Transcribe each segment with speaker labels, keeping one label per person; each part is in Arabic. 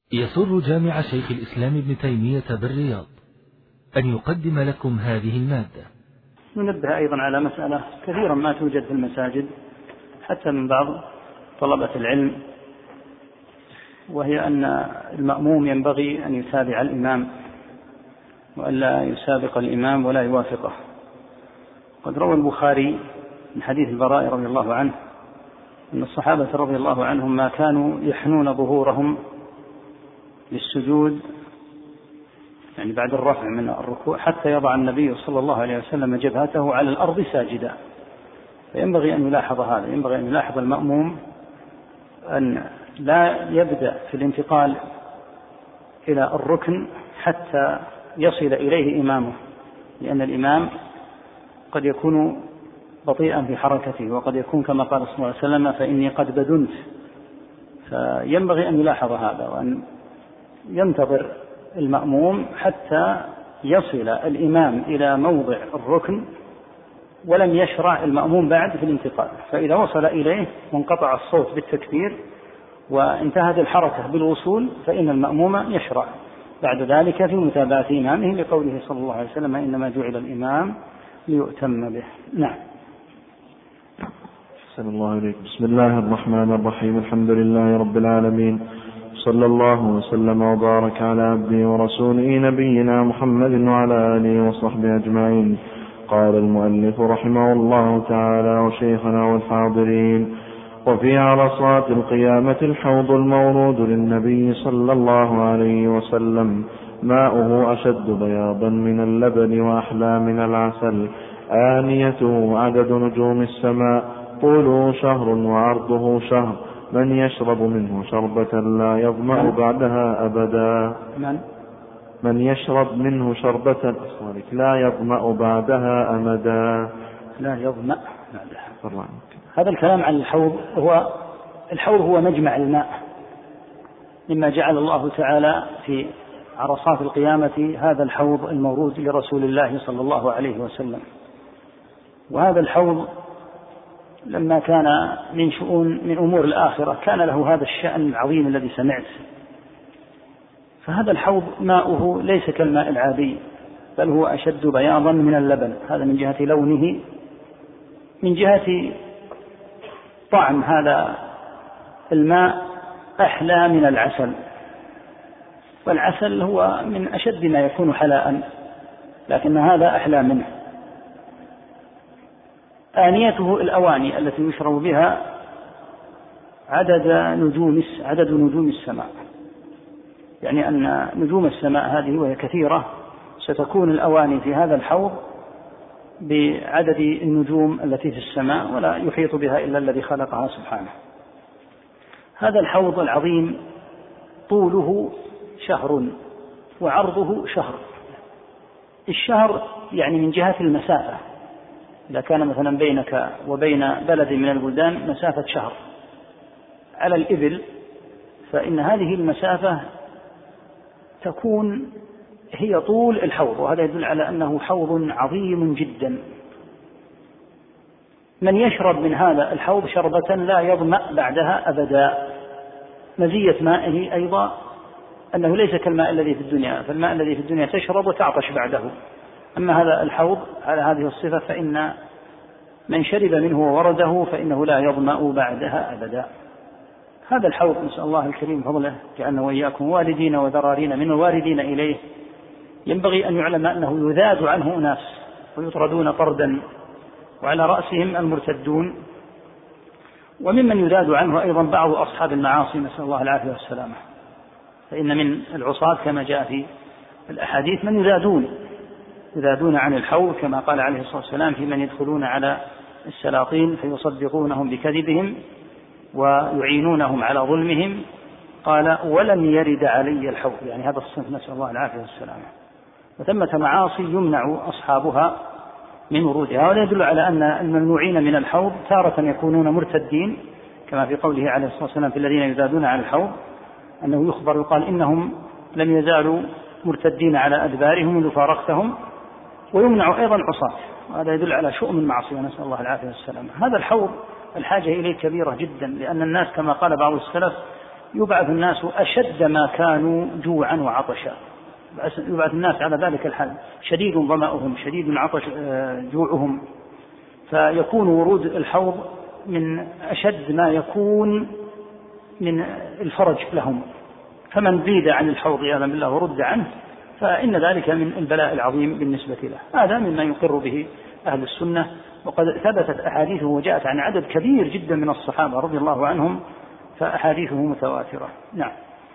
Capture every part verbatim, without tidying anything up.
Speaker 1: يسر جامع شيخ الإسلام ابن تيمية بالرياض أن يقدم لكم هذه المادة.
Speaker 2: ننبه أيضا على مسألة كثيرا ما توجد في المساجد حتى من بعض طلبة العلم، وهي أن المأموم ينبغي أن يتابع الإمام وألا يسابق الإمام ولا يوافقه. قد روى البخاري من حديث البراء رضي الله عنه أن الصحابة رضي الله عنهم ما كانوا يحنون ظهورهم للسجود، يعني بعد الرفع من الركوع، حتى يضع النبي صلى الله عليه وسلم جبهته على الأرض ساجدا. فينبغي أن يلاحظ هذا، ينبغي أن يلاحظ المأموم أن لا يبدأ في الانتقال إلى الركن حتى يصل إليه إمامه، لأن الإمام قد يكون بطيئا في حركته، وقد يكون كما قال صلى الله عليه وسلم فإني قد بدنت. فينبغي أن يلاحظ هذا وأن ينتظر المأموم حتى يصل الإمام إلى موضع الركن ولم يشرع المأموم بعد في الانتقال. فإذا وصل إليه وانقطع الصوت بالتكبير وانتهت الحركة بالوصول فإن المأموم يشرع بعد ذلك في متابعة إمامه، لقوله صلى الله عليه وسلم إنما جعل الإمام ليؤتم به. نعم.
Speaker 3: أحسن الله إليك. بسم الله الرحمن الرحيم. الحمد لله رب العالمين، صلى الله وسلم وبارك على عبده ورسوله نبينا محمد وعلى آله وصحبه أجمعين. قال المؤلف رحمه الله تعالى: وشيخنا والحاضرين، وفي عرصات القيامة الحوض المورود للنبي صلى الله عليه وسلم، ماؤه أشد بياضا من اللبن وأحلى من العسل، آنيته عدد نجوم السماء، طوله شهر وعرضه شهر، من يشرب منه شربة لا يظمأ بعدها أبدا.
Speaker 2: من,
Speaker 3: من يشرب منه شربة لا يظمأ بعدها أمدا.
Speaker 2: لا يظمأ بعدها. هذا الكلام عن الحوض، هو الحوض هو مجمع الماء، مما جعل الله تعالى في عرصات القيامة هذا الحوض المورود لرسول الله صلى الله عليه وسلم. وهذا الحوض لما كان من شؤون من أمور الآخرة كان له هذا الشأن العظيم الذي سمعت. فهذا الحوض ماؤه ليس كالماء العادي، بل هو أشد بياضا من اللبن، هذا من جهة لونه. من جهة طعم هذا الماء أحلى من العسل، والعسل هو من أشد ما يكون حلاء، لكن هذا أحلى منه. آنيته الأواني التي يشرب بها عدد نجوم عدد نجوم السماء، يعني أن نجوم السماء هذه وهي كثيرة ستكون الأواني في هذا الحوض بعدد النجوم التي في السماء، ولا يحيط بها إلا الذي خلقها سبحانه. هذا الحوض العظيم طوله شهر وعرضه شهر. الشهر يعني من جهة المسافة، إذا كان مثلا بينك وبين بلد من البلدان مسافة شهر على الإبل، فإن هذه المسافة تكون هي طول الحوض، وهذا يدل على أنه حوض عظيم جدا. من يشرب من هذا الحوض شربة لا يظمأ بعدها أبدا. مزية مائه أيضا أنه ليس كالماء الذي في الدنيا، فالماء الذي في الدنيا تشرب وتعطش بعده، أما هذا الحوض على هذه الصفة فإن من شرب منه وورده فإنه لا يظمأ بعدها أبدا. هذا الحوض نسأل الله الكريم فضله جعلنا وإياكم والدين وذرارين من الواردين إليه. ينبغي أن يعلم أنه يذاد عنه أناس ويطردون طردا، وعلى رأسهم المرتدون، وممن يذاد عنه أيضا بعض أصحاب المعاصي نسأل الله العافية والسلامة. فإن من العصاة كما جاء في الأحاديث من يذادون يذادون عن الحوض، كما قال عليه الصلاة والسلام في من يدخلون على السلاطين فيصدقونهم بكذبهم ويعينونهم على ظلمهم، قال ولم يرد علي الحوض، يعني هذا الصنف نسأل الله العافية والسلامة. وثمة معاصي يمنع أصحابها من ورودها، ولا يدل على أن الممنوعين من الحوض تارة يكونون مرتدين، كما في قوله عليه الصلاة والسلام في الذين يذادون عن الحوض أنه يخبر يقال إنهم لم يزالوا مرتدين على أدبارهم منذ فارقتهم. ويمنع أيضا عصاة، وهذا يدل على شؤم المعصية نسأل الله العافية والسلامة. هذا الحوض الحاجة إليه كبيرة جدا، لأن الناس كما قال بعض السلف يبعث الناس أشد ما كانوا جوعا وعطشا، يبعث الناس على ذلك الحال، شديد ظمأهم شديد عطش جوعهم، فيكون ورود الحوض من أشد ما يكون من الفرج لهم. فمن زيد عن الحوض عياذا بالله ورد عنه فإن ذلك من البلاء العظيم بالنسبة له. هذا مما يقر به أهل السنة، وقد ثبتت أحاديثه وجاءت عن عدد كبير جدا من الصحابة رضي الله عنهم، فأحاديثه متواترة. نعم.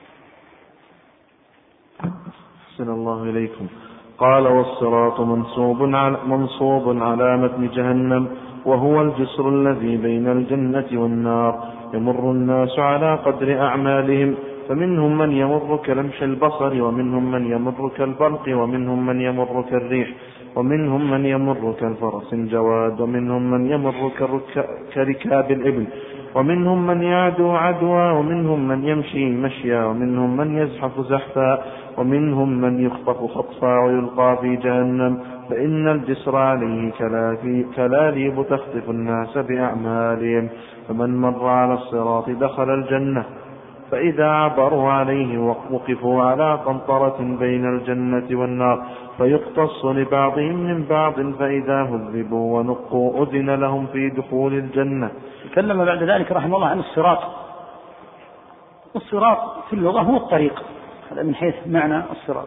Speaker 3: أحسن الله إليكم. قال: والصراط منصوب على, منصوب على متن جهنم، وهو الجسر الذي بين الجنة والنار، يمر الناس على قدر أعمالهم، فمنهم من يمر كلمح البصر، ومنهم من يمر كالبرق، ومنهم من يمر كالريح، ومنهم من يمر كالفرس الجواد، ومنهم من يمر كركاب الإبل، ومنهم من يعدو عدوا، ومنهم من يمشي مشيا، ومنهم من يزحف زحفا، ومنهم من يخطف خطفا ويلقى في جهنم، فإن الجسر عليه كلاليب تخطف الناس بأعمالهم، فمن مر على الصراط دخل الجنة، فإذا عبروا عليه وقفوا على قنطرة بين الجنة والنار، فيقتص لبعضهم من بعض، فإذا هذبوا ونقوا أذن لهم في دخول الجنة.
Speaker 2: تكلم بعد ذلك رحمه الله عن الصراط. الصراط في اللغة هو الطريق، هذا من حيث معنى الصراط.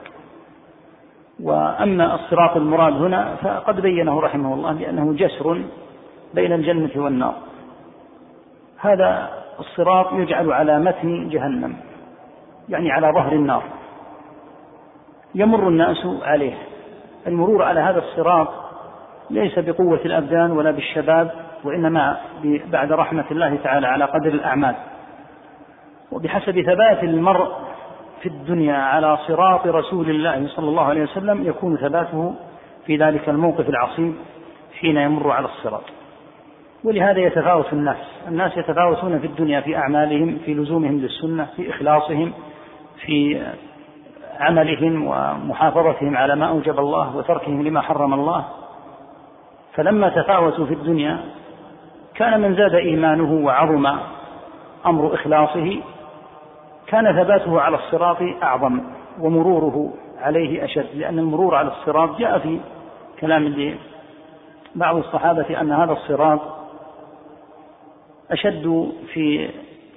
Speaker 2: وأما الصراط المراد هنا فقد بينه رحمه الله بأنه جسر بين الجنة والنار. هذا الصراط يجعل على متن جهنم، يعني على ظهر النار، يمر الناس عليه. المرور على هذا الصراط ليس بقوة الأبدان ولا بالشباب، وإنما بعد رحمة الله تعالى على قدر الأعمال. وبحسب ثبات المرء في الدنيا على صراط رسول الله صلى الله عليه وسلم يكون ثباته في ذلك الموقف العصيب حين يمر على الصراط. ولهذا يتفاوت الناس الناس يتفاوتون في الدنيا في أعمالهم، في لزومهم للسنة، في إخلاصهم، في عملهم ومحافظتهم على ما أوجب الله وتركهم لما حرم الله. فلما تفاوتوا في الدنيا كان من زاد إيمانه وعظم أمر إخلاصه كان ثباته على الصراط أعظم ومروره عليه أشد، لأن المرور على الصراط جاء في كلام بعض الصحابة أن هذا الصراط أشد في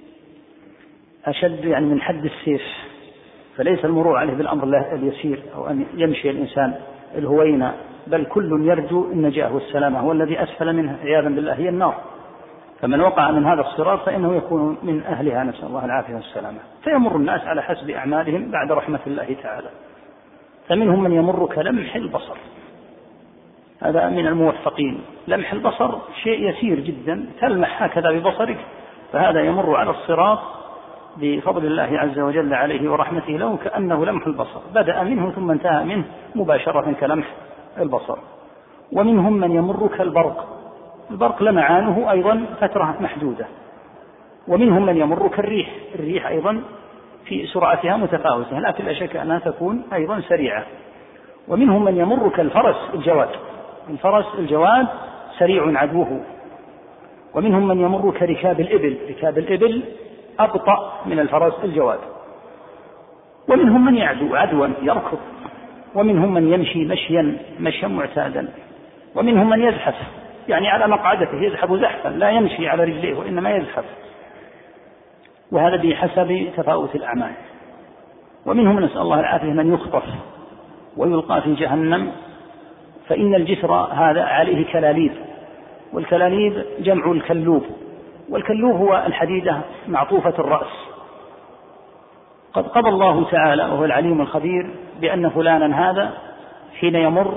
Speaker 2: أشد يعني من حد السيف، فليس المرور عليه بالأمر اليسير أو أن يمشي الإنسان الهوينة، بل كل يرجو النجاة والسلامة، هو الذي أسفل منه عياذا بالله هي النار. فمن وقع من هذا الصراط فإنه يكون من أهلها، نسأل الله العافية والسلامة. فيمر الناس على حسب أعمالهم بعد رحمة الله تعالى، فمنهم من يمر كلمح البصر، هذا من الموفقين. لمح البصر شيء يسير جدا، تلمح هكذا ببصرك، فهذا يمر على الصراط بفضل الله عز وجل عليه ورحمته له كأنه لمح البصر، بدأ منه ثم انتهى منه مباشرة كلمح البصر. ومنهم من يمر كالبرق، البرق لمعانه أيضا فترة محدودة. ومنهم من يمر كالريح، الريح أيضا في سرعتها متفاوتة لكن لا شك أنها تكون أيضا سريعة. ومنهم من يمر كالفرس الجواد، الفرس الجواد سريع عدوه. ومنهم من يمر كركاب الإبل، ركاب الإبل أبطأ من الفرس الجواد. ومنهم من يعدو عدوا يركض. ومنهم من يمشي مشيا مشيا معتادا. ومنهم من يزحف يعني على مقعدته يزحف زحفا، لا يمشي على رجليه وإنما يزحف، وهذا بحسب تفاوت الأعمال. ومنهم نسأل الله العافية من يخطف ويلقى في جهنم، فإن الجسر هذا عليه كلاليب، والكلاليب جمع الكلوب، والكلوب هو الحديدة معطوفة الرأس. قد قضى الله تعالى وهو العليم الخبير بأن فلانا هذا حين يمر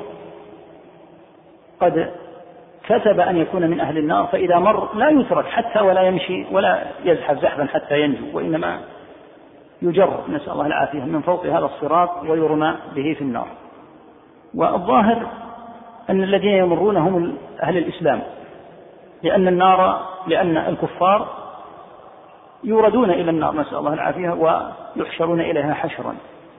Speaker 2: قد كتب أن يكون من أهل النار، فإذا مر لا يترك حتى ولا يمشي ولا يزحف زحفا حتى ينجو، وإنما يجر نسأل الله العافية من فوق هذا الصراط ويرمى به في النار. والظاهر أن الذين يمرون هم أهل الإسلام، لأن النار لأن الكفار يوردون إلى النار نسأل الله العافية ويحشرون إليها حشرا.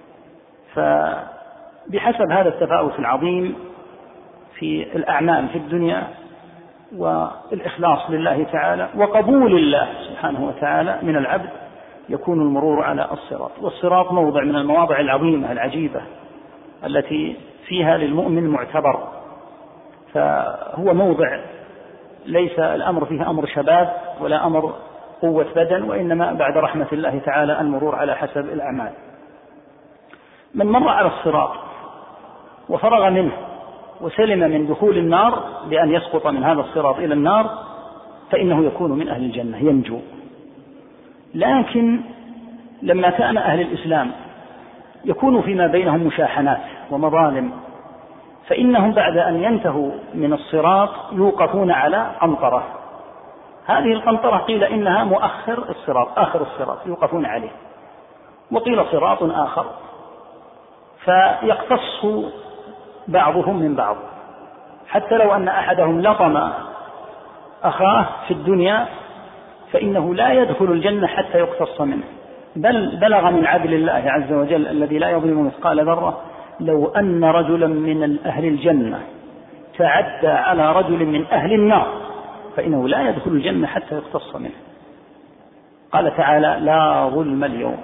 Speaker 2: فبحسب هذا التفاوت العظيم في الأعمال في الدنيا والإخلاص لله تعالى وقبول الله سبحانه وتعالى من العبد، يكون المرور على الصراط. والصراط موضع من المواضع العظيمة العجيبة التي فيها للمؤمن معتبر، فهو موضع ليس الأمر فيه أمر شباب ولا أمر قوة بدن، وإنما بعد رحمة الله تعالى المرور على حسب الأعمال. من مر على الصراط وفرغ منه وسلم من دخول النار بأن يسقط من هذا الصراط إلى النار فإنه يكون من أهل الجنة ينجو. لكن لما كان أهل الإسلام يكون فيما بينهم مشاحنات ومظالم، فإنهم بعد أن ينتهوا من الصراط يوقفون على قنطرة. هذه القنطرة قيل إنها مؤخر الصراط، آخر الصراط يوقفون عليه، وقيل صراط آخر، فيقتص بعضهم من بعض، حتى لو أن أحدهم لطم أخاه في الدنيا فإنه لا يدخل الجنة حتى يقتص منه. بل بلغ من عدل الله عز وجل الذي لا يظلم مثقال ذرة لو أن رجلا من أهل الجنة تعدى على رجل من أهل النار فإنه لا يدخل الجنة حتى يقتص منه. قال تعالى: لا ظلم اليوم.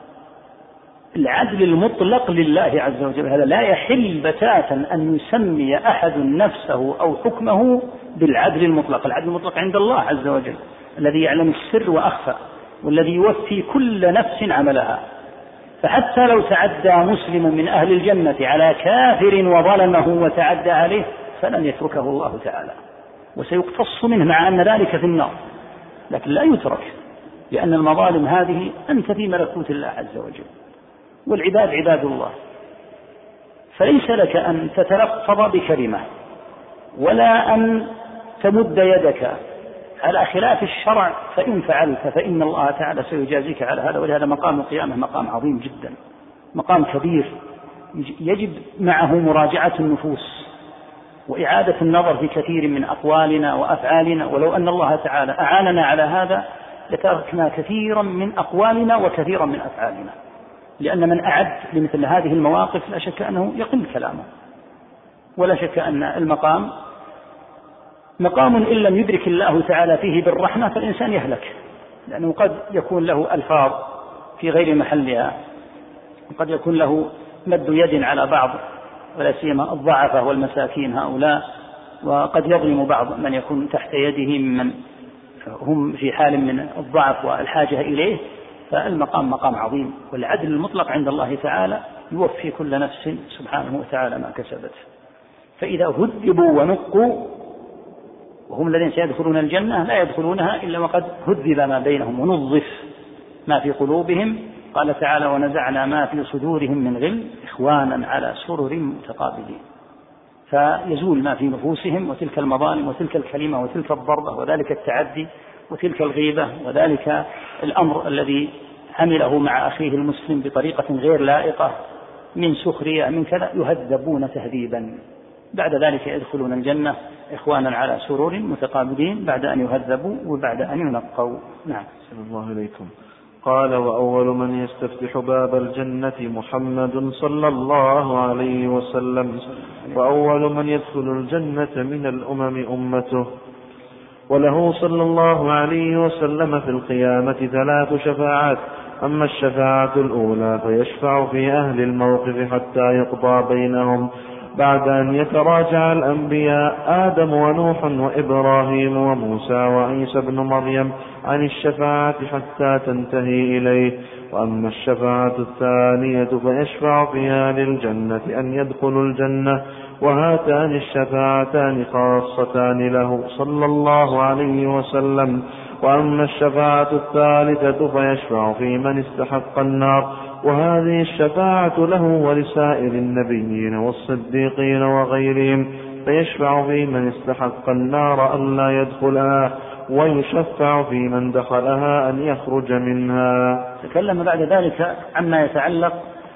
Speaker 2: العدل المطلق لله عز وجل، هذا لا يحل بتاتا أن يسمي أحد نفسه أو حكمه بالعدل المطلق. العدل المطلق عند الله عز وجل الذي يعلم السر وأخفى، والذي يوفي كل نفس عملها. فحتى لو تعدى مسلم من أهل الجنة على كافر وظلمه وتعدى عليه فلن يتركه الله تعالى، وسيقتص منه مع أن ذلك في النار، لكن لا يترك، لأن المظالم هذه أنت في ملكوت الله عز وجل، والعباد عباد الله، فليس لك أن تتلفظ بكلمة ولا أن تمد يدك على خلاف الشرع، فإن فعلت فإن الله تعالى سيجازيك على هذا. ولهذا مقام القيامة مقام عظيم جدا، مقام كبير يجب معه مراجعة النفوس وإعادة النظر في كثير من أقوالنا وأفعالنا. ولو أن الله تعالى أعاننا على هذا لتركنا كثيرا من أقوالنا وكثيرا من أفعالنا، لأن من أعد لمثل هذه المواقف لا شك أنه يقل كلامه. ولا شك أن المقام مقام إن لم يدرك الله تعالى فيه بالرحمة فالإنسان يهلك، لأنه قد يكون له ألفاظ في غير محلها، وقد يكون له مد يد على بعض ولا سيما الضعفاء والمساكين هؤلاء، وقد يظلم بعض من يكون تحت يده ممن هم في حال من الضعف والحاجة إليه. فالمقام مقام عظيم، والعدل المطلق عند الله تعالى يوفي كل نفس سبحانه وتعالى ما كسبت. فإذا هذبوا ونقوا وهم الذين سيدخلون الجنة لا يدخلونها إلا وقد هذب ما بينهم ونظف ما في قلوبهم. قال تعالى: ونزعنا ما في صدورهم من غل إخوانا على سرر متقابلين. فيزول ما في نفوسهم، وتلك المظالم وتلك الكلمة وتلك الضربة وذلك التعدي وتلك الغيبة وذلك الأمر الذي عمله مع أخيه المسلم بطريقة غير لائقة من سخرية من كذا، يهذبون تهذيبا. بعد ذلك يدخلون الجنة إخوانا على سرور متقابلين بعد أن يهذبوا وبعد أن ينقوا. نعم.
Speaker 3: صلى الله عليكم. قال: وأول من يستفتح باب الجنة محمد صلى الله عليه وسلم، وأول من يدخل الجنة من الأمم أمته. وله صلى الله عليه وسلم في القيامة ثلاث شفاعات. أما الشفاعة الأولى فيشفع في أهل الموقف حتى يقضى بينهم بعد أن يتراجع الأنبياء آدم ونوح وإبراهيم وموسى وعيسى بن مريم عن الشفاعة حتى تنتهي إليه. وأما الشفاعة الثانية فيشفع في أهل الجنة أن يدخلوا الجنة. وهاتان الشفاعتان خاصتان له صلى الله عليه وسلم. وأما الشفاعة الثالثة فيشفع في من استحق النار، وهذه الشفاعة له ولسائر النبيين والصديقين وغيرهم، فيشفع في من استحق النار أن لا يدخلها، ويشفع في من دخلها أن يخرج منها.
Speaker 2: تكلم بعد ذلك عما يتعلق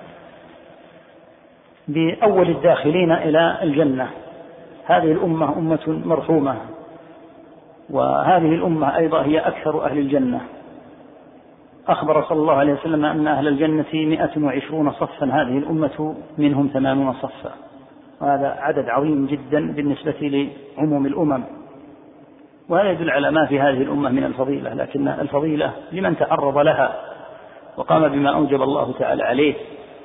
Speaker 2: بأول الداخلين إلى الجنة. هذه الأمة أمة مرحومة، وهذه الأمة أيضا هي أكثر أهل الجنة. أخبر صلى الله عليه وسلم أن أهل الجنة مئة وعشرون صفا، هذه الأمة منهم ثمانون صفا، وهذا عدد عظيم جدا بالنسبة لعموم الأمم، وهذا يدل على ما في هذه الأمة من الفضيلة. لكن الفضيلة لمن تعرض لها وقام بما أوجب الله تعالى عليه،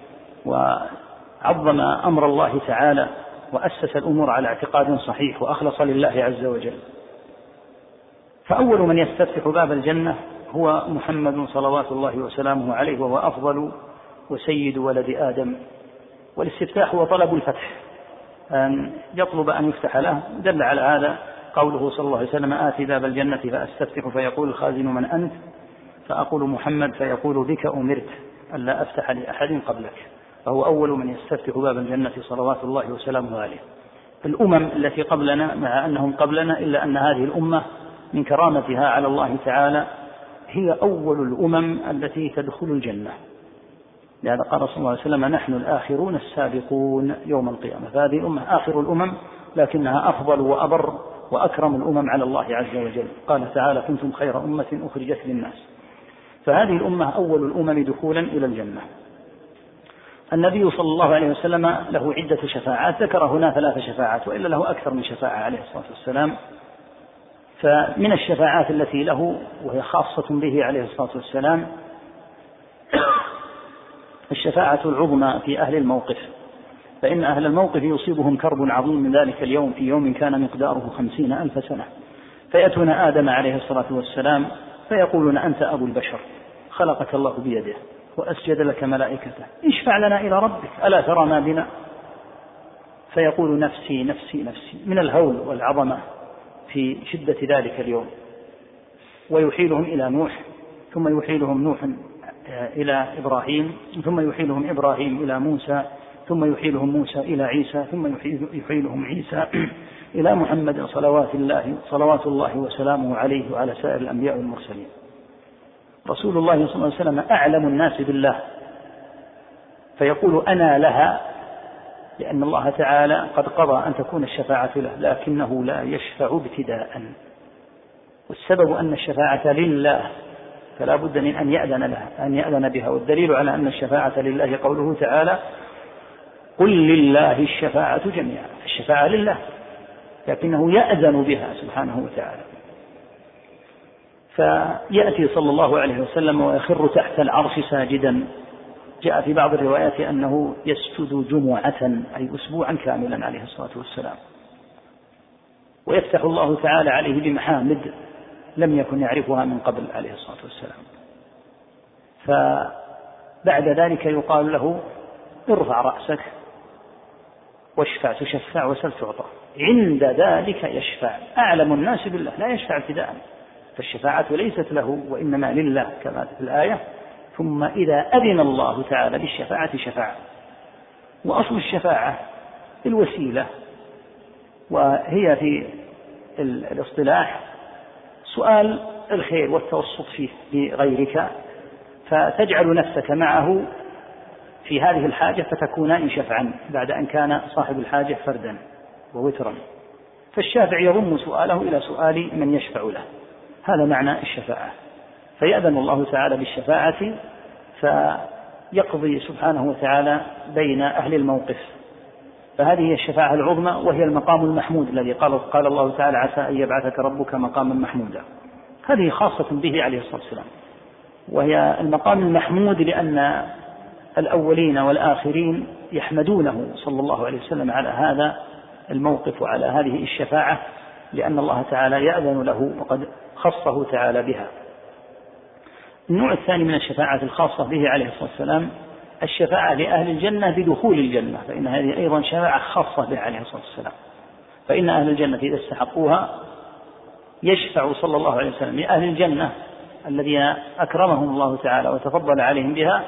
Speaker 2: وعظم أمر الله تعالى، وأسس الأمور على اعتقاد صحيح، وأخلص لله عز وجل. فأول من يستفتح باب الجنة هو محمد صلوات الله وسلامه عليه، وهو أفضل وسيد ولد آدم. والاستفتاح هو طلب الفتح، أن يطلب أن يفتح له. دل على هذا قوله صلى الله عليه وسلم: آتي باب الجنة فأستفتح فيقول الخازن: من أنت؟ فأقول: محمد. فيقول: بك أمرت ألا أفتح لأحد قبلك. فهو أول من يستفتح باب الجنة صلوات الله وسلامه عليه. الأمم التي قبلنا مع أنهم قبلنا، إلا أن هذه الأمة من كرامتها على الله تعالى هي أول الأمم التي تدخل الجنة. لهذا قال صلى الله عليه وسلم: نحن الآخرون السابقون يوم القيامة. فهذه الأمة آخر الأمم، لكنها أفضل وأبر وأكرم الأمم على الله عز وجل. قال تعالى: كنتم خير أمة أخرجت للناس. فهذه الأمة أول الأمم دخولا إلى الجنة. النبي صلى الله عليه وسلم له عدة شفاعات، ذكر هنا ثلاث شفاعات، وإلا له أكثر من شفاعة عليه الصلاة والسلام. فمن الشفاعات التي له وهي خاصة به عليه الصلاة والسلام الشفاعة العظمى في أهل الموقف. فإن أهل الموقف يصيبهم كرب عظيم من ذلك اليوم، في يوم كان مقداره خمسين ألف سنة. فيأتون آدم عليه الصلاة والسلام فيقولون: أنت أبو البشر، خلقك الله بيده وأسجد لك ملائكته، اشفع لنا إلى ربك، ألا ترى ما بنا؟ فيقول: نفسي نفسي نفسي، من الهول والعظمة في شدة ذلك اليوم. ويحيلهم إلى نوح، ثم يحيلهم نوح إلى إبراهيم، ثم يحيلهم إبراهيم إلى موسى، ثم يحيلهم موسى إلى عيسى، ثم يحيلهم عيسى إلى محمد صلوات الله صلوات الله وسلامه عليه وعلى سائر الأنبياء والمرسلين. رسول الله صلى الله عليه وسلم أعلم الناس بالله، فيقول: أنا لها، لأن الله تعالى قد قضى أن تكون الشفاعة له، لكنه لا يشفع ابتداء. والسبب أن الشفاعة لله، فلا بد من أن يأذن لها أن يأذن بها. والدليل على أن الشفاعة لله قوله تعالى: قل لله الشفاعة جميعا. الشفاعة لله، لكنه يأذن بها سبحانه وتعالى. فيأتي صلى الله عليه وسلم ويخر تحت العرش ساجدا. جاء في بعض الروايات أنه يسجد جمعة، أي أسبوعا كاملا عليه الصلاة والسلام. ويفتح الله تعالى عليه بمحامد لم يكن يعرفها من قبل عليه الصلاة والسلام. فبعد ذلك يقال له: ارفع رأسك واشفع تشفع وسل تعطى. عند ذلك يشفع. أعلم الناس بالله، لا يشفع ابتداء، فالشفاعة ليست له وإنما لله كما في الآية: ثم إذا أذن الله تعالى بالشفاعة شفاعة. وأصل الشفاعة الوسيلة، وهي في الاصطلاح سؤال الخير والتوسط فيه لغيرك، فتجعل نفسك معه في هذه الحاجة فتكونان شفعا بعد أن كان صاحب الحاجة فردا ووترا. فالشافع يضم سؤاله إلى سؤال من يشفع له. هذا معنى الشفاعة. فيأذن الله تعالى بالشفاعة، فيقضي سبحانه وتعالى بين أهل الموقف. فهذه هي الشفاعة العظمى، وهي المقام المحمود الذي قال, قال الله تعالى: عسى أن يبعثك ربك مقاما محمودا. هذه خاصة به عليه الصلاة والسلام، وهي المقام المحمود لأن الأولين والآخرين يحمدونه صلى الله عليه وسلم على هذا الموقف وعلى هذه الشفاعة، لأن الله تعالى يأذن له وقد خصه تعالى بها. النوع الثاني من الشفاعة الخاصة به عليه الصلاة والسلام الشفاعة لأهل الجنة بدخول الجنة، فإن هذه أيضا شفاعة خاصة به عليه الصلاة والسلام. فإن أهل الجنة إذا استحقوها يشفع صلى الله عليه وسلم لأهل الجنة الذين أكرمهم الله تعالى وتفضل عليهم بها،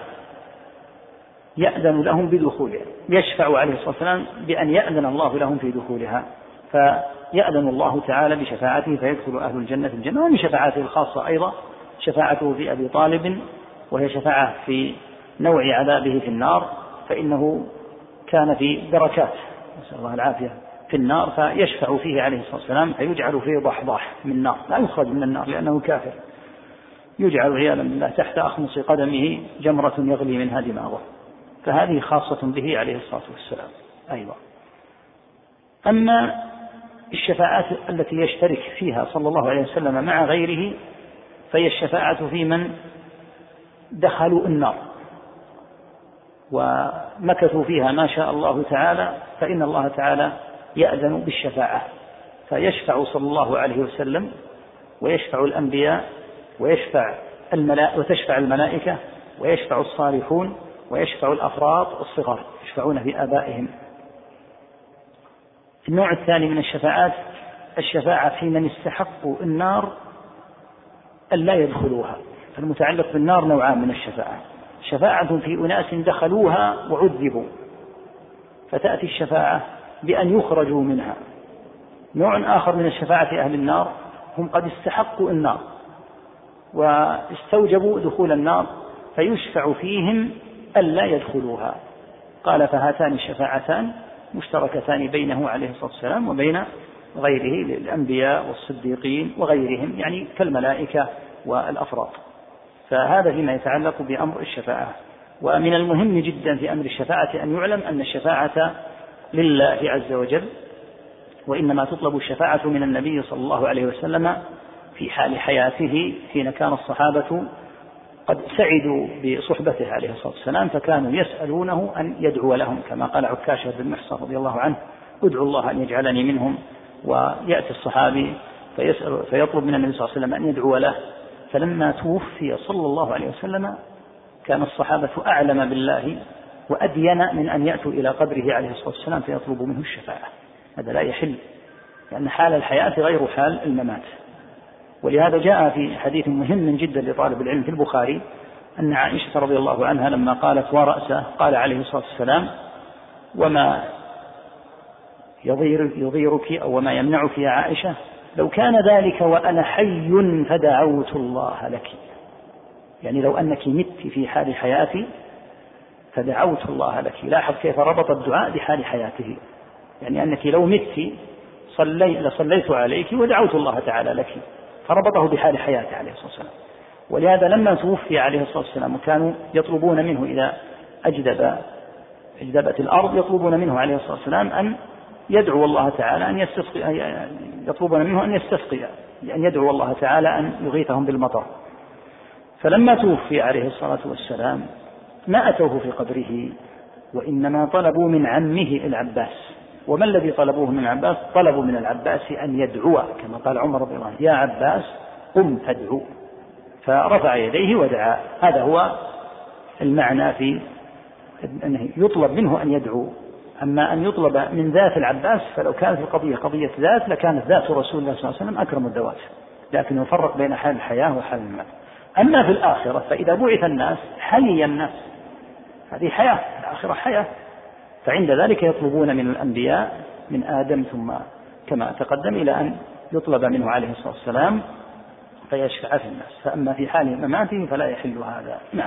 Speaker 2: يأذن لهم بدخولها. يشفع عليه الصلاة والسلام بأن يأذن الله لهم في دخولها، فيأذن الله تعالى بشفاعته فيدخل أهل الجنة في الجنة. ومن شفاعته الخاصة أيضا شفاعته في أبي طالب، وهي شفاعة في نوع عذابه في النار، فإنه كان في دركات نسأل الله العافية في النار، فيشفع فيه عليه الصلاة والسلام فيجعل فيه ضحضاح من نار، لا يخرج من النار لأنه كافر، يجعل عياذا بالله تحت أخمص قدمه جمرة يغلي منها دماغه. فهذه خاصة به عليه الصلاة والسلام أيضا. أما الشفاعات التي يشترك فيها صلى الله عليه وسلم مع غيره فهي الشفاعة في من دخلوا النار ومكثوا فيها ما شاء الله تعالى، فإن الله تعالى يأذن بالشفاعة، فيشفع صلى الله عليه وسلم ويشفع الأنبياء ويشفع الملائكة وتشفع الملائكة ويشفع الصالحون ويشفع الأفراد الصغار يشفعون في آبائهم. النوع الثاني من الشفاعات الشفاعة في من استحقوا النار أن لا يدخلوها. فالمتعلق بالنار نوعان من الشفاعة: شفاعة في أناس دخلوها وعذبوا فتأتي الشفاعة بأن يخرجوا منها. نوع آخر من الشفاعة في أهل النار هم قد استحقوا النار واستوجبوا دخول النار فيشفع فيهم ألا يدخلوها. قال: فهاتان الشفاعتان مشتركتان بينه عليه الصلاة والسلام وبين غيره للأنبياء والصديقين وغيرهم، يعني كالملائكة والأفراد. فهذا فيما يتعلق بأمر الشفاعة. ومن المهم جدا في أمر الشفاعة أن يعلم أن الشفاعة لله عز وجل، وإنما تطلب الشفاعة من النبي صلى الله عليه وسلم في حال حياته حين كان الصحابة قد سعدوا بصحبته عليه الصلاة والسلام فكانوا يسألونه أن يدعو لهم، كما قال عكاشة بن محصن رضي الله عنه: ادعو الله أن يجعلني منهم. ويأتي الصحابي فيسأل فيطلب من النبي صلى الله عليه وسلم أن يدعو له. فلما توفي صلى الله عليه وسلم كان الصحابة أعلم بالله وأدين من أن يأتوا إلى قبره عليه الصلاة والسلام فيطلبوا منه الشفاعة. هذا لا يحل، لأن حال الحياة غير حال الممات. ولهذا جاء في حديث مهم جدا لطالب العلم في البخاري أن عائشة رضي الله عنها لما قالت ورأسه قال عليه الصلاة والسلام: وما يضيرك أو وما يمنعك يا عائشة؟ لو كان ذلك وأنا حي فدعوت الله لك. يعني لو أنك مت في حال حياتي فدعوت الله لك. لاحظ كيف ربط الدعاء بحال حياته، يعني أنك لو مت صلي لصليت عليك ودعوت الله تعالى لك، فربطه بحال حياته عليه الصلاة والسلام. ولهذا لما توفي عليه الصلاة والسلام كانوا يطلبون منه إذا أجدب أجدبت الأرض يطلبون منه عليه الصلاة والسلام أن يدعو الله تعالى أن يستسقي، يطلبون منه أن يستسقي، أن يدعو الله تعالى أن يغيثهم بالمطر. فلما توفي عليه الصلاة والسلام ما أتوه في قبره، وإنما طلبوا من عمه العباس. وما الذي طلبوه من العباس؟ طلبوا من العباس أن يدعو، كما قال عمر رضي الله عنه: يا عباس قم فادعو. فرفع يديه ودعا. هذا هو المعنى في أنه يطلب منه أن يدعو. أما أن يطلب من ذات العباس فلو كانت القضية قضية ذات لكانت ذات رسول الله صلى الله عليه وسلم أكرم الذوات، لكن يفرق بين حال الحياة وحال الموت. أما في الآخرة فإذا بعث الناس حيي الناس، هذه حياة، الآخرة حياة، فعند ذلك يطلبون من الأنبياء من آدم ثم كما تقدم إلى أن يطلب منه عليه الصلاة والسلام فيشفع في الناس. فأما في حال مماته فلا يحل هذا. نعم.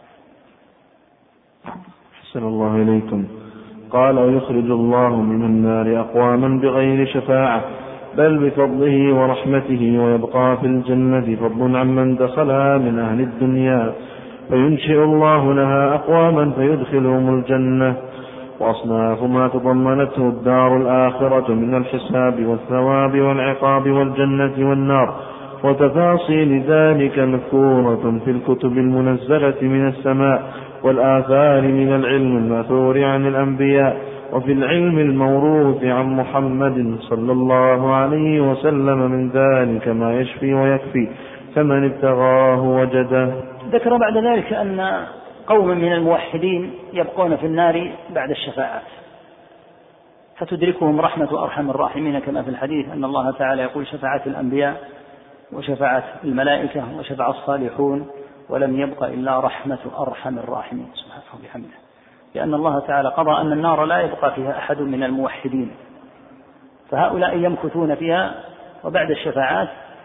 Speaker 3: أحسن الله إليكم. قال: ويخرج الله من النار أقواما بغير شفاعة بل بفضله ورحمته، ويبقى في الجنة فضل عمن دخلها من أهل الدنيا، فينشئ الله لها أقواما فيدخلهم الجنة. وأصناف ما تضمنته الدار الآخرة من الحساب والثواب والعقاب والجنة والنار، وتفاصيل ذلك مذكورة في الكتب المنزلة من السماء والآثار من العلم المأثور عن الأنبياء، وفي العلم الموروث عن محمد صلى الله عليه وسلم من ذلك ما يشفي ويكفي، فمن ابتغاه وجده.
Speaker 2: ذكر بعد ذلك أن قوم من الموحدين يبقون في النار بعد الشفاعات فتدركهم رحمة أرحم الراحمين، كما في الحديث أن الله تعالى يقول: شفاعة الأنبياء وشفاعة الملائكة وشفاعة الصالحون ولم يبق إلا رحمة أرحم الراحمين سبحانه وبحمده. لأن الله تعالى قضى أن النار لا يبقى فيها أحد من الموحدين، فهؤلاء يمكثون فيها، وبعد الشفاعات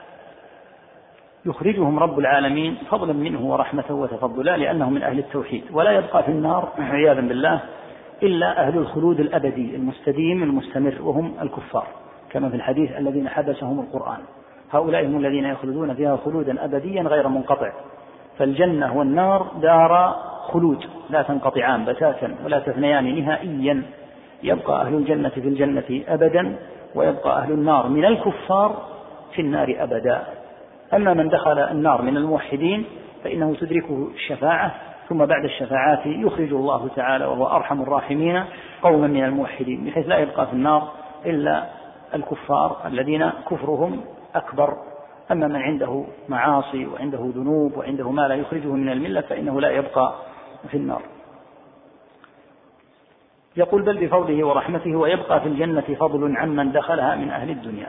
Speaker 2: يخرجهم رب العالمين فضلا منه ورحمة وتفضلا لأنهم من أهل التوحيد. ولا يبقى في النار عياذا بالله إلا أهل الخلود الأبدي المستديم المستمر، وهم الكفار، كما في الحديث: الذين حبسهم القرآن. هؤلاء هم الذين يخلدون فيها خلودا أبديا غير منقطع. فالجنة والنار دار خلود لا تنقطعان بتاتا ولا تثنيان نهائيا. يبقى أهل الجنة في الجنة أبدا، ويبقى أهل النار من الكفار في النار أبدا. أما من دخل النار من الموحدين فإنه تدركه الشفاعة، ثم بعد الشفاعات يخرج الله تعالى وهو أرحم الراحمين قوما من الموحدين، بحيث لا يبقى في النار إلا الكفار الذين كفرهم أكبر. أما من عنده معاصي وعنده ذنوب وعنده ما لا يخرجه من الملة فإنه لا يبقى في النار. يقول بل بفضله ورحمته ويبقى في الجنة فضل عمن دخلها من أهل الدنيا.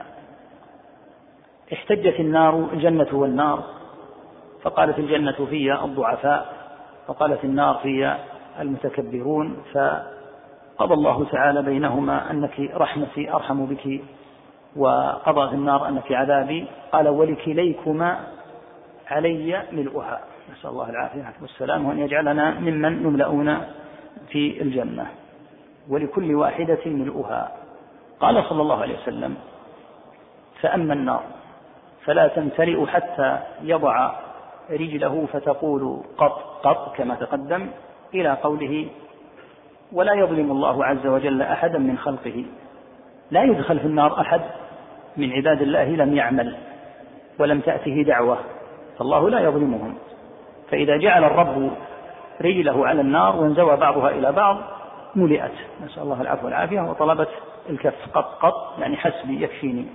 Speaker 2: احتجت النار الجنة والنار، فقالت الجنة في الضعفاء، وقالت النار في المتكبرون، فقضى الله تعالى بينهما أنك رحمتي أرحم بك، وقضى في النار أنك عذابي. قال ولكليكما علي ملؤها، نسأل الله العافية والسلام، وأن يجعلنا ممن نملؤون في الجنة، ولكل واحدة ملؤها. قال صلى الله عليه وسلم فأما النار فلا تمتلئ حتى يضع رجله فتقول قط قط كما تقدم، إلى قوله ولا يظلم الله عز وجل أحدا من خلقه. لا يدخل في النار أحد من عباد الله لم يعمل ولم تأته دعوة، فالله لا يظلمهم. فإذا جعل الرب رجله على النار وانزوى بعضها إلى بعض ملئت، نسأل الله العفو والعافية، وطلبت الكف قط قط يعني حسبي يكفيني.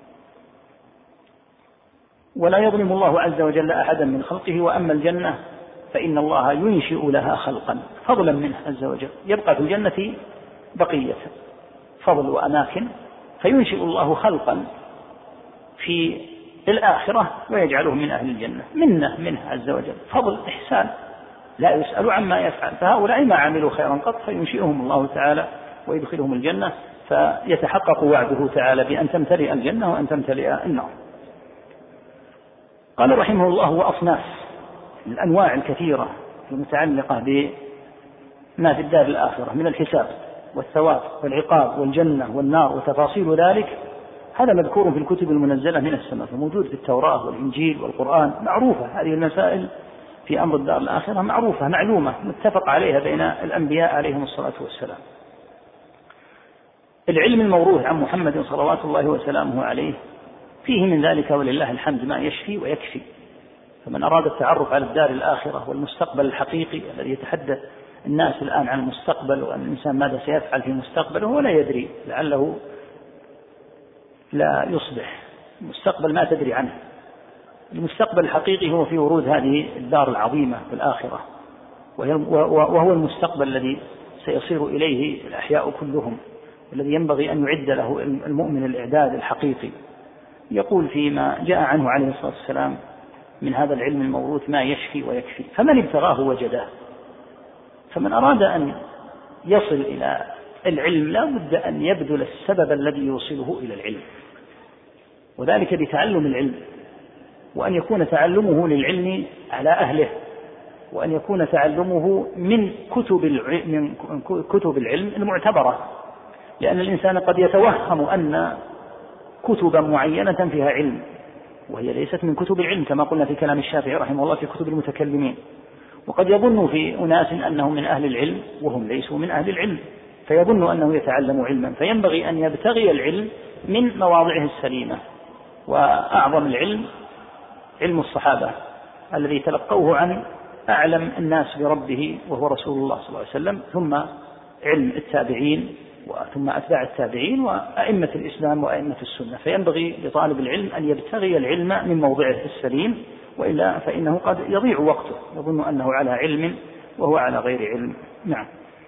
Speaker 2: ولا يظلم الله عز وجل أحدا من خلقه. وأما الجنة فإن الله ينشئ لها خلقا فضلا منه عز وجل، يبقى في الجنة بقية فضل وأماكن، فينشئ الله خلقا في الآخرة ويجعله من أهل الجنة، منه منه عز وجل، فضل إحسان لا يسأل عما يفعل. فهؤلاء ما عملوا خيرا قط فينشئهم الله تعالى ويدخلهم الجنة، فيتحقق وعده تعالى بأن تمتلئ الجنة وأن تمتلئ النار. قال رحمه الله وأصناف الأنواع الكثيرة المتعلقة بما في الدار الآخرة من الحساب والثواب والعقاب والجنة والنار وتفاصيل ذلك، هذا مذكور في الكتب المنزلة من السماء، فموجود في التوراة والإنجيل والقرآن، معروفة هذه المسائل في أمر الدار الآخرة، معروفة معلومة متفق عليها بين الأنبياء عليهم الصلاة والسلام. العلم الموروث عن محمد صلوات الله وسلامه عليه فيه من ذلك ولله الحمد ما يشفي ويكفي. فمن أراد التعرف على الدار الآخرة والمستقبل الحقيقي الذي يتحدث الناس الآن عن المستقبل وأن الإنسان ماذا سيفعل في مستقبله هو لا يدري، لعله لا يصبح المستقبل ما تدري عنه. المستقبل الحقيقي هو في ورود هذه الدار العظيمة في الآخرة، وهو المستقبل الذي سيصير إليه الأحياء كلهم، الذي ينبغي أن يعد له المؤمن الإعداد الحقيقي. يقول فيما جاء عنه عليه الصلاة والسلام من هذا العلم الموروث ما يشفي ويكفي، فمن ابتغاه وجده. فمن أراد أن يصل إلى العلم لا بد أن يبذل السبب الذي يوصله إلى العلم، وذلك بتعلم العلم، وأن يكون تعلمه للعلم على أهله، وأن يكون تعلمه من كتب العلم, من كتب العلم المعتبرة، لأن الإنسان قد يتوهم أن كتبا معينة فيها علم وهي ليست من كتب العلم، كما قلنا في كلام الشافعي رحمه الله في كتب المتكلمين. وقد يظن في أناس أنهم من أهل العلم وهم ليسوا من أهل العلم، فيظن أنه يتعلم علما، فينبغي أن يبتغي العلم من مواضعه السليمة. وأعظم العلم علم الصحابة الذي تلقوه عن أعلم الناس بربه وهو رسول الله صلى الله عليه وسلم، ثم علم التابعين، ثم أتباع التابعين، وأئمة الإسلام وأئمة السنة. فينبغي لطالب العلم أن يبتغي العلم من موضعه السليم، وإلا فإنه قد يضيع وقته، يظن أنه على علم وهو على غير علم. نعم.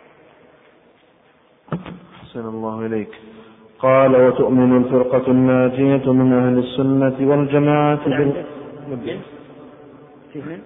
Speaker 3: حسن الله إليك. قال وتؤمن الفرقة الناجية من أهل السنة والجماعة بال...
Speaker 2: فيه من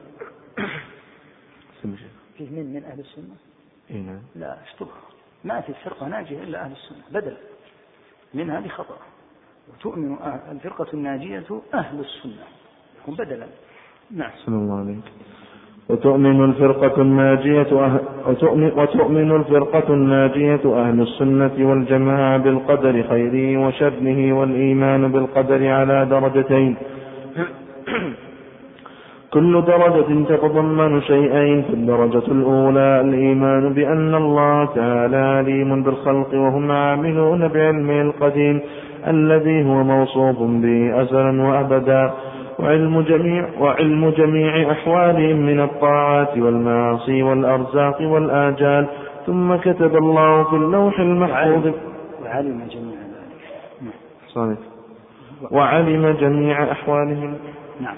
Speaker 2: فيه من من أهل السنة
Speaker 3: إيه؟
Speaker 2: لا اشطب، ما في فرقة ناجية إلا أهل السنة، بدل من هذه خطأ. وتؤمن الفرقة الناجية أهل السنة هم بدلا. نعم.
Speaker 3: حسن الله عليك. وتؤمن الفرقة الناجية أهل وتؤمن, وتؤمن الفرقة الناجية أهل السنة والجماعة بالقدر خيره وشره، والإيمان بالقدر على درجتين، كل درجة تتضمن شيئين. في الدرجة الأولى الإيمان بأن الله تعالى عليم بالخلق وهم عاملون بعلمه القديم الذي هو موصوف به أزلا وأبدا، وعلم جميع, وعلم جميع أحوالهم من الطاعات والمعاصي والأرزاق والآجال. ثم كتب الله في اللوح المحفوظ
Speaker 2: وعلم جميع ذلك
Speaker 3: صحيح. وعلم جميع أحوالهم
Speaker 2: نعم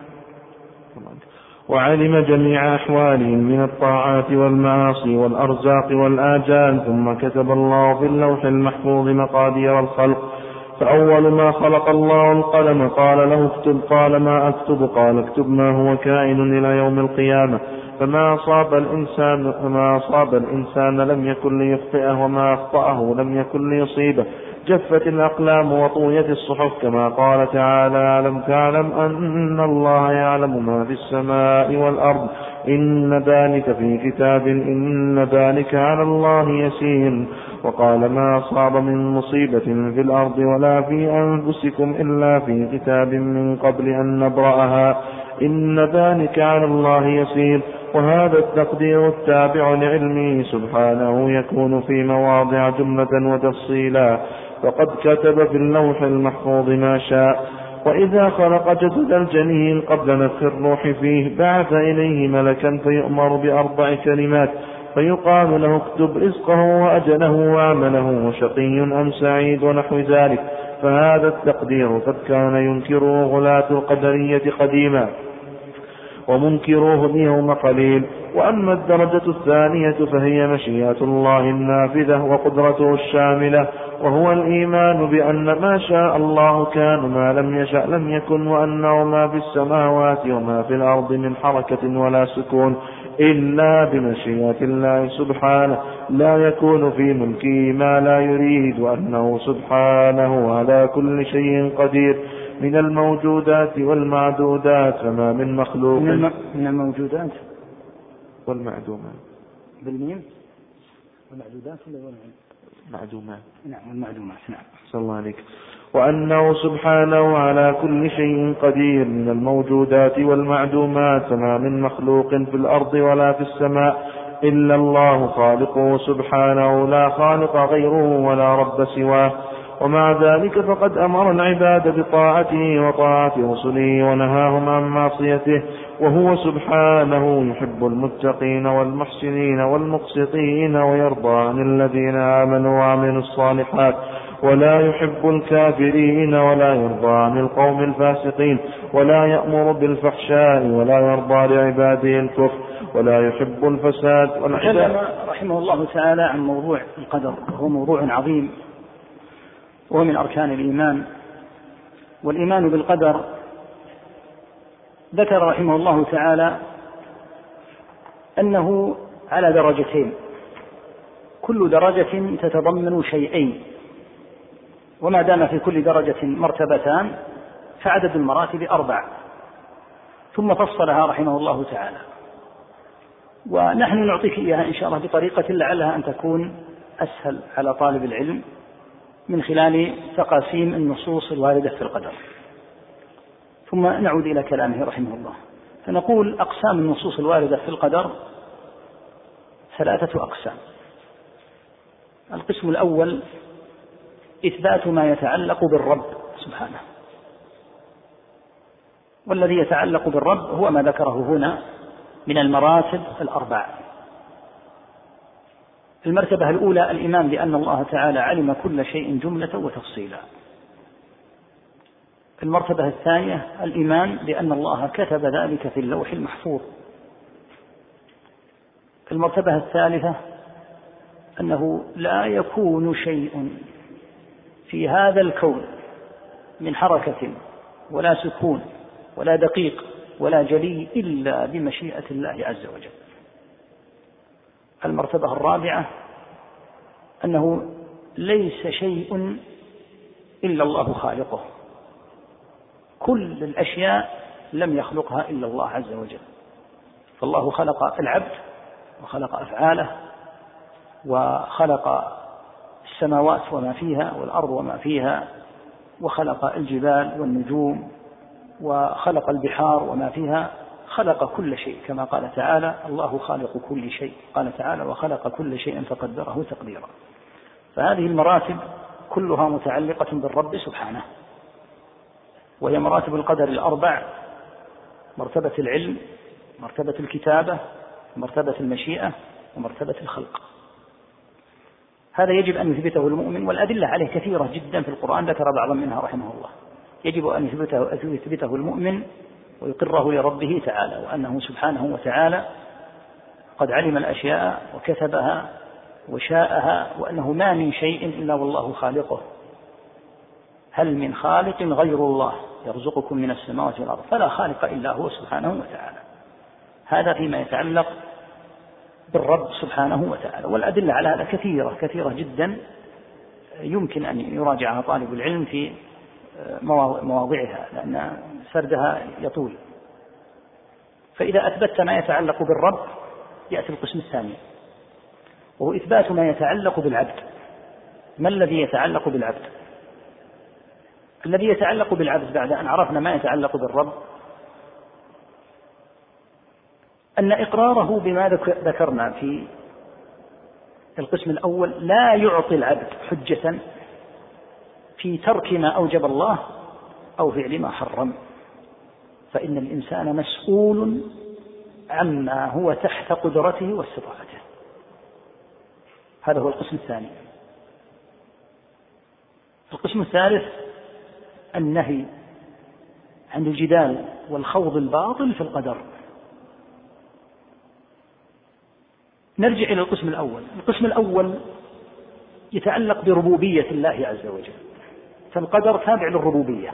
Speaker 3: وعلم جميع أحوالهم من الطاعات والمعاصي والأرزاق والآجال. ثم كتب الله في اللوح المحفوظ مقادير الخلق. فأول ما خلق الله القلم قال له اكتب، قال ما أكتب؟ قال اكتب ما هو كائن إلى يوم القيامة. فما أصاب الإنسان فما أصاب الإنسان لم يكن ليخطئه، وما أخطأه لم يكن ليصيبه. جفت الأقلام وطويت الصحف، كما قال تعالى: ألم تعلم أن الله يعلم ما في السماء والأرض، إن ذلك في كتاب، إن ذلك على الله يسير. وقال: ما أصاب من مصيبة في الأرض ولا في أنفسكم إلا في كتاب من قبل أن نبرأها، إن ذلك على الله يسير. وهذا التقدير التابع لعلمه سبحانه يكون في مواضع جملة وتفصيلا، فقد كتب في اللوح المحفوظ ما شاء. وإذا خلق جسد الجنين قبل نفخ الروح فيه بعث إليه ملكا فيؤمر بأربع كلمات، فيقال له اكتب رزقه وأجله وعمله وشقي أم سعيد ونحو ذلك. فهذا التقدير قد كان ينكره غلاة القدرية قديما، ومنكروه اليوم قليل. وأما الدرجة الثانية فهي مشيئة الله النافذة وقدرته الشاملة، وهو الإيمان بأن ما شاء الله كان، ما لم يشأ لم يكن، وأنه ما في السماوات وما في الأرض من حركة ولا سكون إلا بمشيئة الله سبحانه، لا يكون في ملكه ما لا يريد، وأنه سبحانه على كل شيء قدير من الموجودات والمعدودات، فما من مخلوق
Speaker 2: من الموجودات
Speaker 3: والمعدومات
Speaker 2: بالميم والمعدودات ولا
Speaker 3: معدومات
Speaker 2: نعم والمعدومات نعم
Speaker 3: صلى الله عليك. وأنه سبحانه على كل شيء قدير من الموجودات والمعدومات، فما من مخلوق في الأرض ولا في السماء إلا الله خالقه سبحانه، لا خالق غيره ولا رب سواه. ومع ذلك فقد أمر العباد بطاعته وطاعة رسله ونهاهم عن معصيته، وهو سبحانه يحب المتقين والمحسنين والمقسطين، ويرضى عن الذين آمنوا وعملوا الصالحات، ولا يحب الكافرين، ولا يرضى عن القوم الفاسقين، ولا يأمر بالفحشاء، ولا يرضى لعباده الكفر، ولا يحب الفساد.
Speaker 2: تكلم رحمه الله تعالى عن موضوع القدر، وهو موضوع عظيم، وهو من أركان الإيمان. والإيمان بالقدر ذكر رحمه الله تعالى أنه على درجتين، كل درجة تتضمن شيئين، وما دام في كل درجة مرتبتان فعدد المراتب أربع، ثم فصلها رحمه الله تعالى. ونحن نعطيك إياها إن شاء الله بطريقة لعلها أن تكون أسهل على طالب العلم من خلال تقاسيم النصوص الواردة في القدر. ثم نعود إلى كلامه رحمه الله، فنقول أقسام النصوص الواردة في القدر ثلاثة أقسام. القسم الأول إثبات ما يتعلق بالرب سبحانه، والذي يتعلق بالرب هو ما ذكره هنا من المراتب الأربع. المرتبة الأولى الإيمان بأن الله تعالى علم كل شيء جملة وتفصيلا. المرتبة الثانية الإيمان بأن الله كتب ذلك في اللوح المحفوظ. المرتبة الثالثة أنه لا يكون شيء في هذا الكون من حركة ولا سكون ولا دقيق ولا جلي إلا بمشيئة الله عز وجل. المرتبة الرابعة أنه ليس شيء إلا الله خالقه، كل الأشياء لم يخلقها إلا الله عز وجل. فالله خلق العبد وخلق أفعاله، وخلق السماوات وما فيها والأرض وما فيها، وخلق الجبال والنجوم، وخلق البحار وما فيها، خلق كل شيء كما قال تعالى: الله خالق كل شيء. قال تعالى: وخلق كل شيء فقدره تقديرا. فهذه المراتب كلها متعلقة بالرب سبحانه، وهي مراتب القدر الأربع مرتبة العلم، مرتبة الكتابة، مرتبة المشيئة، ومرتبة الخلق. هذا يجب أن يثبته المؤمن، والأدلة عليه كثيرة جدا في القرآن، ذكر بعضا منها رحمه الله. يجب أن يثبته, يثبته المؤمن ويقره لربه تعالى، وأنه سبحانه وتعالى قد علم الأشياء وكتبها وشاءها، وأنه ما من شيء إلا والله خالقه. هل من خالق غير الله يرزقكم من السماوات والأرض؟ فلا خالق إلا هو سبحانه وتعالى. هذا فيما يتعلق بالرب سبحانه وتعالى، والأدلة على هذا كثيرة كثيرة جدا، يمكن أن يراجعها طالب العلم في مواضعها، لأن سردها يطول. فإذا أثبتت ما يتعلق بالرب يأتي القسم الثاني، وهو إثبات ما يتعلق بالعبد. ما الذي يتعلق بالعبد؟ الذي يتعلق بالعبد بعد أن عرفنا ما يتعلق بالرب أن إقراره بما ذكرنا في القسم الأول لا يعطي العبد حجة في ترك ما أوجب الله أو فعل ما حرم، فإن الإنسان مسؤول عما هو تحت قدرته واستطاعته. هذا هو القسم الثاني. القسم الثالث النهي عن الجدال والخوض الباطل في القدر. نرجع إلى القسم الأول. القسم الأول يتعلق بربوبية الله عز وجل، فالقدر تابع للربوبية،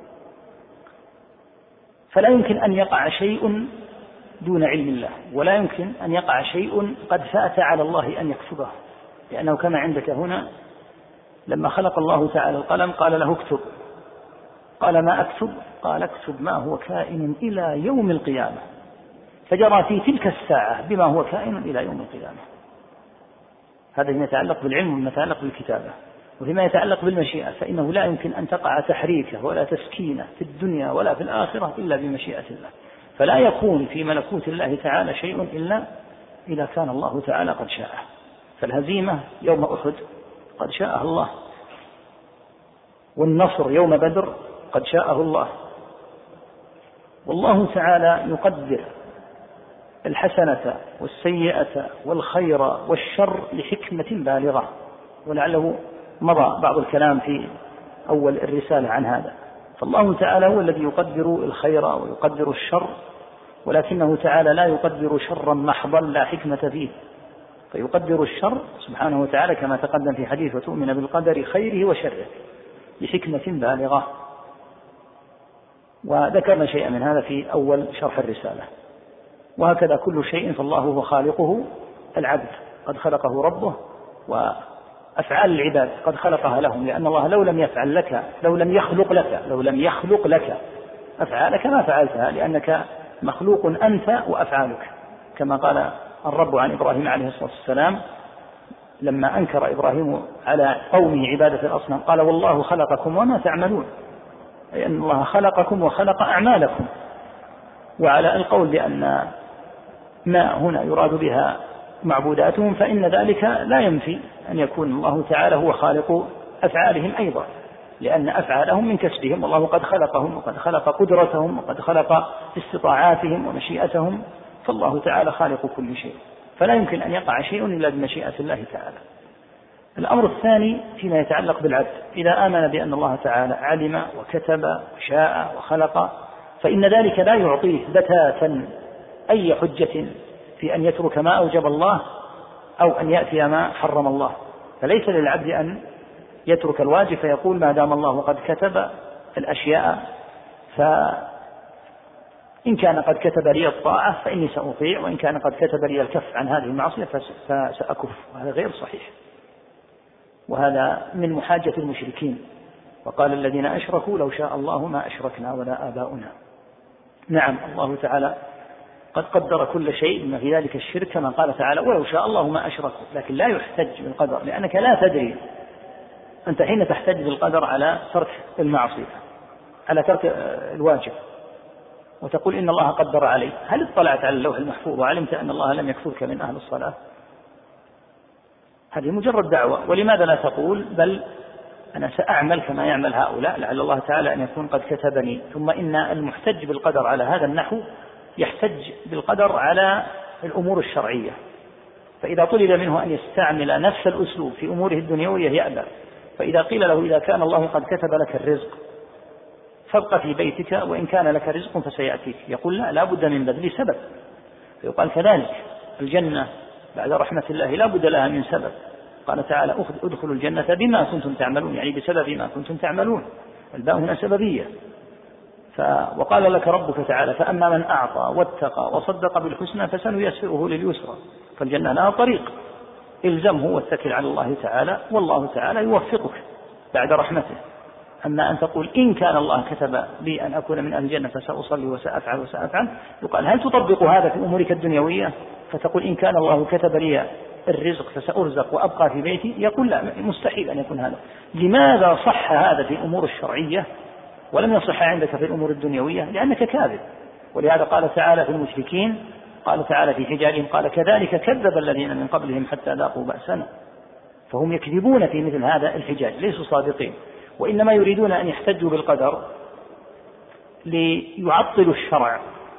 Speaker 2: فلا يمكن أن يقع شيء دون علم الله، ولا يمكن أن يقع شيء قد فات على الله أن يكتبه، لأنه كما عندك هنا لما خلق الله تعالى القلم قال له اكتب، قال ما أكتب؟ قال اكتب ما هو كائن إلى يوم القيامة، فجرى في تلك الساعة بما هو كائن إلى يوم القيامة. هذا فيما يتعلق بالعلم وما يتعلق بالكتابة. وفيما يتعلق بالمشيئة فإنه لا يمكن أن تقع تحريكه ولا تسكينه في الدنيا ولا في الآخرة إلا بمشيئة الله، فلا يكون في ملكوت الله تعالى شيء إلا إذا كان الله تعالى قد شاءه. فالهزيمة يوم أحد قد شاءه الله، والنصر يوم بدر قد شاءه الله، والله تعالى يقدر الحسنة والسيئة والخير والشر لحكمة بالغة، ولعله مضى بعض الكلام في أول الرسالة عن هذا. فالله تعالى هو الذي يقدر الخير ويقدر الشر، ولكنه تعالى لا يقدر شرا محضا لا حكمة فيه، فيقدر الشر سبحانه وتعالى كما تقدم في حديث وتؤمن بالقدر خيره وشره لحكمة بالغة، وذكرنا شيئا من هذا في أول شرح الرسالة. وهكذا كل شيء فالله هو خالقه العبد، قد خلقه ربه، وأفعال العباد قد خلقها لهم، لأن الله لو لم يفعل لك لو لم يخلق لك لو لم يخلق لك أفعالك ما فعلتها، لأنك مخلوق أنت وأفعالك، كما قال الرب عن إبراهيم عليه الصلاة والسلام لما أنكر إبراهيم على قومه عبادة الأصنام قال والله خلقكم وما تعملون، أي أن الله خلقكم وخلق أعمالكم. وعلى القول بأن ما هنا يراد بها معبوداتهم فإن ذلك لا ينفي أن يكون الله تعالى هو خالق أفعالهم أيضا، لأن أفعالهم من كسبهم، والله قد خلقهم وقد خلق قدرتهم وقد خلق استطاعاتهم ومشيئتهم، فالله تعالى خالق كل شيء، فلا يمكن أن يقع شيء إلا بمشيئة الله تعالى. الأمر الثاني فيما يتعلق بالعبد، إذا آمن بأن الله تعالى علم وكتب وشاء وخلق فإن ذلك لا يعطيه بتاتا أي حجة في أن يترك ما أوجب الله أو أن يأتي ما حرم الله. فليس للعبد أن يترك الواجب فيقول ما دام الله قد كتب الأشياء فإن كان قد كتب لي الطاعة فإني سأطيع، وإن كان قد كتب لي الكف عن هذه المعصية فسأكف. وهذا غير صحيح، وهذا من محاجة المشركين. وقال الذين أشركوا لو شاء الله ما أشركنا ولا آباؤنا. نعم الله تعالى قد قدر كل شيء بما في ذلك الشرك، كما قال تعالى ولو شاء الله ما أشركوا، لكن لا يحتج بالقدر لأنك لا تدري. أنت حين تحتج بالقدر على ترك المعصية على ترك الواجب وتقول إن الله قدر عليه، هل اطلعت على اللوح المحفوظ وعلمت أن الله لم يكفرك من أهل الصلاة؟ هذه مجرد دعوة. ولماذا لا تقول بل أنا سأعمل كما يعمل هؤلاء لعل الله تعالى أن يكون قد كتبني. ثم إن المحتج بالقدر على هذا النحو يحتج بالقدر على الأمور الشرعية، فإذا طلب منه أن يستعمل نفس الأسلوب في أموره الدنيوية يأبى. فإذا قيل له إذا كان الله قد كتب لك الرزق فابق في بيتك وإن كان لك رزق فسيأتيك، يقول لا لا بد من بذل سبب. فيقال كذلك الجنة بعد رحمة الله لا بد لها من سبب. قال تعالى ادخلوا الجنة بما كنتم تعملون، يعني بسبب ما كنتم تعملون، الباء هنا سببية. ف... وقال لك ربك تعالى فأما من أعطى واتقى وصدق بالحسنى فسنيسره لليسرى. فالجنة لها طريق، الزمه واتكل على الله تعالى والله تعالى يوفقك بعد رحمته. أما أن تقول إن كان الله كتب لي أن أكون من أهل الجنة فسأصلي وسأفعل وسأفعل، يقال هل تطبق هذا في أمورك الدنيوية؟ فتقول إن كان الله كتب لي الرزق فسأرزق وأبقى في بيتي، يقول لا مستحيل أن يكون هذا. لماذا صح هذا في الأمور الشرعية ولم يصح عندك في الأمور الدنيوية؟ لأنك كاذب. ولهذا قال تعالى في المشركين، قال تعالى في حجاجهم قال كذلك كذب الذين من قبلهم حتى ذاقوا بأسنا. فهم يكذبون في مثل هذا الحجاج، ليسوا صادقين، وإنما يريدون أن يحتجوا بالقدر ليعطلوا الشرع.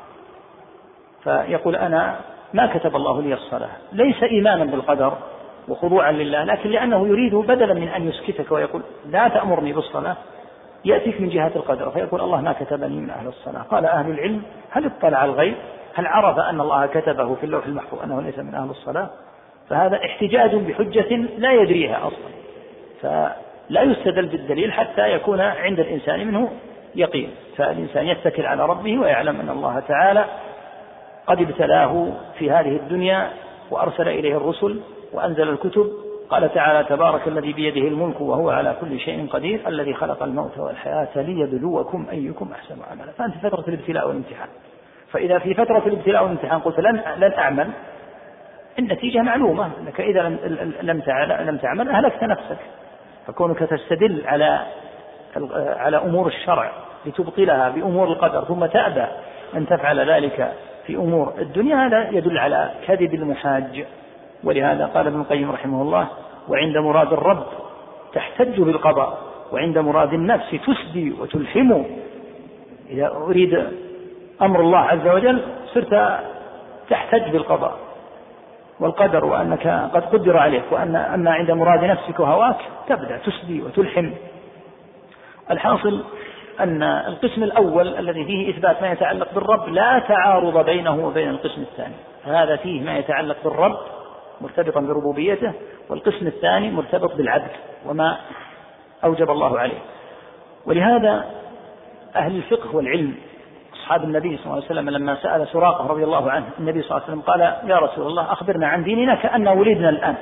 Speaker 2: فيقول أنا ما كتب الله لي الصلاة، ليس إيمانا بالقدر وخضوعا لله، لكن لأنه يريد بدلا من أن يسكتك ويقول لا تأمرني بالصلاة يأتيك من جهة القدر، فيقول الله ما كتبني من أهل الصلاة. قال أهل العلم هل اطلع الغيب؟ هل عرف أن الله كتبه في اللوح المحفوظ أنه ليس من أهل الصلاة؟ فهذا احتجاج بحجة لا يدريها أصلا، فلا يستدل بالدليل حتى يكون عند الإنسان منه يقين. فالإنسان يتكل على ربه ويعلم أن الله تعالى قد ابتلاه في هذه الدنيا وأرسل إليه الرسل وأنزل الكتب. قال تعالى تبارك الذي بيده الملك وهو على كل شيء قدير الذي خلق الموت والحياة ليبلوكم أيكم أحسن عملا. فأنت في فترة الابتلاء والامتحان، فإذا في فترة الابتلاء والامتحان قلت لن, لن أعمل، النتيجة معلومة أنك إذا لم لم تعمل أهلكت نفسك. فكونك تستدل على على أمور الشرع لتبطلها بأمور القدر ثم تأبى أن تفعل ذلك في أمور الدنيا، هذا يدل على كذب المحاج. ولهذا قال ابن القيم رحمه الله وعند مراد الرب تحتج بالقضاء وعند مراد النفس تسدي وتلحم. إذا أريد أمر الله عز وجل صرت تحتج بالقضاء والقدر وأنك قد قدر عليك، وأن أما عند مراد نفسك وهواك تبدأ تسدي وتلحم. الحاصل أن القسم الأول الذي فيه إثبات ما يتعلق بالرب لا تعارض بينه وبين القسم الثاني، هذا فيه ما يتعلق بالرب مرتبطا بربوبيته، والقسم الثاني مرتبط بالعبد وما أوجب الله عليه. ولهذا أهل الفقه والعلم أصحاب النبي صلى الله عليه وسلم لما سأل سراقة رضي الله عنه النبي صلى الله عليه وسلم قال يا رسول الله أخبرنا عن ديننا كأننا ولدنا الآن،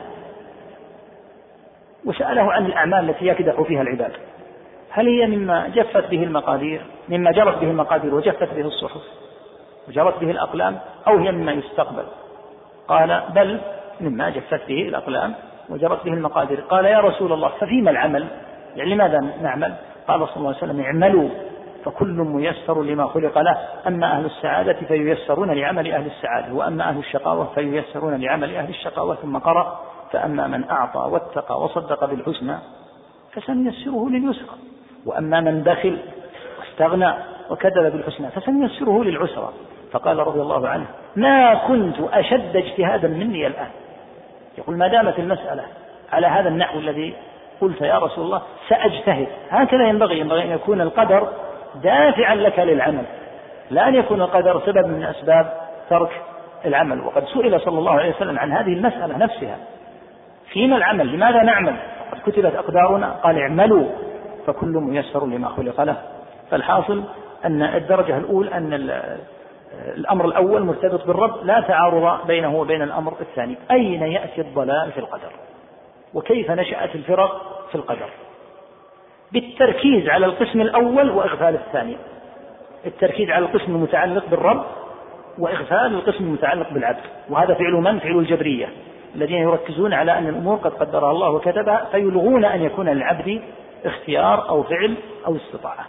Speaker 2: وسأله عن الأعمال التي يكدح فيها العباد، هل هي مما جفت به المقادير مما جرت به المقادير وجفت به الصحف وجرت به الأقلام، أو هي مما يستقبل؟ قال بل مما جفت به الأقلام وجرت به المقادير. قال يا رسول الله ففيما العمل؟ يعني لماذا نعمل؟ قال صلى الله عليه وسلم اعملوا فكل ميسر لما خلق له، أما أهل السعادة فييسرون لعمل أهل السعادة، وأما أهل الشقاوة فييسرون لعمل أهل الشقاوة. ثم قرأ فأما من أعطى واتقى وصدق بالحسنى فسنيسره لليسرى، وأما من بخل واستغنى وكذب بالحسنى فسنيسره للعسرى. فقال رضي الله عنه ما كنت أشد اجتهادا مني الآن. يقول ما دامت المسألة على هذا النحو الذي قلت يا رسول الله سأجتهد، هكذا ينبغي ينبغي أن يكون القدر دافعا لك للعمل، لا أن يكون القدر سبب من أسباب ترك العمل. وقد سئل صلى الله عليه وسلم عن هذه المسألة نفسها، فيما العمل؟ لماذا نعمل؟ قد كتبت أقدارنا. قال اعملوا فكل ميسر لما خلق له. فالحاصل أن الدرجة الأولى أن الأمر الأول مرتبط بالرب لا تعارض بينه وبين الأمر الثاني. أين يأتي الضلال في القدر؟ وكيف نشأت الفرق في القدر؟ بالتركيز على القسم الأول وإغفال الثاني، التركيز على القسم المتعلق بالرب وإغفال القسم المتعلق بالعبد. وهذا فعل من؟ فعل الجبرية الذين يركزون على أن الأمور قد قدرها الله وكتبها، فيلغون أن يكون للعبد اختيار أو فعل أو استطاعة.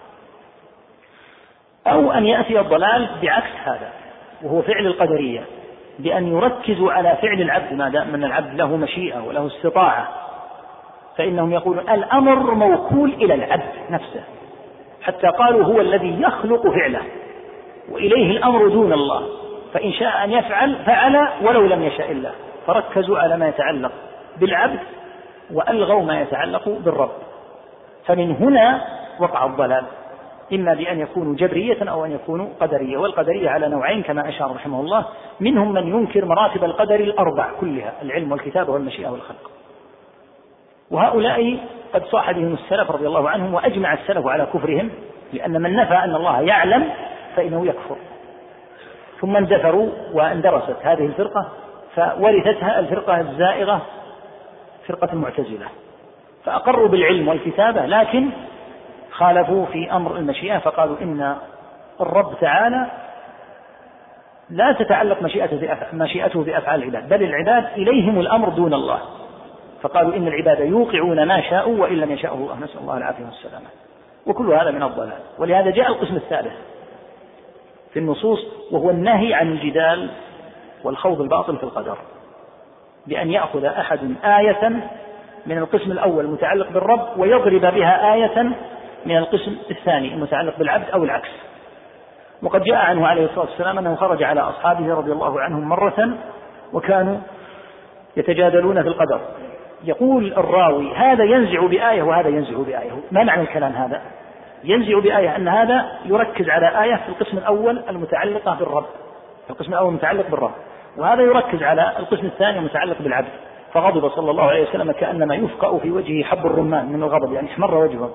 Speaker 2: أو أن يأتي الضلال بعكس هذا وهو فعل القدرية، بأن يركزوا على فعل العبد ما دام من العبد له مشيئة وله استطاعة، فإنهم يقولون الأمر موكول إلى العبد نفسه، حتى قالوا هو الذي يخلق فعله وإليه الأمر دون الله، فإن شاء أن يفعل فعل ولو لم يشاء الله، فركزوا على ما يتعلق بالعبد وألغوا ما يتعلق بالرب. فمن هنا وقع الضلال، إما بأن يكونوا جبرية أو أن يكونوا قدرية، والقدرية على نوعين كما أشار رحمه الله، منهم من ينكر مراتب القدر الأربع كلها، العلم والكتابة والمشيئة والخلق، وهؤلاء قد صاح بهم السلف رضي الله عنهم، وأجمع السلف على كفرهم، لأن من نفى أن الله يعلم فإنه يكفر. ثم اندثروا واندرست هذه الفرقة فورثتها الفرقة الزائغة فرقة المعتزلة، فأقروا بالعلم والكتابة لكن خالفوا في أمر المشيئة، فقالوا إن الرب تعالى لا تتعلق مشيئته بأفعال العباد، بل العباد إليهم الأمر دون الله، فقالوا إن العباد يوقعون ما شاءوا وإن لم يشاءه الله، نسأل الله العافية والسلامة. وكل هذا من الضلال. ولهذا جاء القسم الثالث في النصوص، وهو النهي عن الجدال والخوض الباطل في القدر، بأن يأخذ أحد آية من القسم الأول المتعلق بالرب ويضرب بها آية من القسم الثاني المتعلق بالعبد أو العكس. وقد جاء عنه عليه الصلاة والسلام أنه خرج على أصحابه رضي الله عنهم مرة وكانوا يتجادلون في القدر، يقول الراوي هذا ينزع بآية وهذا ينزع بآية. ما معنى الكلام هذا؟ ينزع بآية أن هذا يركز على آية في القسم الأول المتعلقة بالرب، في القسم الأول المتعلق بالرب، وهذا يركز على القسم الثاني المتعلق بالعبد. فغضب صلى الله عليه وسلم كأنما يفقأ في وجهه حب الرمان من الغضب، يعني احمر وجهه،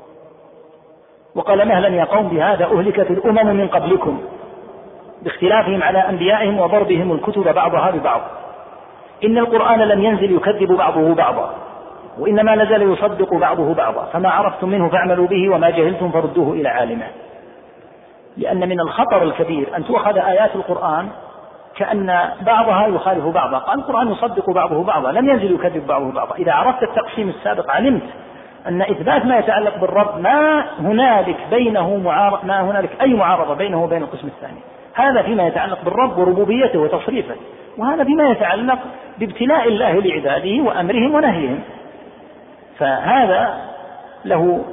Speaker 2: وقال مهلا يا قوم بهذا أهلكت الأمم من قبلكم باختلافهم على أنبيائهم وضربهم الكتب بعضها ببعض، إن القرآن لم ينزل يكذب بعضه بعضا، وإنما نزل يصدق بعضه بعضا، فما عرفتم منه فاعملوا به وما جهلتم فردوه إلى عالمه. لأن من الخطر الكبير أن تؤخذ آيات القرآن كأن بعضها يخالف بعضها، قال القرآن يصدق بعضه بعضا، لم ينزل يكذب بعضه بعضا. إذا عرفت التقسيم السابق علمت أن إثبات ما يتعلق بالرب ما هنالك بينه معارض، ما هنالك أي معارضة بينه وبين القسم الثاني. هذا فيما يتعلق بالرب وربوبيته وتصريفه، وهذا فيما يتعلق بابتلاء الله لعباده وأمرهم ونهيهم، فهذا له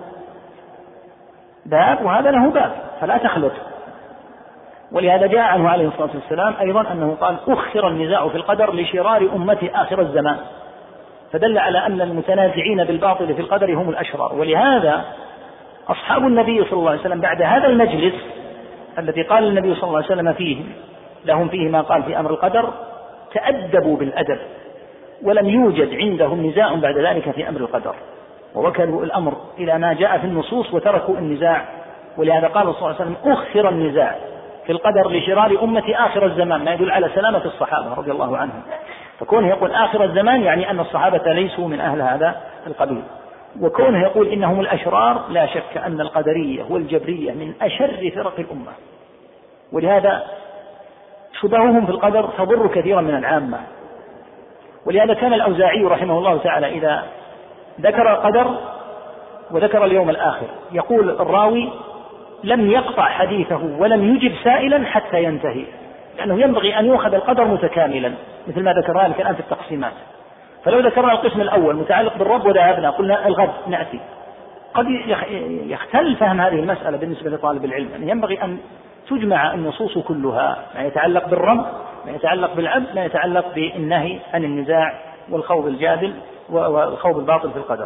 Speaker 2: باب وهذا له باب، فلا تخلط. ولهذا جاء عنه عليه الصلاة والسلام أيضا أنه قال أخر النزاع في القدر لشرار أمتي آخر الزمان، فدل على أن المتنازعين بالباطل في القدر هم الأشرار. ولهذا أصحاب النبي صلى الله عليه وسلم بعد هذا المجلس الذي قال النبي صلى الله عليه وسلم فيه لهم فيه ما قال في أمر القدر تأدبوا بالأدب، ولم يوجد عندهم نزاع بعد ذلك في أمر القدر، ووكلوا الأمر إلى ما جاء في النصوص وتركوا النزاع. ولهذا قال صلى الله عليه وسلم أخر النزاع في القدر لشرار أمتي آخر الزمان، ما يدل على سلامة الصحابة رضي الله عنهم. فكونه يقول آخر الزمان يعني أن الصحابة ليسوا من أهل هذا القبيل، وكونه يقول إنهم الأشرار لا شك أن القدرية والجبرية من أشر فرق الأمة، ولهذا شبههم في القدر تضر كثيرا من العامة. ولهذا كان الأوزاعي رحمه الله تعالى إذا ذكر القدر وذكر اليوم الآخر يقول الراوي لم يقطع حديثه ولم يجب سائلا حتى ينتهي، لأنه ينبغي أن يؤخذ القدر متكاملا مثل ما ذكرنا لك الآن في التقسيمات. فلو ذكرنا القسم الأول متعلق بالرب وذهبنا قلنا الغد نأتي، قد يختل فهم هذه المسألة بالنسبة لطالب العلم، يعني ينبغي أن تجمع النصوص كلها، ما يتعلق بالرب، ما يتعلق بالعبد، ما يتعلق بالنهي عن النزاع والخوض الجادل والخوض الباطل في القدر.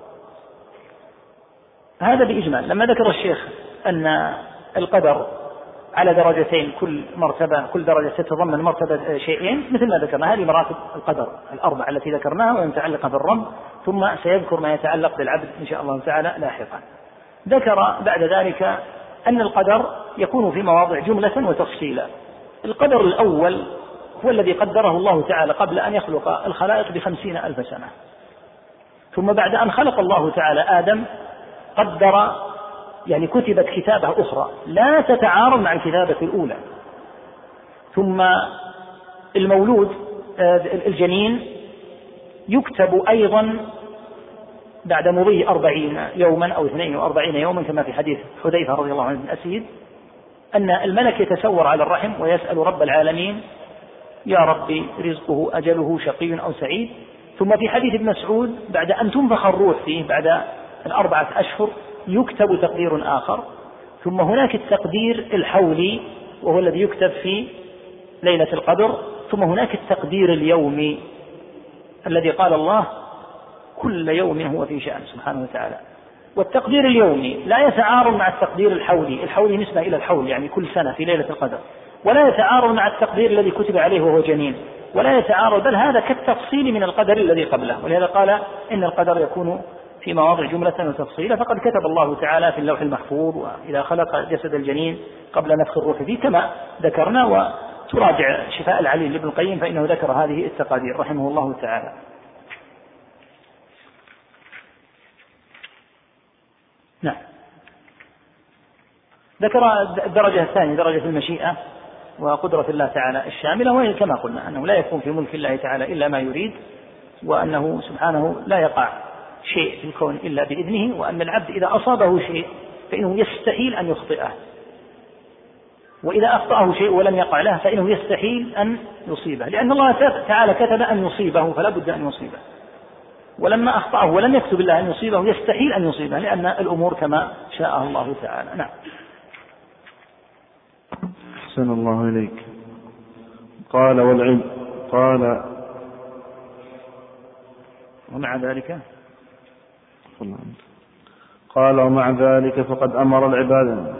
Speaker 2: هذا بإجمال. لما ذكر الشيخ أن القدر على درجتين، كل مرتبة كل درجة تتضمن مرتبة شيئين مثل ما ذكرنا، هذه مراتب القدر الأربع التي ذكرناها ومتعلقة بالرب، ثم سيذكر ما يتعلق بالعبد إن شاء الله تعالى لاحقا. ذكر بعد ذلك أن القدر يكون في مواضع جملة وتفصيلا. القدر الأول هو الذي قدره الله تعالى قبل أن يخلق الخلائق بخمسين ألف سنة، ثم بعد أن خلق الله تعالى آدم قدر، يعني كتبت كتابة أخرى لا تتعارض مع الكتابة الأولى، ثم المولود الجنين يكتب أيضا بعد مضي أربعين يوما أو اثنين وأربعين يوما كما في حديث حذيفة رضي الله عنه بن أسيد أن الملك يتسور على الرحم ويسأل رب العالمين يا ربي رزقه أجله شقي أو سعيد، ثم في حديث ابن مسعود بعد أن تنفخ الروح فيه بعد الأربعة أشهر يكتب تقدير آخر، ثم هناك التقدير الحولي وهو الذي يكتب في ليلة القدر، ثم هناك التقدير اليومي الذي قال الله كل يوم هو في شأن سبحانه وتعالى. والتقدير اليومي لا يتعارض مع التقدير الحولي، الحولي نسبة إلى الحول يعني كل سنة في ليلة القدر، ولا يتعارض مع التقدير الذي كتب عليه وهو جنين، ولا يتعارض، بل هذا كالتفصيل من القدر الذي قبله. ولهذا قال إن القدر يكون في مواضع جملة وتفصيلا، فقد كتب الله تعالى في اللوح المحفوظ وإذا خلق جسد الجنين قبل نفخ الروح فيه كما ذكرنا. وتراجع شفاء العليل لابن القيم فإنه ذكر هذه التقادير رحمه الله تعالى. نعم. ذكر الدرجة الثانية درجة المشيئة وقدرة الله تعالى الشاملة، وهي كما قلنا أنه لا يكون في ملك الله تعالى إلا ما يريد، وأنه سبحانه لا يقع شيء في الكون إلا بإذنه، وأن العبد إذا أصابه شيء فإنه يستحيل أن يخطئه، وإذا أخطأه شيء ولم يقع له فإنه يستحيل أن يصيبه، لأن الله تعالى كتب أن يصيبه فلا بد أن يصيبه، ولما أخطأه ولم يكتب الله أن يصيبه يستحيل أن يصيبه، لأن الأمور كما شاء الله تعالى. نعم.
Speaker 3: أحسن الله إليك. قال والعلم قال
Speaker 2: ومع ذلك
Speaker 3: قال ومع ذلك فقد أمر العباد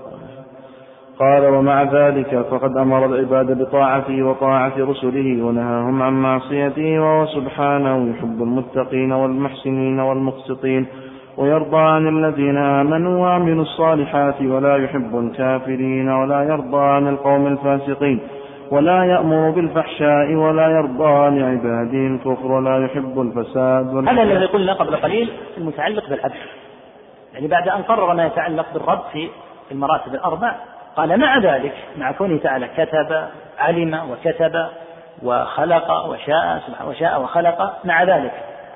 Speaker 3: قال ومع ذلك فقد أمر العباد بطاعته وطاعة رسله ونهاهم عن معصيته، وهو سبحانه يحب المتقين والمحسنين والمقسطين، ويرضى عن الذين آمنوا وعملوا الصالحات، ولا يحب الكافرين، ولا يرضى عن القوم الفاسقين، ولا يأمر بالفحشاء، ولا يرضى لعباده الكفر، ولا يحب الفساد.
Speaker 2: هذا الذي قلنا قبل قليل المتعلق بالعبد، يعني بعد أن قرر ما يتعلق بالرب في المراتب الأربع قال مع ذلك، مع كونه تعالى كتب علم وكتب وخلق وشاء وشاء وخلق، مع ذلك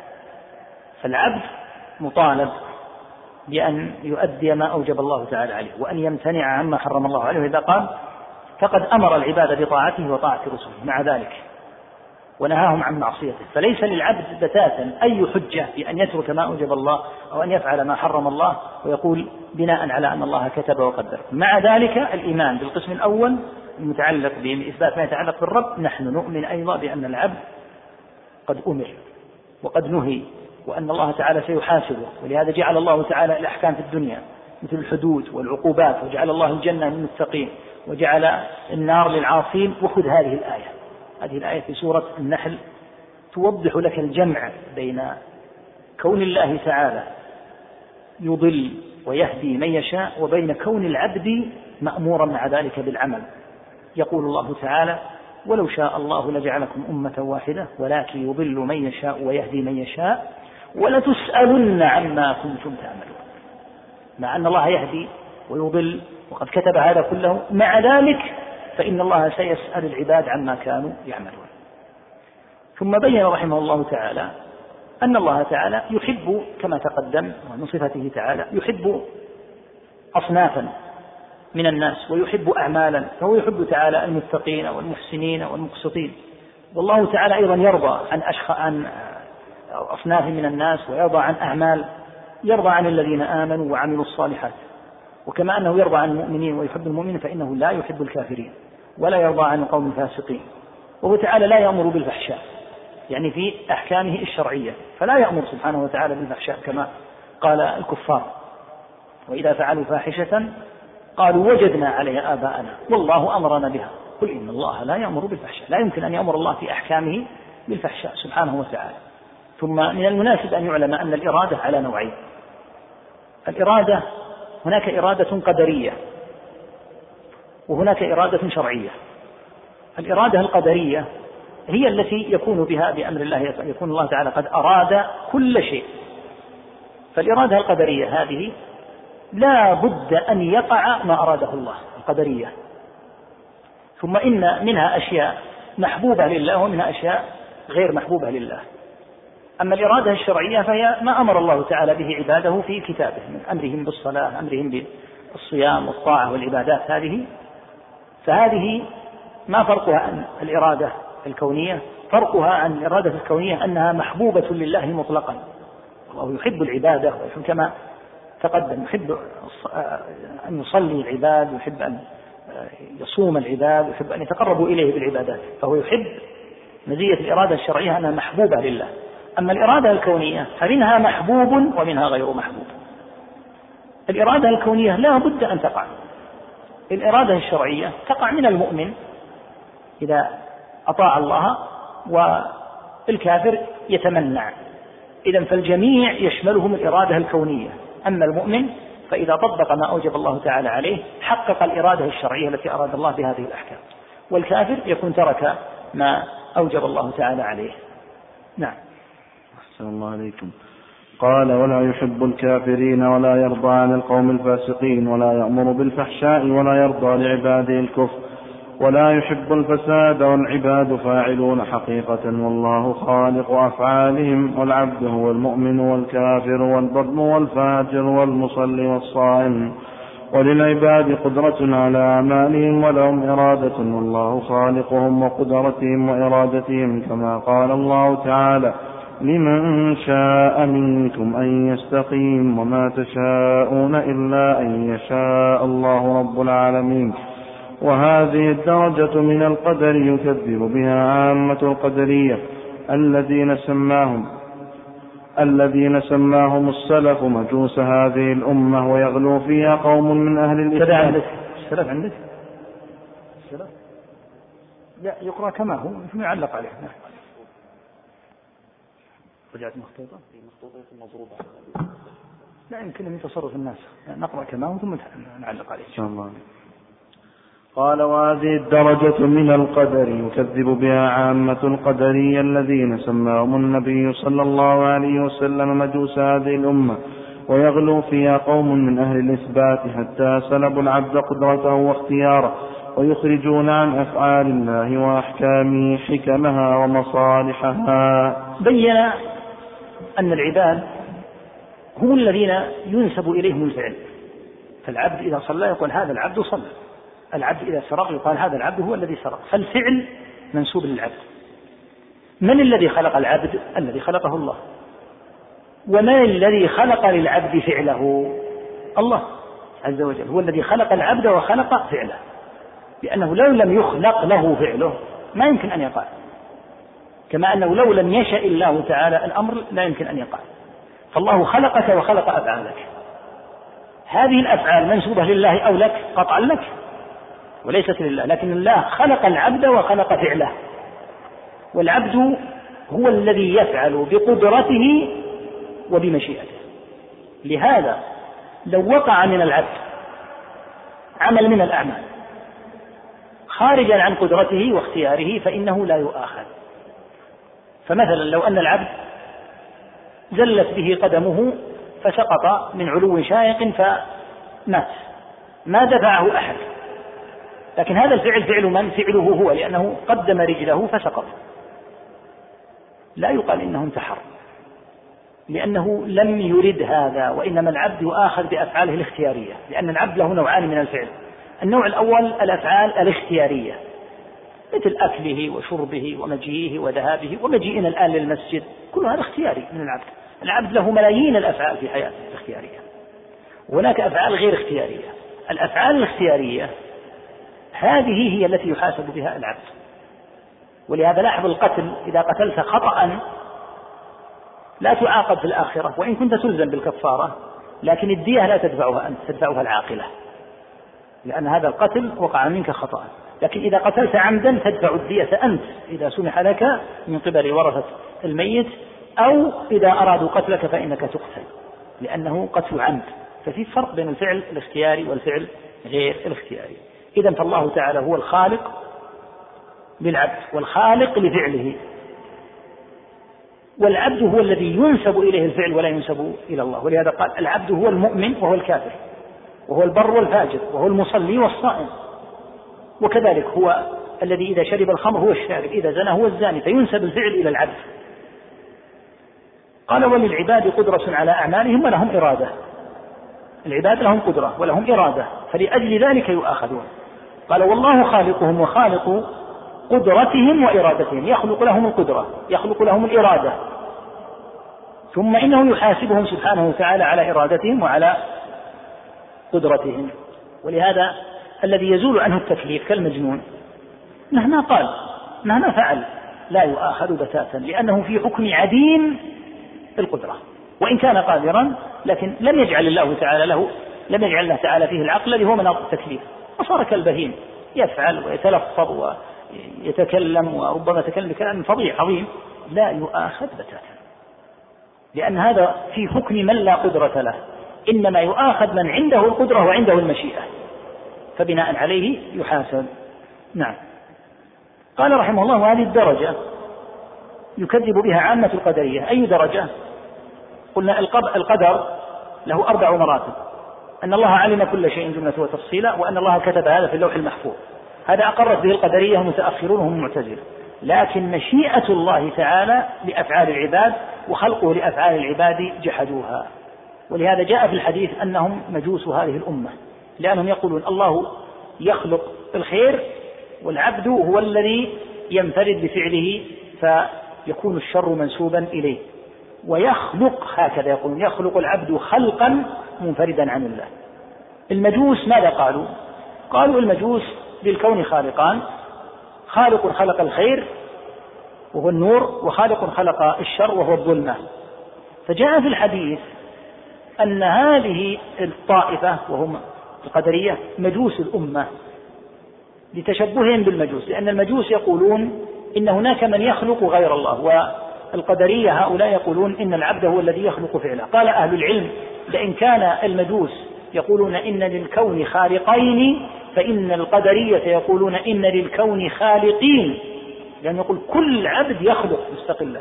Speaker 2: فالعبد مطالب بأن يؤدي ما أوجب الله تعالى عليه وأن يمتنع عما حرم الله عليه، إذا قال فقد أمر العباد بطاعته وطاعة رسله مع ذلك ونهاهم عن معصيته، فليس للعبد بتاتا أي حجة بأن يترك ما أوجب الله أو أن يفعل ما حرم الله ويقول بناء على أن الله كتب وقدر. مع ذلك الإيمان بالقسم الأول المتعلق بإثبات ما يتعلق بالرب، نحن نؤمن أيضا بأن العبد قد أمر وقد نهي وأن الله تعالى سيحاسبه، ولهذا جعل الله تعالى الأحكام في الدنيا مثل الحدود والعقوبات، وجعل الله الجنة للمتقين وجعل النار للعاصين. وخذ هذه الآية، هذه الآية في سورة النحل توضح لك الجمع بين كون الله تعالى يضل ويهدي من يشاء وبين كون العبد مأمورا مع ذلك بالعمل. يقول الله تعالى ولو شاء الله لجعلكم أمة واحدة ولكن يضل من يشاء ويهدي من يشاء ولتسألن عما كنتم تعملون. مع أن الله يهدي ويضل وقد كتب هذا كله، مع ذلك فإن الله سيسأل العباد عما كانوا يعملون. ثم بين رحمه الله تعالى أن الله تعالى يحب كما تقدم من صفته تعالى، يحب أصنافا من الناس ويحب أعمالا، فهو يحب تعالى المتقين والمحسنين والمقسطين، والله تعالى أيضا يرضى عن عن أصناف من الناس ويرضى عن أعمال، يرضى عن الذين آمنوا وعملوا الصالحات، وكما أنه يرضى عن المؤمنين ويحب المؤمنين فإنه لا يحب الكافرين ولا يرضى عن القوم الفاسقين. وهو تعالى لا يأمر بالفحشاء يعني في أحكامه الشرعية، فلا يأمر سبحانه وتعالى بالفحشاء كما قال الكفار وإذا فعلوا فاحشة قالوا وجدنا عليها آباءنا والله أمرنا بها قل إن الله لا يأمر بالفحشاء. لا يمكن أن يأمر الله في أحكامه بالفحشاء سبحانه وتعالى. ثم من المناسب أن يعلم أن الإرادة على نوعين. الإرادة هناك إرادة قدرية وهناك إرادة شرعية. الإرادة القدرية هي التي يكون بها بأمر الله، يكون الله تعالى قد أراد كل شيء. فالإرادة القدرية هذه لا بد أن يقع ما أراده الله القدرية. ثم إن منها أشياء محبوبة لله ومنها أشياء غير محبوبة لله. أما الإرادة الشرعية فهي ما أمر الله تعالى به عباده في كتابه من أمرهم بالصلاة، أمرهم بالصيام والطاعة والعبادات، هذه فهذه ما فرقها عن الإرادة الكونية فرقها عن الإرادة الكونية أنها محبوبة لله مطلقا. الله يحب العبادة ويحب كما تقدم، يحب أن يصلي العباد، ويحب أن يصوم العباد، ويحب أن يتقربوا إليه بالعبادات، فهو يحب. مزية الإرادة الشرعية أنها محبوبة لله. أما الإرادة الكونية فمنها محبوب ومنها غير محبوب. الإرادة الكونية لا بد أن تقع. الإرادة الشرعية تقع من المؤمن إذا أطاع الله، والكافر يتمنع. إذن فالجميع يشملهم الإرادة الكونية. أما المؤمن فإذا طبق ما أوجب الله تعالى عليه حقق الإرادة الشرعية التي أراد الله بهذه الأحكام، والكافر يكون ترك ما أوجب الله تعالى عليه. نعم.
Speaker 3: أحسن الله عليكم. قال: ولا يحب الكافرين ولا يرضى عن القوم الفاسقين ولا يأمر بالفحشاء ولا يرضى لعباده الكفر ولا يحب الفساد والعباد فاعلون حقيقة، والله خالق أفعالهم، والعبد هو المؤمن والكافر والبر والفاجر والمصلي والصائم، وللعباد قدرة على أعمالهم ولهم إرادة، والله خالقهم وقدرتهم وإرادتهم، كما قال الله تعالى: لمن شاء منكم أن يستقيم وما تشاءون إلا أن يشاء الله رب العالمين. وهذه الدرجة من القدر يكذب بها عامة القدرية الذين سماهم الذين سماهم السلف مجوس هذه الأمة، ويغلو فيها قوم من أهل الإسلام.
Speaker 2: السلف عندك؟ السلف لا يقرأ كما هو، يعلق عليه. رجعت مخطوطة في مخطوطة مضروبة، لا يمكن من تصرف الناس. نقرأ كما هو ثم نعلق عليه إن شاء الله.
Speaker 3: قال: وهذه الدرجة من القدر يكذب بها عامة القدرية الذين سماهم النبي صلى الله عليه وسلم مجوس هذه الأمة، ويغلو فيها قوم من أهل الإثبات حتى سلبوا العبد قدرته واختياره، ويخرجون عن أفعال الله وأحكامه حكمها ومصالحها.
Speaker 2: بين أن العباد هم الذين ينسب إليهم الفعل. فالعبد إذا صلى يقول هذا العبد صلى، العبد إذا سرق يقال هذا العبد هو الذي سرق، فالفعل منسوب للعبد. من الذي خلق العبد؟ الذي خلقه الله. ومن الذي خلق للعبد فعله؟ الله عز وجل هو الذي خلق العبد وخلق فعله، لأنه لو لم يخلق له فعله ما يمكن أن يقع، كما أنه لو لم يشأ الله تعالى الأمر لا يمكن أن يقع. فالله خلقك وخلق أفعالك. هذه الأفعال منسوبة لله أو لك؟ قطعا لك، وليست لله، لكن الله خلق العبد وخلق فعله، والعبد هو الذي يفعل بقدرته وبمشيئته. لهذا لو وقع من العبد عمل من الأعمال خارجا عن قدرته واختياره فإنه لا يؤاخذ. فمثلا لو أن العبد زلت به قدمه فسقط من علو شاهق فمات، ما دفعه أحد، لكن هذا الفعل فعل من؟ فعله هو، لأنه قدم رجله فسقط. لا يقال إنه انتحر، لأنه لم يرد هذا، وإنما العبد يؤاخذ بأفعاله الاختيارية، لأن العبد له نوعان من الفعل. النوع الأول الأفعال الاختيارية، مثل أكله وشربه ومجيئه وذهابه ومجيئنا الآن للمسجد، كل هذا اختياري من العبد. العبد له ملايين الأفعال في حياته الاختيارية. وهناك أفعال غير اختيارية. الأفعال الاختيارية هذه هي التي يحاسب بها العبد. ولهذا لاحظ القتل، إذا قتلت خطأ لا تعاقب في الآخرة، وإن كنت تلزم بالكفارة، لكن الدية لا تدفعها أنت، تدفعها العاقلة، لأن هذا القتل وقع منك خطأ. لكن إذا قتلت عمدا تدفع الدية أنت إذا سمح لك من قبل ورثة الميت، أو إذا أرادوا قتلك فإنك تقتل، لأنه قتل عمد. ففي فرق بين الفعل الاختياري والفعل غير الاختياري. إذن فالله تعالى هو الخالق للعبد والخالق لفعله، والعبد هو الذي ينسب إليه الفعل ولا ينسب إلى الله. ولهذا قال العبد هو المؤمن وهو الكافر، وهو البر والفاجر، وهو المصلي والصائم. وكذلك هو الذي إذا شرب الخمر هو الشارب، إذا زنى هو الزاني، فينسب الفعل إلى العبد. قال وللعباد قدرة على أعمالهم ولهم إرادة. العباد لهم قدرة ولهم إرادة، فلأجل ذلك يؤاخذون. قال والله خالقهم وخالق قدرتهم وإرادتهم، يخلق لهم القدرة، يخلق لهم الإرادة، ثم إنه يحاسبهم سبحانه وتعالى على إرادتهم وعلى قدرتهم. ولهذا الذي يزول عنه التكليف كالمجنون مهما قال مهما فعل لا يؤاخذ بتاتا، لأنه في حكم عديم القدرة، وإن كان قادرا لكن لم يجعل الله تعالى له لم يجعل الله تعالى فيه العقل الذي هو مناط التكليف، وصار كالبهيم يفعل ويتلفظ ويتكلم وربما يتكلم بكلام فظيع عظيم، لا يؤاخذ بتاتا، لأن هذا في حكم من لا قدرة له، إنما يؤاخذ من عنده القدرة وعنده المشيئة، فبناء عليه يحاسب. نعم. قال رحمه الله: هذه الدرجة يكذب بها عامة القدرية. أي درجة؟ قلنا القدر له أربع مراتب: أن الله علم كل شيء جملة وتفصيلا، وأن الله كتب هذا في اللوح المحفوظ، هذا أقرت به القدرية المتأخرون هم المعتزلة. لكن مشيئة الله تعالى لأفعال العباد وخلقه لأفعال العباد جحدوها، ولهذا جاء في الحديث أنهم مجوس هذه الأمة، لأنهم يقولون الله يخلق الخير والعبد هو الذي ينفرد بفعله فيكون الشر منسوبا إليه، ويخلق هكذا يقولون يخلق العبد خلقا منفردا عن الله. المجوس ماذا قالوا؟ قالوا المجوس للكون خالقان: خالق خلق الخير وهو النور، وخالق خلق الشر وهو الظلمة. فجاء في الحديث أن هذه الطائفة وهم القدرية مجوس الأمة لتشبههم بالمجوس، لأن المجوس يقولون إن هناك من يخلق غير الله، والقدرية هؤلاء يقولون إن العبد هو الذي يخلق فعله. قال أهل العلم: لئن كان المجوس يقولون إن للكون خالقين، فإن القدرية يقولون إن للكون خالقين، لأن يقول كل عبد يخلق مستقلا.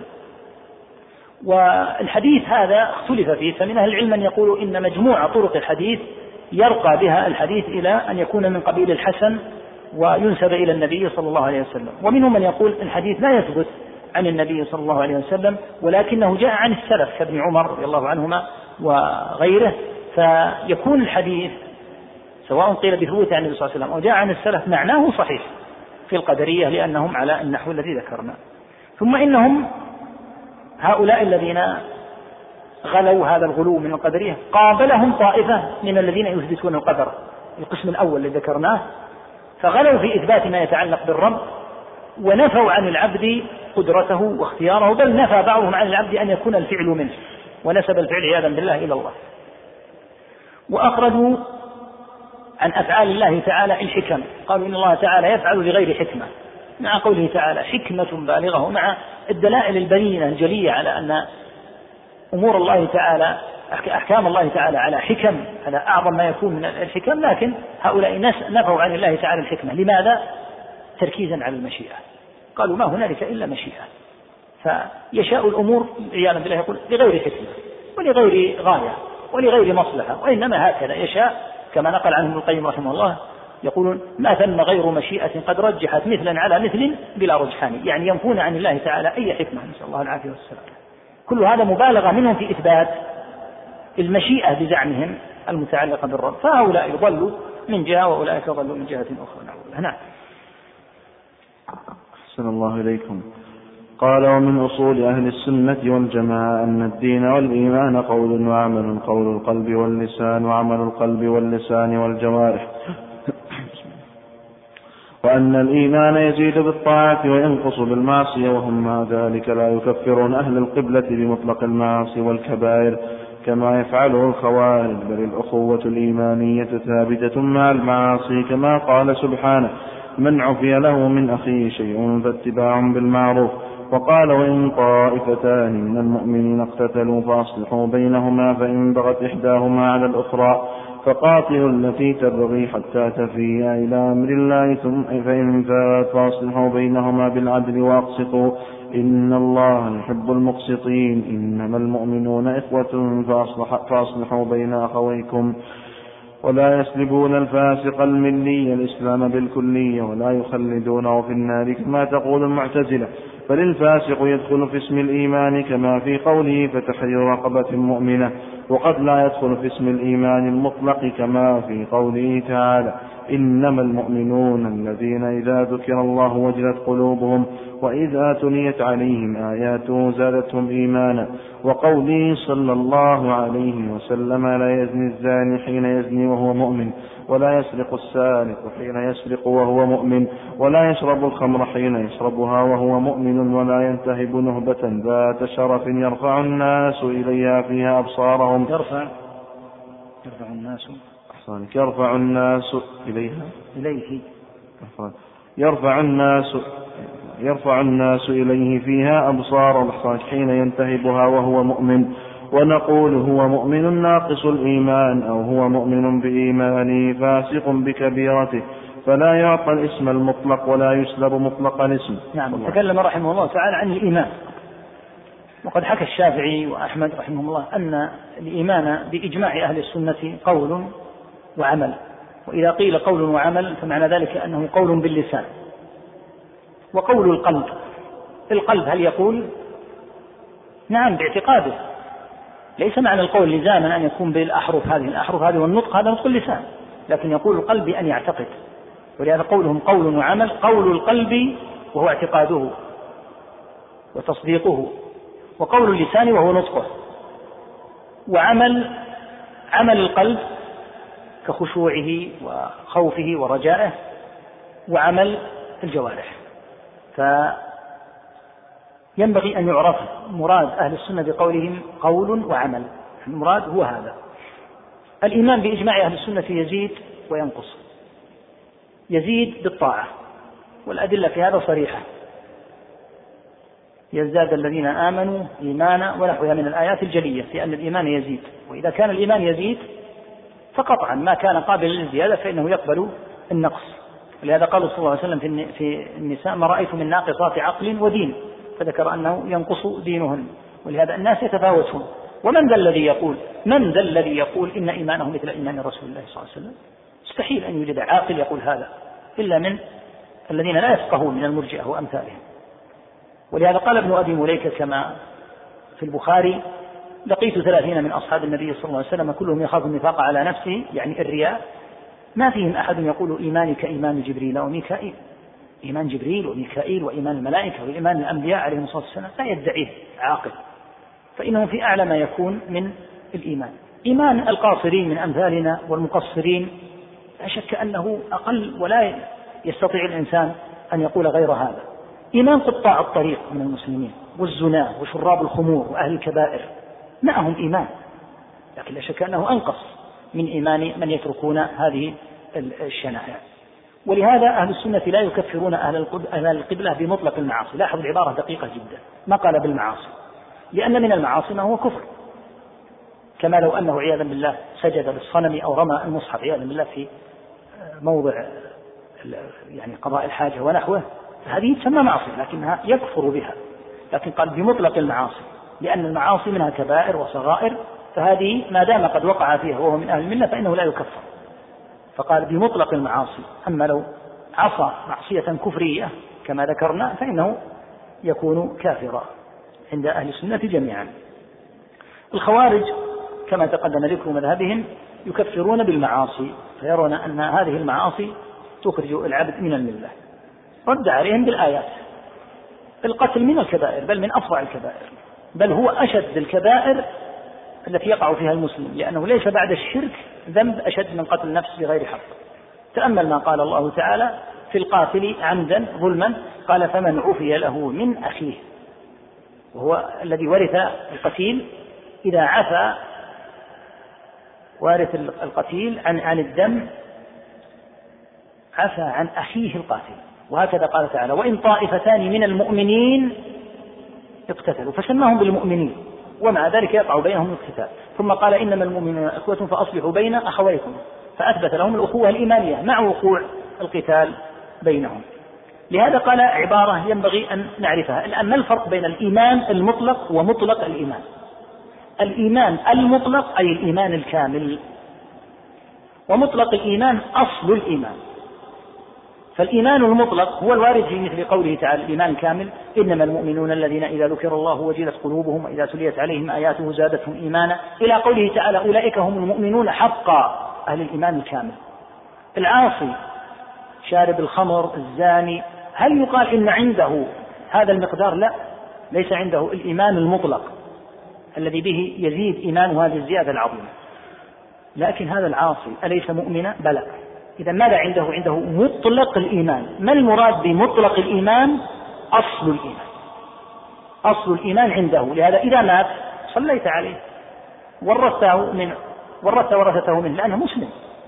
Speaker 2: والحديث هذا اختلف فيه، فمن أهل العلم من يقول إن مجموعة طرق الحديث يرقى بها الحديث إلى أن يكون من قبيل الحسن وينسب إلى النبي صلى الله عليه وسلم، ومنهم من يقول الحديث لا يثبت عن النبي صلى الله عليه وسلم ولكنه جاء عن السلف كابن عمر رضي الله عنهما وغيره، فيكون الحديث سواء قيل بثبوت عن النبي صلى الله عليه وسلم أو جاء عن السلف معناه صحيح في القدرية، لأنهم على النحو الذي ذكرنا. ثم إنهم هؤلاء الذين غلوا هذا الغلو من القدرية قابلهم طائفة من الذين يثبتون القدر، القسم الأول الذي ذكرناه، فغلوا في إثبات ما يتعلق بالرب ونفوا عن العبد قدرته واختياره، بل نفى بعضهم عن العبد أن يكون الفعل منه ونسب الفعل عياذا بالله إلى الله. وأخرجوا عن أفعال الله تعالى الحكم، قالوا إن الله تعالى يفعل لغير حكمة، مع قوله تعالى حكمة بالغة، مع الدلائل البينة الجلية على أن أمور الله تعالى أحكام الله تعالى على حكم، على أعظم ما يكون من الحكم، لكن هؤلاء نفوا عن الله تعالى الحكمة. لماذا؟ تركيزا على المشيئة، قالوا ما هنالك إلا مشيئة، فيشاء الأمور عياذا بالله يقول لغير حكمة ولغير غاية ولغير مصلحة، وإنما هكذا يشاء، كما نقل عنه ابن القيم رحمه الله يقولون ما ثم غير مشيئة قد رجحت مثلا على مثل بلا رجحان، يعني ينفون عن الله تعالى أي حكمة، نسأل الله العافية والسلام. كل هذا مبالغة منهم في إثبات المشيئة بزعمهم المتعلقة بالرب، فهؤلاء يضلوا من جهة وأولئك يضلوا من جهة أخرى. نعم. هنا
Speaker 3: أحسن الله إليكم. قال: ومن أصول أهل السنة والجماعة أن الدين والإيمان قول وعمل، قول القلب واللسان وعمل القلب واللسان والجوارح، وأن الإيمان يزيد بالطاعة وينقص بالمعصية، وهم مع ذلك لا يكفرون أهل القبلة بمطلق المعاصي والكبائر كما يفعله الخوارج، بل الأخوة الإيمانية ثابتة مع المعاصي، كما قال سبحانه: من عفي له من أخيه شيء فاتباع بالمعروف. وقال: وإن طائفتان من المؤمنين اقتتلوا فأصلحوا بينهما، فإن بغت إحداهما على الأخرى فقاتلوا التي تبغي حتى تفيء إلى أمر الله، ثم فإن فات فأصلحوا بينهما بالعدل وأقسطوا إن الله يحب المقسطين. إنما المؤمنون إخوة فأصلح فأصلحوا بين أخويكم. ولا يسلبون الفاسق الملي الإسلام بالكلية، ولا يخلدونه في النار كما تقول المعتزلة، بل الفاسق يدخل في اسم الإيمان كما في قوله فتحرير رقبة مؤمنة، وقد لا يدخل في اسم الإيمان المطلق كما في قوله تعالى إنما المؤمنون الذين إذا ذكر الله وجلت قلوبهم وإذا تليت عليهم آياته زادتهم إيمانا، وقوله صلى الله عليه وسلم لا يزني الزاني حين يزني وهو مؤمن، ولا يسرق السارق حين يسرق وهو مؤمن، ولا يشرب الخمر حين يشربها وهو مؤمن، ولا ينتهب نهبة ذات شرف يرفع الناس إليها فيها أبصارهم
Speaker 2: يرفع يرفع الناس
Speaker 3: يرفع الناس إليها
Speaker 2: إليه
Speaker 3: يرفع الناس يرفع الناس إليه فيها أبصارهم حين ينتهبها وهو مؤمن. ونقول هو مؤمن ناقص الإيمان أو هو مؤمن بإيمانه فاسق بكبيرته، فلا يعطى الاسم المطلق ولا يسلب مطلق الاسم.
Speaker 2: نعم. تكلم رحمه الله تعالى عن الإيمان، وقد حكى الشافعي وأحمد رحمه الله أن الإيمان بإجماع أهل السنة قول وعمل، وإذا قيل قول وعمل فمعنى ذلك أنه قول باللسان وقول القلب. القلب هل يقول؟ نعم باعتقاده، ليس معنى القول لزاما أن يكون بالأحرف هذه الأحرف هذه والنطق هذا نطق اللسان، لكن يقول القلب بأن يعتقد، ولهذا قولهم قول وعمل. قول القلب وهو اعتقاده وتصديقه، وقول اللسان وهو نطقه، وعمل عمل القلب كخشوعه وخوفه ورجائه، وعمل الجوارح. فينبغي أن يعرف مراد أهل السنة بقولهم قول وعمل، المراد هو هذا. الإيمان بإجماع أهل السنة يزيد وينقص، يزيد بالطاعة، والأدلة في هذا صريحة، يزداد الذين آمنوا إيمانا ونحوها من الآيات الجلية في أن الإيمان يزيد. وإذا كان الإيمان يزيد فقطعا ما كان قابل للزيادة فإنه يقبل النقص. ولهذا قال صلى الله عليه وسلم في النساء ما رأيت من ناقصات عقل ودين، فذكر أنه ينقص دينهن. ولهذا الناس يتفاوتون. ومن ذا الذي يقول من ذا الذي يقول إن إيمانه مثل إيمان رسول الله صلى الله عليه وسلم؟ مستحيل أن يوجد عاقل يقول هذا إلا من الذين لا يفقهون من المرجئة وأمثالهم. ولهذا قال ابن أبي مليكة كما في البخاري لقيت ثلاثين من أصحاب النبي صلى الله عليه وسلم كلهم يخاف النفاق على نفسه، يعني الرياء، ما فيهم أحد يقول إيماني كإيمان جبريل وميكائيل. إيمان جبريل وميكائيل وإيمان الملائكة وإيمان الأنبياء عليهم الصلاة والسلام لا يدعيه عاقل، فإنه في أعلى ما يكون من الإيمان. إيمان القاصرين من أمثالنا والمقصرين لا شك أنه أقل، ولا يستطيع الإنسان أن يقول غير هذا. إيمان قطاع الطريق من المسلمين والزنا وشراب الخمور وأهل الكبائر معهم إيمان، لكن لا شك أنه أنقص من إيمان من يتركون هذه الشنائع. ولهذا أهل السنة لا يكفرون أهل القبلة بمطلق المعاصي. لاحظ العبارة دقيقة جدا، ما قال بالمعاصي، لأن من المعاصي ما هو كفر، كما لو أنه عياذا بالله سجد للصنم أو رمى المصحف عياذا بالله في موضع يعني قضاء الحاجة ونحوه، فهذه تسمى معصية لكنها يكفر بها. لكن قال بمطلق المعاصي، لأن المعاصي منها كبائر وصغائر، فهذه ما دام قد وقع فيها وهو من أهل الملة فإنه لا يكفر، فقال بمطلق المعاصي. أما لو عصى معصية كفرية كما ذكرنا فإنه يكون كافرا عند أهل السنة جميعا. الخوارج كما تقدم ذكر مذهبهم يكفرون بالمعاصي، فيرون أن هذه المعاصي تخرج العبد من الملة. رد عليهم بالآيات. القتل من الكبائر، بل من أفظع الكبائر، بل هو أشد الكبائر التي يقع فيها المسلم، لأنه ليس بعد الشرك ذنب أشد من قتل النفس بغير حق. تأمل ما قال الله تعالى في القاتل عمدا ظلما، قال فمن عفي له من أخيه، وهو الذي ورث القتيل، إذا عفى وارث القتيل عن عن الدم عفى عن أخيه القاتل. وهكذا قال تعالى وإن طائفتان من المؤمنين اقتتلوا فسماهم بالمؤمنين ومع ذلك يقع بينهم القتال، ثم قال إنما المؤمنون إخوة فأصلحوا بين أخويكم، فأثبت لهم الأخوة الإيمانية مع وقوع القتال بينهم. لهذا قال عبارة ينبغي أن نعرفها الآن: ما الفرق بين الإيمان المطلق ومطلق الإيمان؟ الإيمان المطلق أي الإيمان الكامل، ومطلق الإيمان أصل الإيمان. فالإيمان المطلق هو الوارد في مثل قوله تعالى الإيمان الكامل إنما المؤمنون الذين إذا ذكر الله وجلت قلوبهم وإذا تليت عليهم آياته زادتهم إيمانا إلى قوله تعالى أولئك هم المؤمنون حقا، أهل الإيمان الكامل. العاصي شارب الخمر الزاني هل يقال إن عنده هذا المقدار؟ لا، ليس عنده الإيمان المطلق الذي به يزيد إيمانه هذه الزيادة العظيمة. لكن هذا العاصي أليس مؤمنا؟ بلى. إذا ماذا عنده؟ عنده مطلق الإيمان. ما المراد بمطلق الإيمان؟ أصل الإيمان، أصل الإيمان عنده. لهذا إذا مات صليت عليه ورثته من ورثت ورثته منه لأنه مسلم.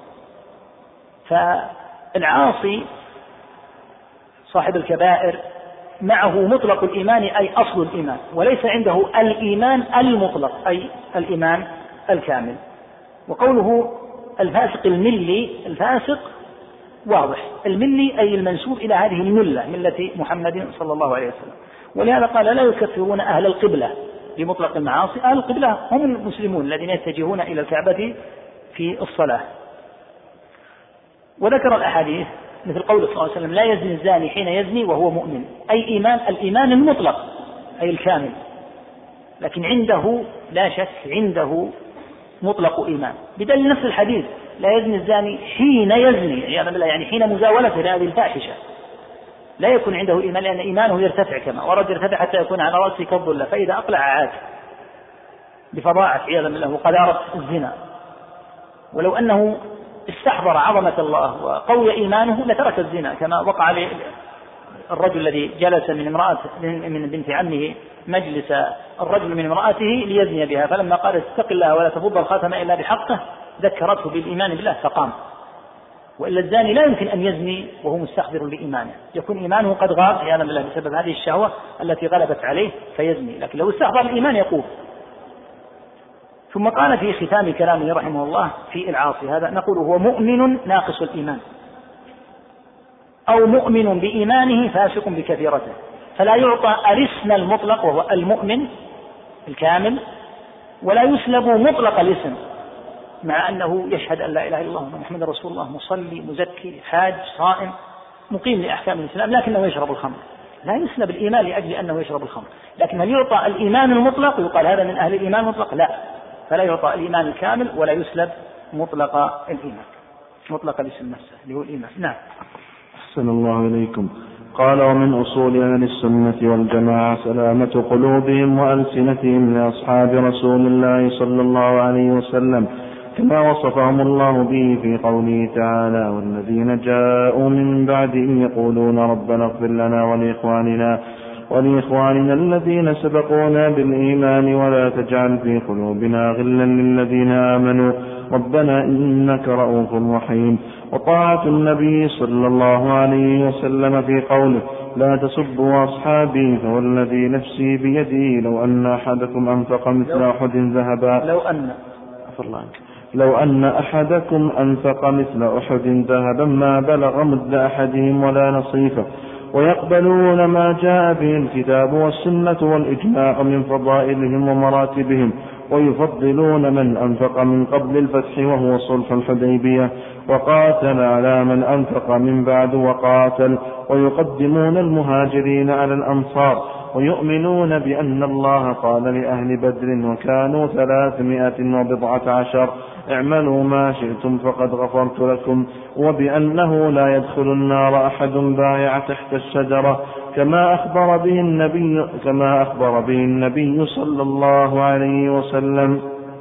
Speaker 2: فالعاصي صاحب الكبائر معه مطلق الإيمان أي أصل الإيمان، وليس عنده الإيمان المطلق أي الإيمان الكامل. وقوله الفاسق الملي، الفاسق واضح، الملي أي المنسوب إلى هذه الملة، ملة محمد صلى الله عليه وسلم. ولهذا قال لا يكفرون أهل القبلة بمطلق المعاصي. أهل القبلة هم المسلمون الذين يتجهون إلى الكعبة في الصلاة. وذكر الأحاديث مثل قول صلى الله عليه وسلم لا يزني الزاني حين يزني وهو مؤمن، أي إيمان الإيمان المطلق أي الكامل. لكن عنده لا شك عنده مطلق إيمان، بدليل نفس الحديث لا يزني الزاني حين يزني عياذا بالله، يعني حين مزاولته لهذه الفاحشة لا يكون عنده إيمان، لأن إيمانه يرتفع كما ورد يرتفع حتى يكون على رأسه كالظلة، فإذا أقلع عاد بفظاعة عياذا بالله وقذارة الزنا. ولو أنه استحضر عظمة الله وقوي إيمانه لترك الزنا، كما وقع للرجل الذي جلس من امرأة من بنت عمه مجلس الرجل من امرأته ليزني بها، فلما قال اتق الله ولا تفض الخاتم إلا بحقه ذكرته بالإيمان بالله فقام. وإلا الزاني لا يمكن أن يزني وهو مستحضر بإيمانه، يكون إيمانه قد غاب عياذا بالله بسبب هذه الشهوة التي غلبت عليه فيزني، لكن لو استحضر الإيمان يقوم. ثم قال في ختام كلامه رحمه الله في العاصي هذا نقول هو مؤمن ناقص الإيمان، أو مؤمن بإيمانه فاسق بكثيرته، فلا يعطى الاسم المطلق وهو المؤمن الكامل، ولا يسلب مطلق الاسم مع أنه يشهد أن لا إله إلا الله محمد رسول الله مصلي مزكي حاج صائم مقيم لأحكام الإسلام، لكنه يشرب الخمر، لا يسلب الإيمان لأجل أنه يشرب الخمر. لكن هل يعطى الإيمان المطلق ويقال هذا من أهل الإيمان المطلق؟ لا، فلا يعطى الإيمان الكامل ولا يسلب مطلق الإيمان، مطلق الاسم نفسه اللي هو الإيمان. نعم.
Speaker 3: أحسن الله إليكم. قال ومن أصول أهل السنة والجماعة سلامة قلوبهم وألسنتهم لأصحاب رسول الله صلى الله عليه وسلم كما وصفهم الله به في قوله تعالى والذين جاءوا من بعدهم يقولون ربنا اغفر لنا ولإخواننا ولإخواننا الذين سبقونا بالإيمان ولا تجعل في قلوبنا غلا للذين آمنوا ربنا إنك رؤوف رحيم. وطاعة النبي صلى الله عليه وسلم في قوله لا تسبوا أصحابي فوالذي نفسي بيده لو أن أحدكم أنفق مثل أحد ذهبا
Speaker 2: لو أن
Speaker 3: لو أن أحدكم أنفق مثل أحد ذهبا ما بلغ مد أحدهم ولا نصيفه. ويقبلون ما جاء به الكتاب والسنة والإجماع من فضائلهم ومراتبهم، ويفضلون من أنفق من قبل الفتح وهو صلح الحديبية وقاتل على من أنفق من بعد وقاتل، ويقدمون المهاجرين على الأنصار، ويؤمنون بأن الله قال لأهل بدر وكانوا ثلاثمائة وبضعة عشر اعملوا ما شئتم فقد غفرت لكم، وبأنه لا يدخل النار أحد بايع تحت الشجرة كما أخبر به النبي كما أخبر به النبي صلى الله عليه وسلم،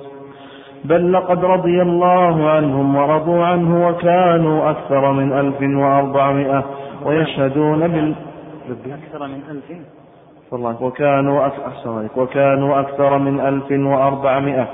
Speaker 3: بل لقد رضي الله عنهم ورضوا عنه وكانوا أكثر من ألف وأربعمائة ويشهدون بال
Speaker 2: أكثر من ألف
Speaker 3: وكانوا أكثر وكانوا أكثر من ألف وأربعمائة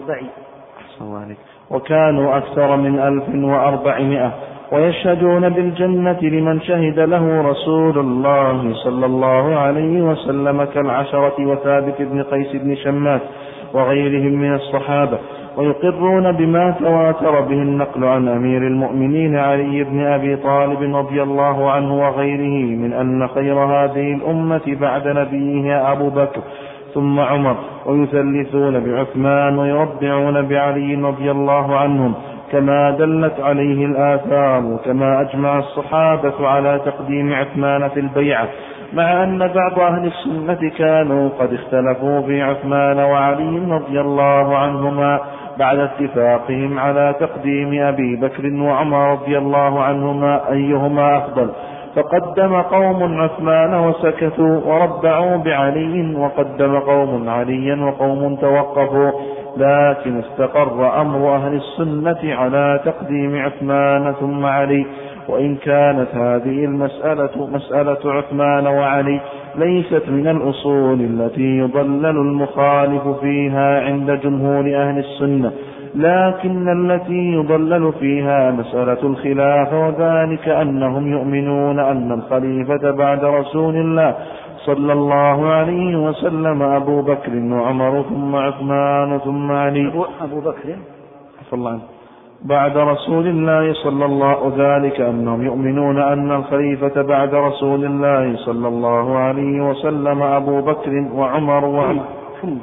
Speaker 3: وكانوا أكثر من ألف وأربعمائة ويشهدون بالجنة لمن شهد له رسول الله صلى الله عليه وسلم كالعشرة وثابت بن قيس بن شماس وغيرهم من الصحابة، ويقرون بما تواتر به النقل عن أمير المؤمنين علي بن أبي طالب رضي الله عنه وغيره من أن خير هذه الأمة بعد نبيها أبو بكر ثم عمر، ويثلثون بعثمان ويربعون بعلي رضي الله عنهم كما دلت عليه الآثار، وكما أجمع الصحابة على تقديم عثمان في البيعة، مع أن بعض أهل السنة كانوا قد اختلفوا في عثمان وعلي رضي الله عنهما بعد اتفاقهم على تقديم أبي بكر وعمر رضي الله عنهما أيهما أفضل، فقدم قوم عثمان وسكتوا وربعوا بعلي، وقدم قوم عليا وقوم توقفوا، لكن استقر أمر أهل السنة على تقديم عثمان ثم علي. وإن كانت هذه المسألة مسألة عثمان وعلي ليست من الأصول التي يضلل المخالف فيها عند جمهور أهل السنة، لكن التي يضلل فيها مسألة الخلاف، وذلك أنهم يؤمنون أن الخليفة بعد رسول الله صلى الله عليه وسلم أبو بكر وعمر ثم عثمان ثم علي.
Speaker 2: أبو بكر
Speaker 3: صلى الله عليه بعد رسول الله صلى الله ذلك أنهم يؤمنون أن الخليفة بعد رسول الله صلى الله عليه وسلم أبو بكر وعمر وعمر
Speaker 2: ثم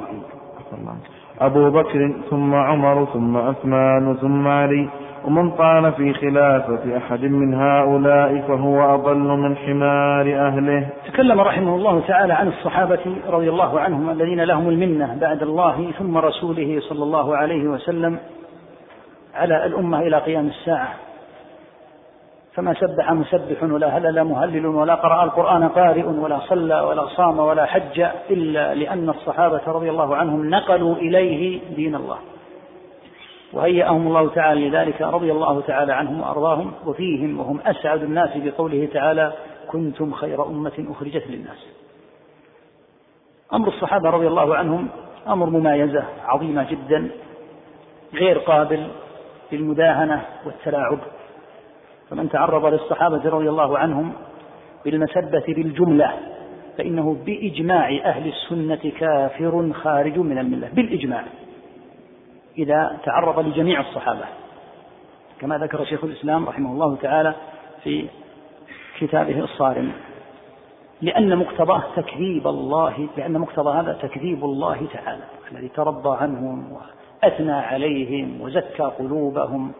Speaker 3: أبو بكر ثم عمر ثم عثمان ثم علي، ومن طعن في خلافة أحد من هؤلاء فهو أضل من حمار أهله.
Speaker 2: تكلم رحمه الله تعالى عن الصحابة رضي الله عنهم الذين لهم المنة بعد الله ثم رسوله صلى الله عليه وسلم على الأمة إلى قيام الساعة، فما سبح مسبح ولا هلل مهلل ولا قرأ القرآن قارئ ولا صلى ولا صام ولا حج إلا لأن الصحابة رضي الله عنهم نقلوا إليه دين الله وهيأهم الله تعالى لذلك، رضي الله تعالى عنهم وأرضاهم، وفيهم وهم أسعد الناس بقوله تعالى كنتم خير أمة أخرجت للناس. أمر الصحابة رضي الله عنهم أمر مميزة عظيمة جدا غير قابل للمداهنة والتلاعب، فمن تعرض للصحابة رضي الله عنهم بالمسبة بالجملة فإنه بإجماع أهل السنة كافر خارج من الملة، بالإجماع إذا تعرض لجميع الصحابة، كما ذكر شيخ الإسلام رحمه الله تعالى في كتابه الصارم، لأن مقتضاه تكذيب الله، لأن مقتضى هذا تكذيب الله تعالى الذي ترضى عنهم وأثنى عليهم وزكى قلوبهم.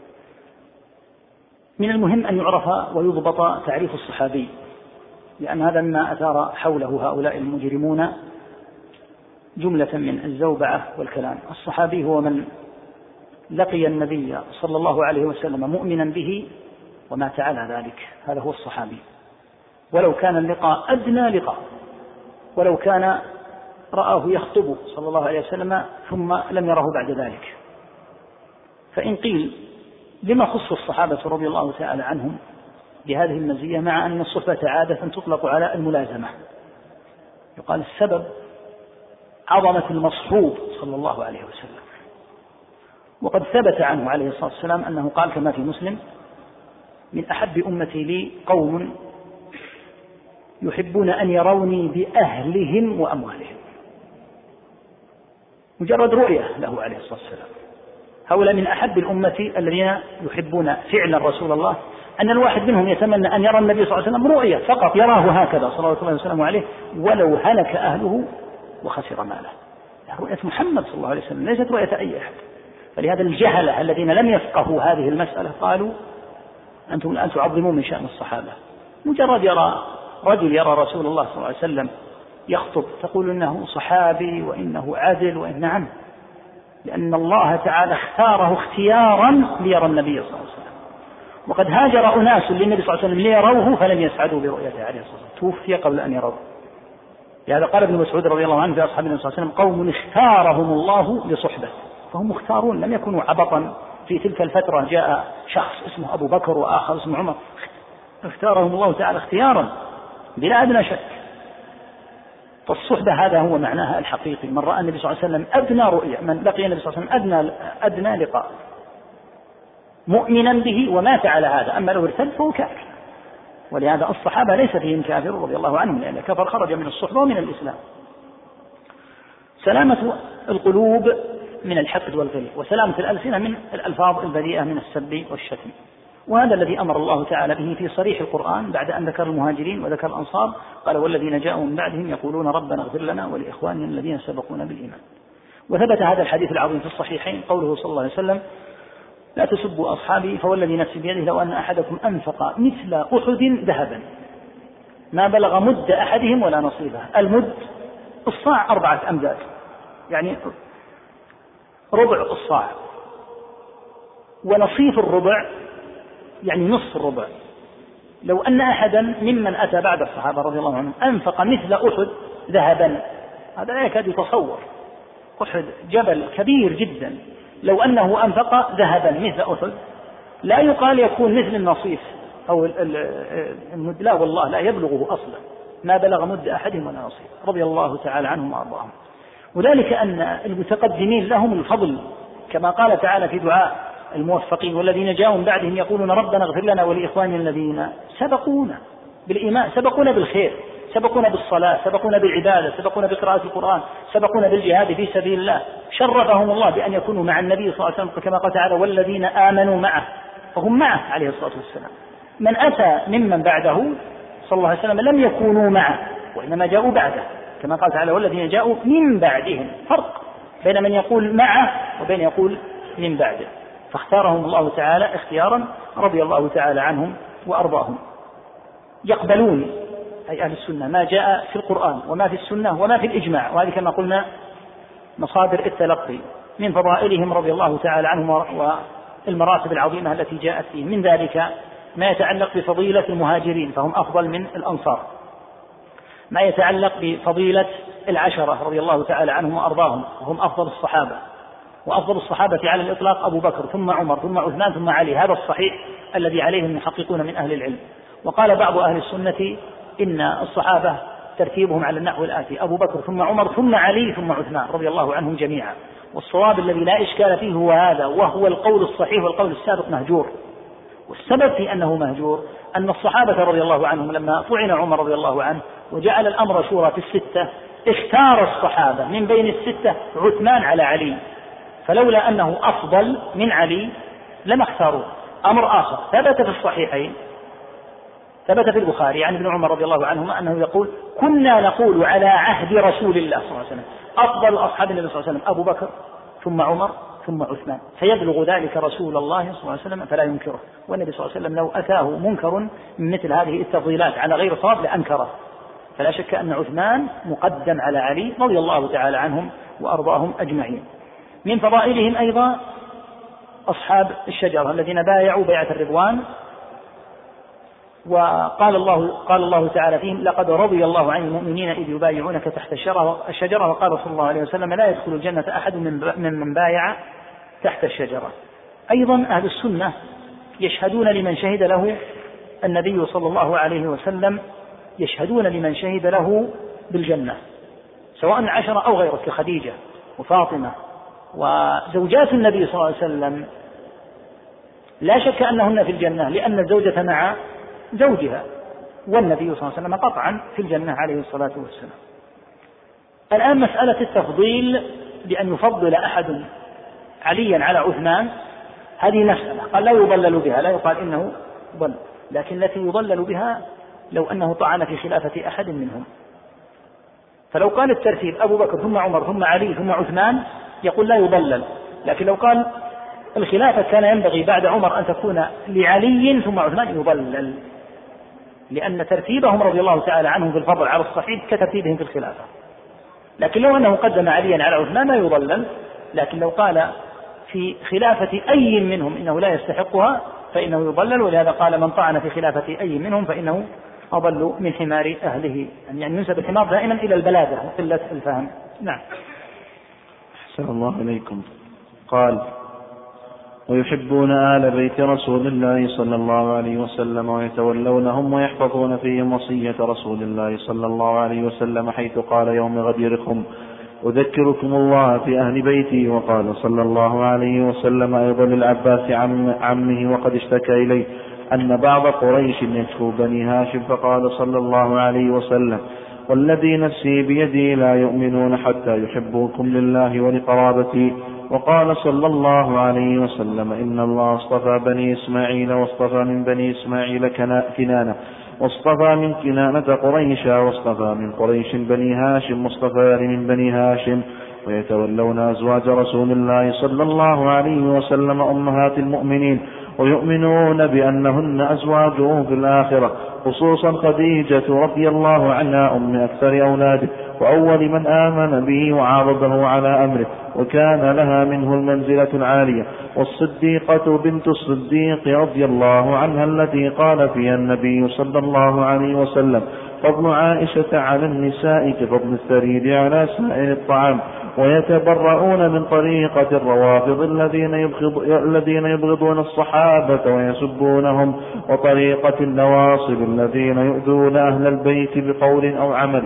Speaker 2: من المهم أن يعرف ويضبط تعريف الصحابي، لأن هذا ما أثار حوله هؤلاء المجرمون جملة من الزوبعة والكلام. الصحابي هو من لقي النبي صلى الله عليه وسلم مؤمنا به ومات على ذلك، هذا هو الصحابي، ولو كان اللقاء أدنى لقاء، ولو كان رآه يخطب صلى الله عليه وسلم ثم لم يره بعد ذلك. فإن قيل لما خص الصحابة رضي الله تعالى عنهم بهذه المزية مع أن الصحبة عادة تطلق على الملازمة، يقال السبب عظمة المصحوب صلى الله عليه وسلم، وقد ثبت عنه عليه الصلاة والسلام أنه قال كما في مسلم من أحب أمتي لي قوم يحبون أن يروني بأهلهم وأموالهم، مجرد رؤية له عليه الصلاة والسلام. هؤلاء من أحب الأمة الذين يحبون فعلا رسول الله، أن الواحد منهم يتمنى أن يرى النبي صلى الله عليه وسلم رؤية فقط يراه هكذا صلى الله عليه وسلم عليه ولو هلك أهله وخسر ماله. رؤية محمد صلى الله عليه وسلم ليست رؤية أي أحد. فلهذا الجهلة الذين لم يفقهوا هذه المسألة قالوا أنتم الآن تعظمون من شأن الصحابة، مجرد يرى رجل يرى رسول الله صلى الله عليه وسلم يخطب تقول إنه صحابي وإنه عدل وإن نعم، لأن الله تعالى اختاره اختيارا ليرى النبي صلى الله عليه وسلم، وقد هاجر أناس للنبي صلى الله عليه وسلم ليروه فلم يسعدوا برؤيته عليه الصلاة والسلام، توفي قبل أن يروه. لهذا قال ابن مسعود رضي الله عنه في أصحاب النبي صلى الله عليه وسلم قوم اختارهم الله لصحبه، فهم مختارون لم يكونوا عبطا. في تلك الفترة جاء شخص اسمه أبو بكر وآخر اسمه عمر، اختارهم الله تعالى اختيارا بلا أدنى شك. فالصحبة هذا هو معناها الحقيقي، من رأى النبي صلى الله عليه وسلم أدنى رؤية، من لقي النبي صلى الله عليه وسلم أدنى, أدنى لقاء مؤمنا به ومات على هذا، أما لو ارتد فهو كافر. ولهذا الصحابة ليس فيهم كافر رضي الله عنهم، لأن كفر خرج من الصحبة ومن الإسلام. سلامة القلوب من الحقد والغل، وسلامة الألسنة من الألفاظ البذيئة من السب والشتم، وهذا الذي أمر الله تعالى به في صريح القرآن بعد أن ذكر المهاجرين وذكر الأنصار، قال والذين جاءوا من بعدهم يقولون ربنا اغفر لنا ولإخواننا الذين سبقونا بالإيمان. وثبت هذا الحديث العظيم في الصحيحين قوله صلى الله عليه وسلم لا تسبوا أصحابي فوالذي نفسي بيده لو أن أحدكم أنفق مثل أحد ذهبا ما بلغ مد أحدهم ولا نصيبه. المد الصاع أربعة أمداد، يعني ربع الصاع، ونصيف الربع يعني نصف الربع. لو أن أحدا ممن أتى بعد الصحابة رضي الله عنهم أنفق مثل أحد ذهبا، هذا لا يكاد يتصور، أحد جبل كبير جدا، لو أنه أنفق ذهبا مثل أحد لا يقال يكون مثل النصيف أو المد، لا والله لا يبلغه أصلا، ما بلغ مد أحدهم ولا نصيف رضي الله تعالى عنهم وأرضاهم. وذلك أن المتقدمين لهم الفضل، كما قال تعالى في دعاء الموفقين والذين جاءوا من بعدهم يقولون ربنا اغفر لنا ولإخواننا الذين سبقونا بالإيمان، سبقونا بالخير، سبقونا بالصلاة، سبقونا بالعبادة، سبقونا بقراءة القرآن، سبقونا بالجهاد في سبيل الله، شرفهم الله بأن يكونوا مع النبي صلى الله عليه وسلم كما قال تعالى والذين آمنوا معه، فهم معه عليه الصلاة والسلام. من أتى ممن بعده صلى الله عليه وسلم لم يكونوا معه وإنما جاءوا بعده، كما قال تعالى والذين جاءوا من بعدهم، فرق بين من يقول معه وبين يقول من بعده، فاختارهم الله تعالى اختيارا رضي الله تعالى عنهم وأرضاهم. يقبلون أي أهل السنة ما جاء في القرآن وما في السنة وما في الإجماع، وهذه كما قلنا مصادر التلقي. من فضائلهم رضي الله تعالى عنهم والمراتب العظيمة التي جاءت فيه، من ذلك ما يتعلق بفضيلة المهاجرين فهم أفضل من الأنصار، ما يتعلق بفضيلة العشرة رضي الله تعالى عنهم وأرضاهم وهم أفضل الصحابة، وأفضل الصحابة على الإطلاق أبو بكر ثم عمر ثم عثمان ثم علي، هذا الصحيح الذي عليه المحققون من أهل العلم. وقال بعض أهل السنة إن الصحابة ترتيبهم على النحو الآتي: أبو بكر ثم عمر ثم علي ثم عثمان رضي الله عنهم جميعا. والصواب الذي لا إشكال فيه هو هذا، وهو القول الصحيح والقول السابق مهجور. والسبب في أنه مهجور أن الصحابة رضي الله عنهم لما طعن عمر رضي الله عنه وجعل الأمر شورى في الستة، اختار الصحابة من بين الستة عثمان على علي، فلولا أنه أفضل من علي لما اختاروه. أمر آخر ثبت في الصحيحين، ثبت في البخاري عن ابن عمر رضي الله عنهما أنه يقول: كنا نقول على عهد رسول الله صلى الله عليه وسلم أفضل أصحاب النبي صلى الله عليه وسلم أبو بكر ثم عمر ثم عثمان، فيبلغ ذلك رسول الله صلى الله عليه وسلم فلا ينكره. والنبي صلى الله عليه وسلم لو أتاه منكر من مثل هذه التفضيلات على غير صواب لأنكره، فلا شك أن عثمان مقدم على علي رضي الله تعالى عنهم وأرضاهم أجمعين. من فضائلهم أيضا أصحاب الشجرة الذين بايعوا بيعة الرضوان، وقال الله قال الله تعالى فيهم: لقد رضي الله عن المؤمنين إذ يبايعونك تحت الشجرة. وقال صلى الله عليه وسلم: لا يدخل الجنة أحد من من بايع تحت الشجرة. أيضا أهل السنة يشهدون لمن شهد له النبي صلى الله عليه وسلم، يشهدون لمن شهد له بالجنة، سواء عشرة أو غيره كخديجة وفاطمة وزوجات النبي صلى الله عليه وسلم، لا شك أنهن في الجنة لأن الزوجة مع زوجها، والنبي صلى الله عليه وسلم قطعا في الجنة عليه الصلاة والسلام. الآن مسألة التفضيل بأن يفضل أحد عليا على عثمان، هذه مسألة قال لا يضلل بها، لا يقال إنه ضل، لكن التي يضلل بها لو أنه طعن في خلافة أحد منهم. فلو قال الترتيب أبو بكر ثم عمر ثم علي ثم عثمان يقول لا يضلل، لكن لو قال الخلافة كان ينبغي بعد عمر أن تكون لعلي ثم عثمان يضلل، لأن ترتيبهم رضي الله تعالى عنهم في الفضل على الصحيح كترتيبهم في الخلافة. لكن لو أنه قدم عليا على عثمان لا يضلل، لكن لو قال في خلافة أي منهم إنه لا يستحقها فإنه يضلل. ولهذا قال: من طعن في خلافة أي منهم فإنه أضل من حمار أهله، يعني ينسب الحمار دائما إلى البلادة وقلة الفهم. نعم.
Speaker 3: أحسن الله إليكم. قال: ويحبون آل بيت رسول الله صلى الله عليه وسلم ويتولونهم ويحفظون فيهم وصية رسول الله صلى الله عليه وسلم، حيث قال: يوم غديركم أذكركم الله في أهل بيتي. وقال صلى الله عليه وسلم أيضا للعباس عم عمه وقد اشتكى إليه أن بعض قريش يكفو بني هاشم، فقال صلى الله عليه وسلم: والذي نفسي بيدي لا يؤمنون حتى يحبوكم لله ولقرابتي. وقال صلى الله عليه وسلم: إن الله اصطفى بني إسماعيل واصطفى من بني إسماعيل كنانة واصطفى من كنانة قريشا واصطفى من قريش بني هاشم واصطفى من بني هاشم ويتولون أزواج رسول الله صلى الله عليه وسلم أمهات المؤمنين، ويؤمنون بأنهن أزواجه في الآخرة، خصوصا خديجة رضي الله عنها أم أكثر أولاده وأول من آمن به وعارضه على أمره، وكان لها منه المنزلة العالية، والصديقة بنت الصديق رضي الله عنها التي قال فيها النبي صلى الله عليه وسلم: فضل عائشة على النساء كفضل الثريد على سائر الطعام. ويتبرؤون من طريقة الروافض الذين, يبغض الذين يبغضون الصحابة ويسبونهم، وطريقة النواصب الذين يؤذون أهل البيت بقول أو عمل،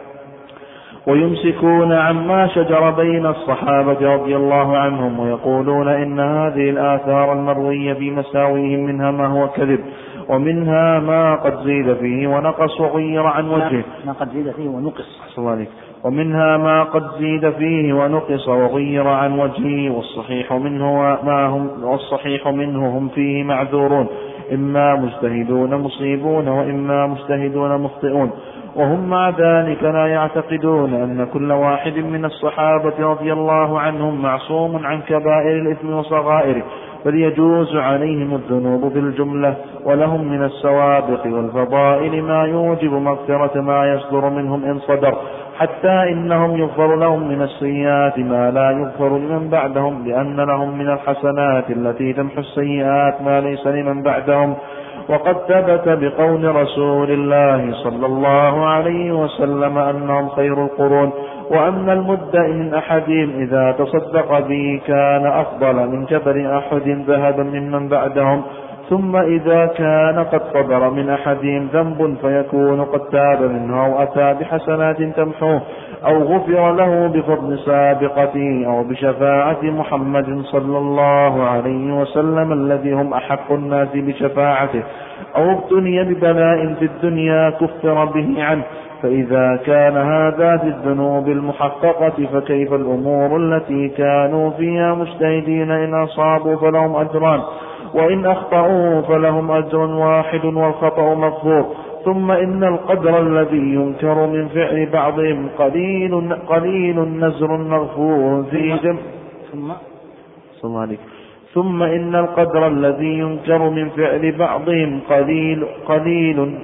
Speaker 3: ويمسكون عما شجر بين الصحابة رضي الله عنهم، ويقولون إن هذه الآثار المروية في مساويهم منها ما هو كذب، ومنها ما قد زيد فيه ونقص وغير عن وجهه
Speaker 2: ما قد زيد فيه ونقص
Speaker 3: ومنها ما قد زيد فيه ونقص وغير عن وجهه، والصحيح منه ما هم والصحيح منه هم فيه معذورون، إما مجتهدون مصيبون وإما مجتهدون مخطئون، وهم مع ذلك لا يعتقدون أن كل واحد من الصحابة رضي الله عنهم معصوم عن كبائر الإثم وصغائره، بل يجوز عليهم الذنوب بالجملة، ولهم من السوابق والفضائل ما يوجب مغفرة ما يصدر منهم إن صدر، حتى إنهم يغفر لهم من السيئات ما لا يغفر لمن بعدهم، لأن لهم من الحسنات التي تمحو السيئات ما ليس لمن بعدهم. وقد ثبت بقول رسول الله صلى الله عليه وسلم أنهم خير القرون، وأن المد من أحدهم إذا تصدق به كان أفضل من جبل أحد ذهبا ممن بعدهم، ثم إذا كان قد صدر من أحدهم ذنب فيكون قد تاب منه أو أتى بحسنات تمحوه، أو غفر له بفضل سابقته أو بشفاعة محمد صلى الله عليه وسلم الذي هم أحق الناس بشفاعته، أو ابتلي ببلاء في الدنيا كفر به عنه. فإذا كان هذا في الذنوب المحققة فكيف الأمور التي كانوا فيها مجتهدين؟ إن أصابوا فلهم أجران، وإن أخطأوا فلهم أجر واحد والخطأ مغفور. ثم إن القدر الذي ينكر من فعل بعضهم قليل قليل نزر مغفور في جم ثم صلى عليك ثم إن القدر الذي ينكر من فعل بعضهم قليل قليل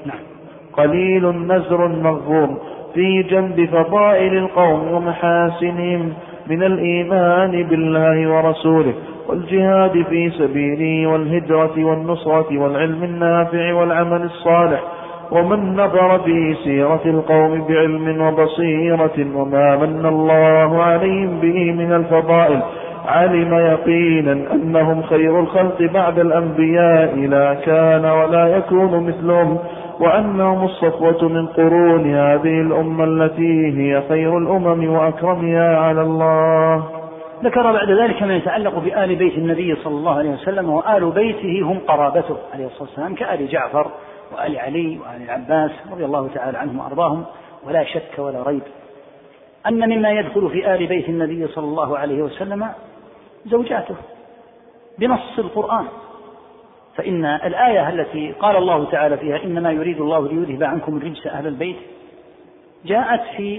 Speaker 3: قليل نزر مغفور في جنب فضائل القوم ومحاسنهم من الإيمان بالله ورسوله والجهاد في سبيله والهجرة والنصرة والعلم النافع والعمل الصالح. ومن نظر في سيرة القوم بعلم وبصيرة وما من الله عليهم به من الفضائل علم يقينا أنهم خير الخلق بعد الأنبياء لا كان ولا يكون مثلهم، وأنهم الصفوة من قرون هذه الأمة التي هي خير الأمم وأكرمها على الله.
Speaker 2: ذكر بعد ذلك ما يتعلق بآل بيت النبي صلى الله عليه وسلم، وآل بيته هم قرابته عليه الصلاة والسلام كآل جعفر وآل علي وآل العباس رضي الله تعالى عنهم وأرضاهم. ولا شك ولا ريب أن مما يدخل في آل بيت النبي صلى الله عليه وسلم زوجاته بنص القرآن، فإن الآية التي قال الله تعالى فيها إنما يريد الله ليذهب عنكم الرجس أهل البيت جاءت في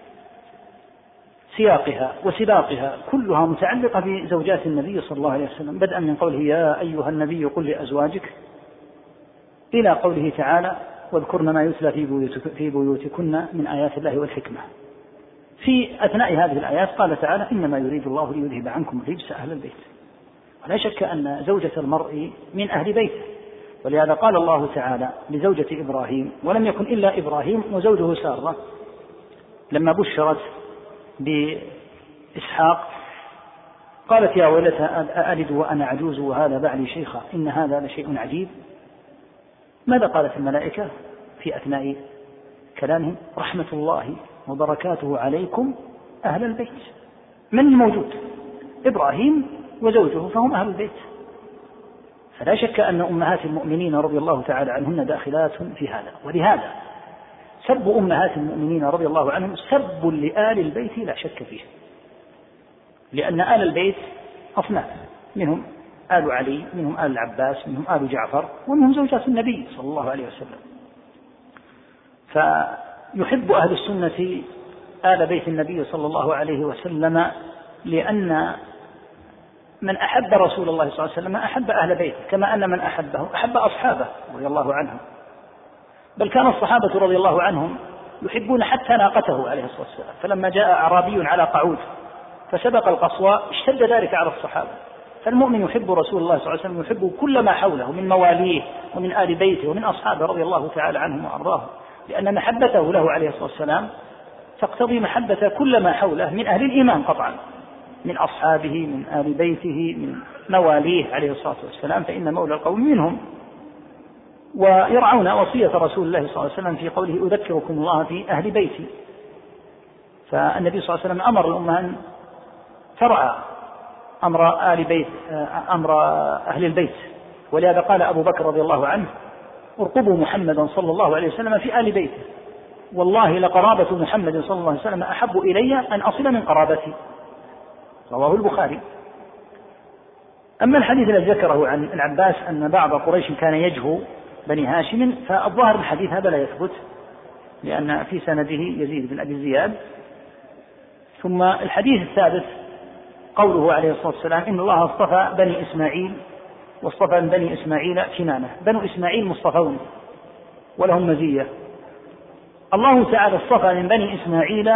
Speaker 2: سياقها وسباقها كلها متعلقة بزوجات النبي صلى الله عليه وسلم، بدءا من قوله يا أيها النبي قل لأزواجك إلى قوله تعالى واذكرن ما يتلى في بيوتكن من آيات الله والحكمة. في أثناء هذه الآيات قال تعالى إنما يريد الله ليذهب عنكم الرجس أهل البيت. ولا شك أن زوجة المرء من أهل بيته، ولهذا قال الله تعالى لزوجة إبراهيم ولم يكن إلا إبراهيم وزوجه سارة لما بشرت بإسحاق قالت يا ويلتى ألد وأنا عجوز وهذا بعلي شيخا إن هذا لشيء عجيب. ماذا قالت الملائكة في أثناء كلامهم؟ رحمة الله وبركاته عليكم أهل البيت. من الموجود؟ إبراهيم وزوجه فهم أهل البيت. فلا شك أن أمهات المؤمنين رضي الله تعالى عنهن داخلات في هذا. ولهذا سب أمهات المؤمنين رضي الله عنهم سب لآل البيت لا شك فيه، لأن آل البيت أصناف، منهم آل علي، منهم آل العباس، منهم آل جعفر، ومنهم زوجات النبي صلى الله عليه وسلم. فيحب أهل السنة آل بيت النبي صلى الله عليه وسلم، لأن من أحب رسول الله صلى الله عليه وسلم أحب أهل بيته، كما أن من أحبه أحب أصحابه رضي الله عنهم. بل كان الصحابة رضي الله عنهم يحبون حتى ناقته عليه الصلاة والسلام، فلما جاء أعرابي على قعود فسبق القصوى اشتد ذلك على الصحابة. فالمؤمن يحب رسول الله صلى الله عليه وسلم، يحب كل ما حوله من مواليه ومن آل بيته ومن أصحابه رضي الله تعالى عنهم وأرضاهم، لأن محبته له عليه الصلاة والسلام تقتضي محبة كل ما حوله من أهل الإيمان قطعا، من أصحابه، من آل بيته، من مواليه عليه الصلاة والسلام، فإن مولى القوم منهم. ويرعون وصية رسول الله صلى الله عليه وسلم في قوله أذكركم الله في أهل بيتي. فالنبي صلى الله عليه وسلم أمر الأمة أن ترعى أمر آل بيت، أمر أهل البيت، ولهذا قال أبو بكر رضي الله عنه ارقبوا محمدا صلى الله عليه وسلم في آل بيته، والله لقرابة محمد صلى الله عليه وسلم أحب إلي أن أصل من قرابتي، رواه البخاري. أما الحديث الذي ذكره عن العباس أن بعض قريش كان يجهو بني هاشم، فالظاهر الحديث هذا لا يثبت، لأن في سنده يزيد بن أبي زياد. ثم الحديث الثالث قوله عليه الصلاة والسلام إن الله اصطفى بني إسماعيل واصطفى من بني إسماعيل كنانة. بنو إسماعيل مصطفون ولهم مزية. الله تعالى اصطفى من بني إسماعيل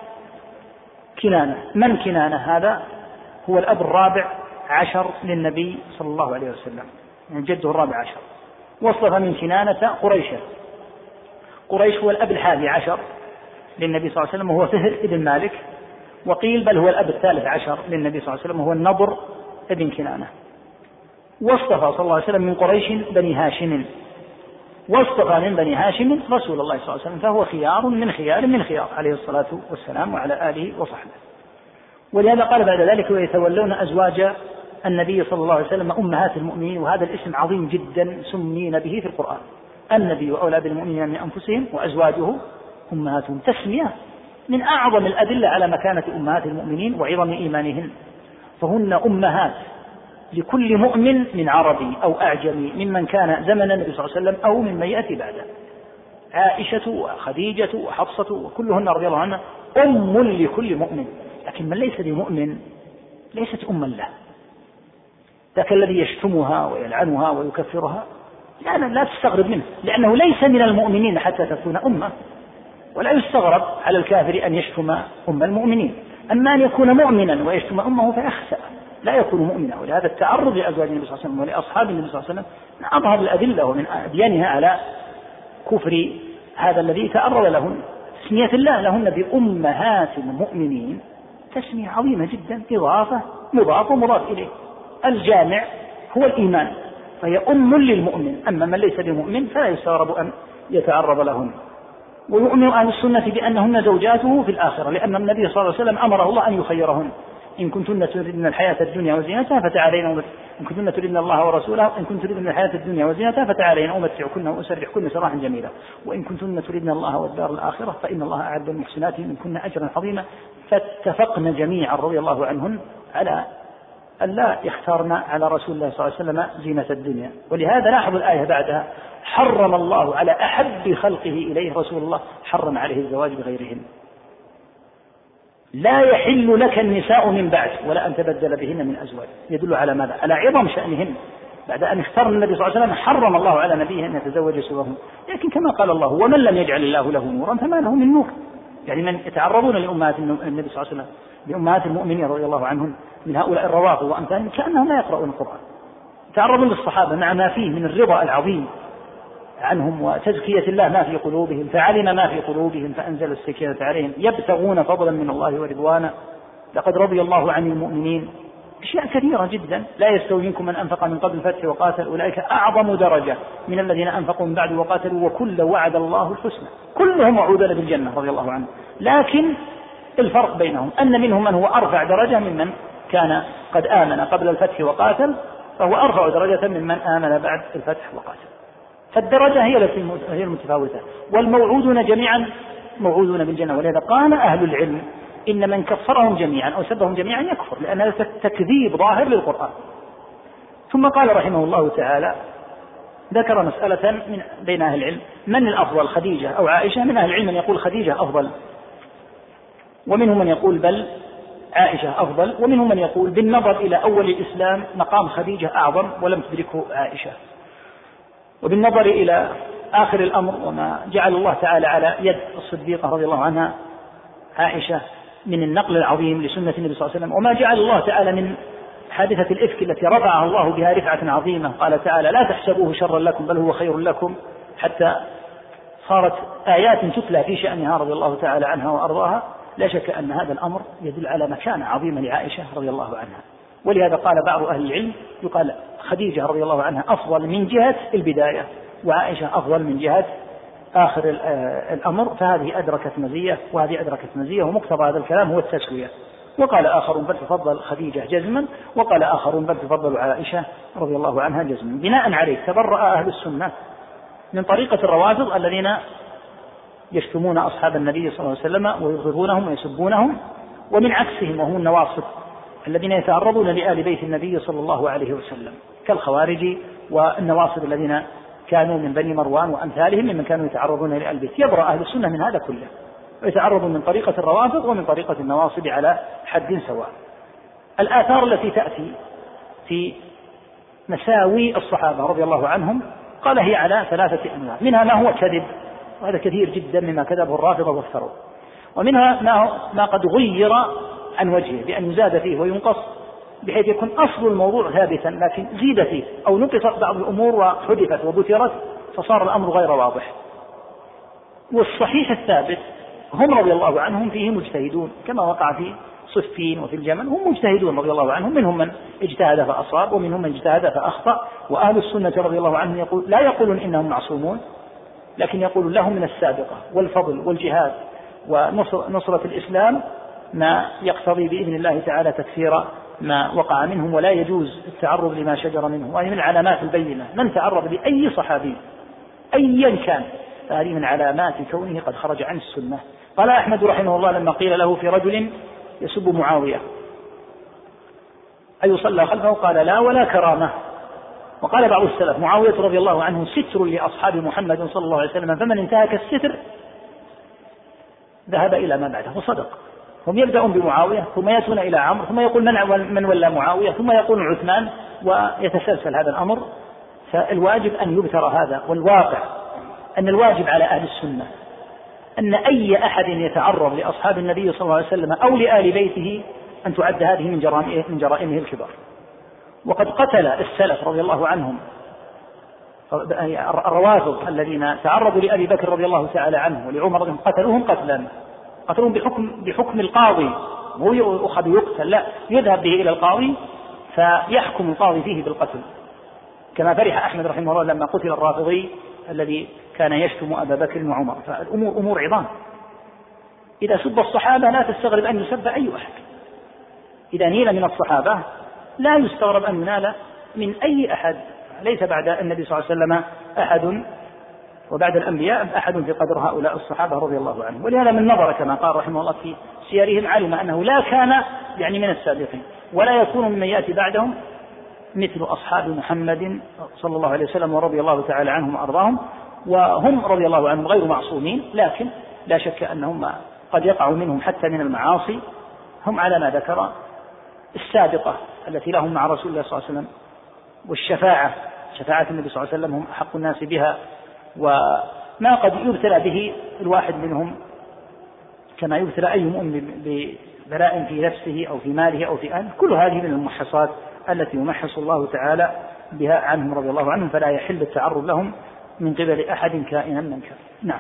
Speaker 2: كنانة. من كنانة؟ هذا هو الأب الرابع عشر للنبي صلى الله عليه وسلم، يعني جده الرابع عشر. واصطفى من كنانة قريشا. قريش هو الأب الحادي عشر للنبي صلى الله عليه وسلم وهو فهر ابن مالك، وقيل بل هو الأب الثالث عشر للنبي صلى الله عليه وسلم وهو النضر ابن كنانة. واصطفى صلى الله عليه وسلم من قريش بني هاشم، واصطفى من بني هاشم رسول الله صلى الله عليه وسلم، فهو خيار من خيار من خيار عليه الصلاة والسلام وعلى آله وصحبه. ولهذا قال بعد ذلك ويتولون أزواج النبي صلى الله عليه وسلم أمهات المؤمنين، وهذا الاسم عظيم جدا سمين به في القرآن. النبي وأولى بالمؤمنين من أنفسهم وأزواجه أمهاتهم، تسمية من أعظم الأدلة على مكانة أمهات المؤمنين وعظم إيمانهن، فهن أمهات لكل مؤمن من عربي أو أعجمي ممن كان زمن النبي صلى الله عليه وسلم أو ممن يأتي بعده. عائشة وخديجة وحفصة وكلهن رضي الله عنها أم لكل مؤمن، لكن من ليس بمؤمن ليست أما له. ذاك الذي يشتمها ويلعنها ويكفرها لا, لا تستغرب منه، لأنه ليس من المؤمنين حتى تكون أمة، ولا يستغرب على الكافر أن يشتم أم المؤمنين. أما أن يكون مؤمنا ويشتم أمه فيخسأ، لا يكون مؤمنا. ولهذا التعرض لأزواج النبي صلى الله عليه وسلم ولأصحاب النبي صلى الله عليه وسلم من أظهر الأدلة ومن أبيانها على كفر هذا الذي تعرض لهن. تسمية الله لهن بأمهات المؤمنين تسمية عظيمة جدا، إضافة مضاف ومضاف إليه. الجامع هو الإيمان، فهي أم للمؤمن. أما من ليس بمؤمن فلا يستغرب أن يتعرض لهن. ويؤمن أهل السنة بأنهن زوجاته في الآخرة، لأن النبي صلى الله عليه وسلم أمره الله أن يخيرهن إن كنتن تريدن الحياة الدنيا وزينتها فتعالين، إن كنتن تريدن الله ورسوله إن كنتن تريدن الحياة الدنيا وزينتها فتعالين أمتعكن وأسرحكن سراحا جميلا، وإن كنتن تريدن الله والدار الآخرة فإن الله أعد المحسنات منكن أجرا عظيما. فاتفقن جميعا رضي الله عنهن على أن لا يختارن على رسول الله صلى الله عليه وسلم زينة الدنيا. ولهذا لاحظ الآية بعدها حرم الله على أحب خلقه إليه رسول الله، حرم عليه الزواج بغيرهن. لا يحل لك النساء من بعد ولا أن تبدل بهن من أزواج. يدل على ماذا؟ على عظم شأنهن. بعد أن اختار النبي صلى الله عليه وسلم حرم الله على نبيه أن يتزوج سواهم. لكن كما قال الله ومن لم يجعل الله له نورا فما له من نور. يعني من يتعرضون لأمهات النبي صلى الله عليه وسلم لأمهات المؤمنين رضي الله عنهم من هؤلاء الروافض وأمثالهم كأنهم لا يقرؤون القرآن. تعرضوا للصحابة مع ما فيه من الرضا العظيم عنهم وتزكية الله ما في قلوبهم، فعلم ما في قلوبهم فأنزل السكينة عليهم يبتغون فضلا من الله ورضوانا لقد رضي الله عن المؤمنين. أشياء كثيرة جدا. لا يستوي منكم من أنفق من قبل الفتح وقاتل أولئك أعظم درجة من الذين أنفقوا من بعد وقاتلوا وكل وعد الله الحسنى. كلهم وعودون بالجنة رضي الله عنهم، لكن الفرق بينهم أن منهم من هو أرفع درجة ممن كان قد آمن قبل الفتح وقاتل، فهو أرفع درجة ممن آمن بعد الفتح وقاتل. فالدرجة هي التي هي المتفاوتة، والموعودون جميعا موعودون بالجنة. ولهذا قال أهل العلم إن من كفرهم جميعا أو سبهم جميعا يكفر، لأن هذا تكذيب ظاهر للقرآن. ثم قال رحمه الله تعالى ذكر مسألة من بين أهل العلم من الأفضل خديجة أو عائشة. من أهل العلم من يقول خديجة أفضل، ومنهم من يقول بل عائشة أفضل، ومنهم من يقول بالنظر إلى أول الإسلام مقام خديجة أعظم ولم تدركه عائشة، وبالنظر إلى آخر الأمر وما جعل الله تعالى على يد الصديقة رضي الله عنها عائشة من النقل العظيم لسنة النبي صلى الله عليه وسلم، وما جعل الله تعالى من حادثة الإفك التي رفعها الله بها رفعة عظيمة، قال تعالى لا تحسبوه شرا لكم بل هو خير لكم، حتى صارت آيات تتلى في شأنها رضي الله تعالى عنها وأرضاها. لا شك أن هذا الأمر يدل على مكانة عظيمة لعائشة رضي الله عنها، ولهذا قال بعض أهل العلم يقال خديجة رضي الله عنها أفضل من جهة البداية، وعائشة أفضل من جهة آخر الأمر، فهذه أدركت مزية وهذه أدركت مزية، ومقتضى هذا الكلام هو التسوية. وقال آخرون بل تفضل خديجة جزما، وقال آخرون بل تفضل عائشة رضي الله عنها جزما. بناء عليه تبرأ أهل السنة من طريقة الروافض الذين يشتمون أصحاب النبي صلى الله عليه وسلم ويبغضونهم ويسبونهم، ومن عكسهم وهم النواصب الذين يتعرضون لآل بيت النبي صلى الله عليه وسلم كالخوارج والنواصب الذين كانوا من بني مروان وأمثالهم ممن كانوا يتعرضون لآل بيت. يبرأ أهل السنة من هذا كله، ويتعرضون من طريقة الروافض ومن طريقة النواصب على حد سواء. الآثار التي تأتي في مساوي الصحابة رضي الله عنهم قال هي على ثلاثة أنواع، منها ما هو كذب، وهذا كثير جدا مما كذبه الرافضة وافتروا، ومنها ما, ما قد غير عن وجهه بأن يزاد فيه وينقص بحيث يكون أصل الموضوع ثابتا لكن زيد فيه أو نقصت بعض الأمور وحدثت وبترت فصار الأمر غير واضح. والصحيح الثابت هم رضي الله عنهم فيه مجتهدون كما وقع في صفين وفي الجمل، هم مجتهدون رضي الله عنهم، منهم من اجتهد فأصاب ومنهم من اجتهد فأخطأ. وأهل السنة رضي الله عنهم يقول لا يقولون إنهم معصومون، لكن يقول لهم من السابقة والفضل والجهاد ونصرة الإسلام ما يقتضي بإذن الله تعالى تكفير ما وقع منهم، ولا يجوز التعرض لما شجر منهم. وهي من علامات البينة من تعرض لأي صحابي أيا كان فهذه من علامات كونه قد خرج عن السنة. قال أحمد رحمه الله لما قيل له في رجل يسب معاوية أي صلى خلفه قال لا ولا كرامة. وقال بعض السلف معاوية رضي الله عنه ستر لأصحاب محمد صلى الله عليه وسلم، فمن انتهك الستر ذهب إلى ما بعده وصدق. هم يبدأون بمعاوية ثم يأتون إلى عمرو ثم يقول من, من ولا معاوية ثم يقول عثمان، ويتسلسل هذا الأمر. فالواجب أن يبتر هذا، والواقع أن الواجب على أهل السنة أن أي أحد يتعرض لأصحاب النبي صلى الله عليه وسلم أو لآل بيته أن تعد هذه من جرائمه, من جرائمه الكبار. وقد قتل السلف رضي الله عنهم الروافض الذين تعرضوا لأبي بكر رضي الله تعالى عنه ولعمر رضي الله قتلوهم قتلا قتلوهم بحكم, بحكم القاضي، وهو يؤخذ يقتل، لا يذهب به إلى القاضي فيحكم القاضي فيه بالقتل، كما فرح أحمد رحمه الله لما قتل الرافضي الذي كان يشتم أبا بكر وعمر. فالأمور أمور عظام. إذا سب الصحابة لا تستغرب أن يسب أي أحد، إذا نيل من الصحابة لا يستغرب أن ينال من أي أحد، ليس بعد النبي صلى الله عليه وسلم أحد وبعد الأنبياء أحد في قدر هؤلاء الصحابة رضي الله عنهم. ولهذا من نظر كما قال رحمه الله في سيرهم علم أنه لا كان يعني من السابقين ولا يكون ممن يأتي بعدهم مثل أصحاب محمد صلى الله عليه وسلم ورضي الله تعالى عنهم وأرضاهم. وهم رضي الله عنهم غير معصومين، لكن لا شك أنهم قد يقع منهم حتى من المعاصي. هم على ما ذكر السابقة التي لهم مع رسول الله صلى الله عليه وسلم، والشفاعة شفاعة النبي صلى الله عليه وسلم هم أحق الناس بها، وما قد يبتلى به الواحد منهم كما يبتلى أي مؤمن ببلاء في نفسه أو في ماله أو في أهله. كل هذه من الممحصات التي يمحص الله تعالى بها عنهم رضي الله عنهم، فلا يحل التعرض لهم من قبل أحد كائنا من كان. نعم.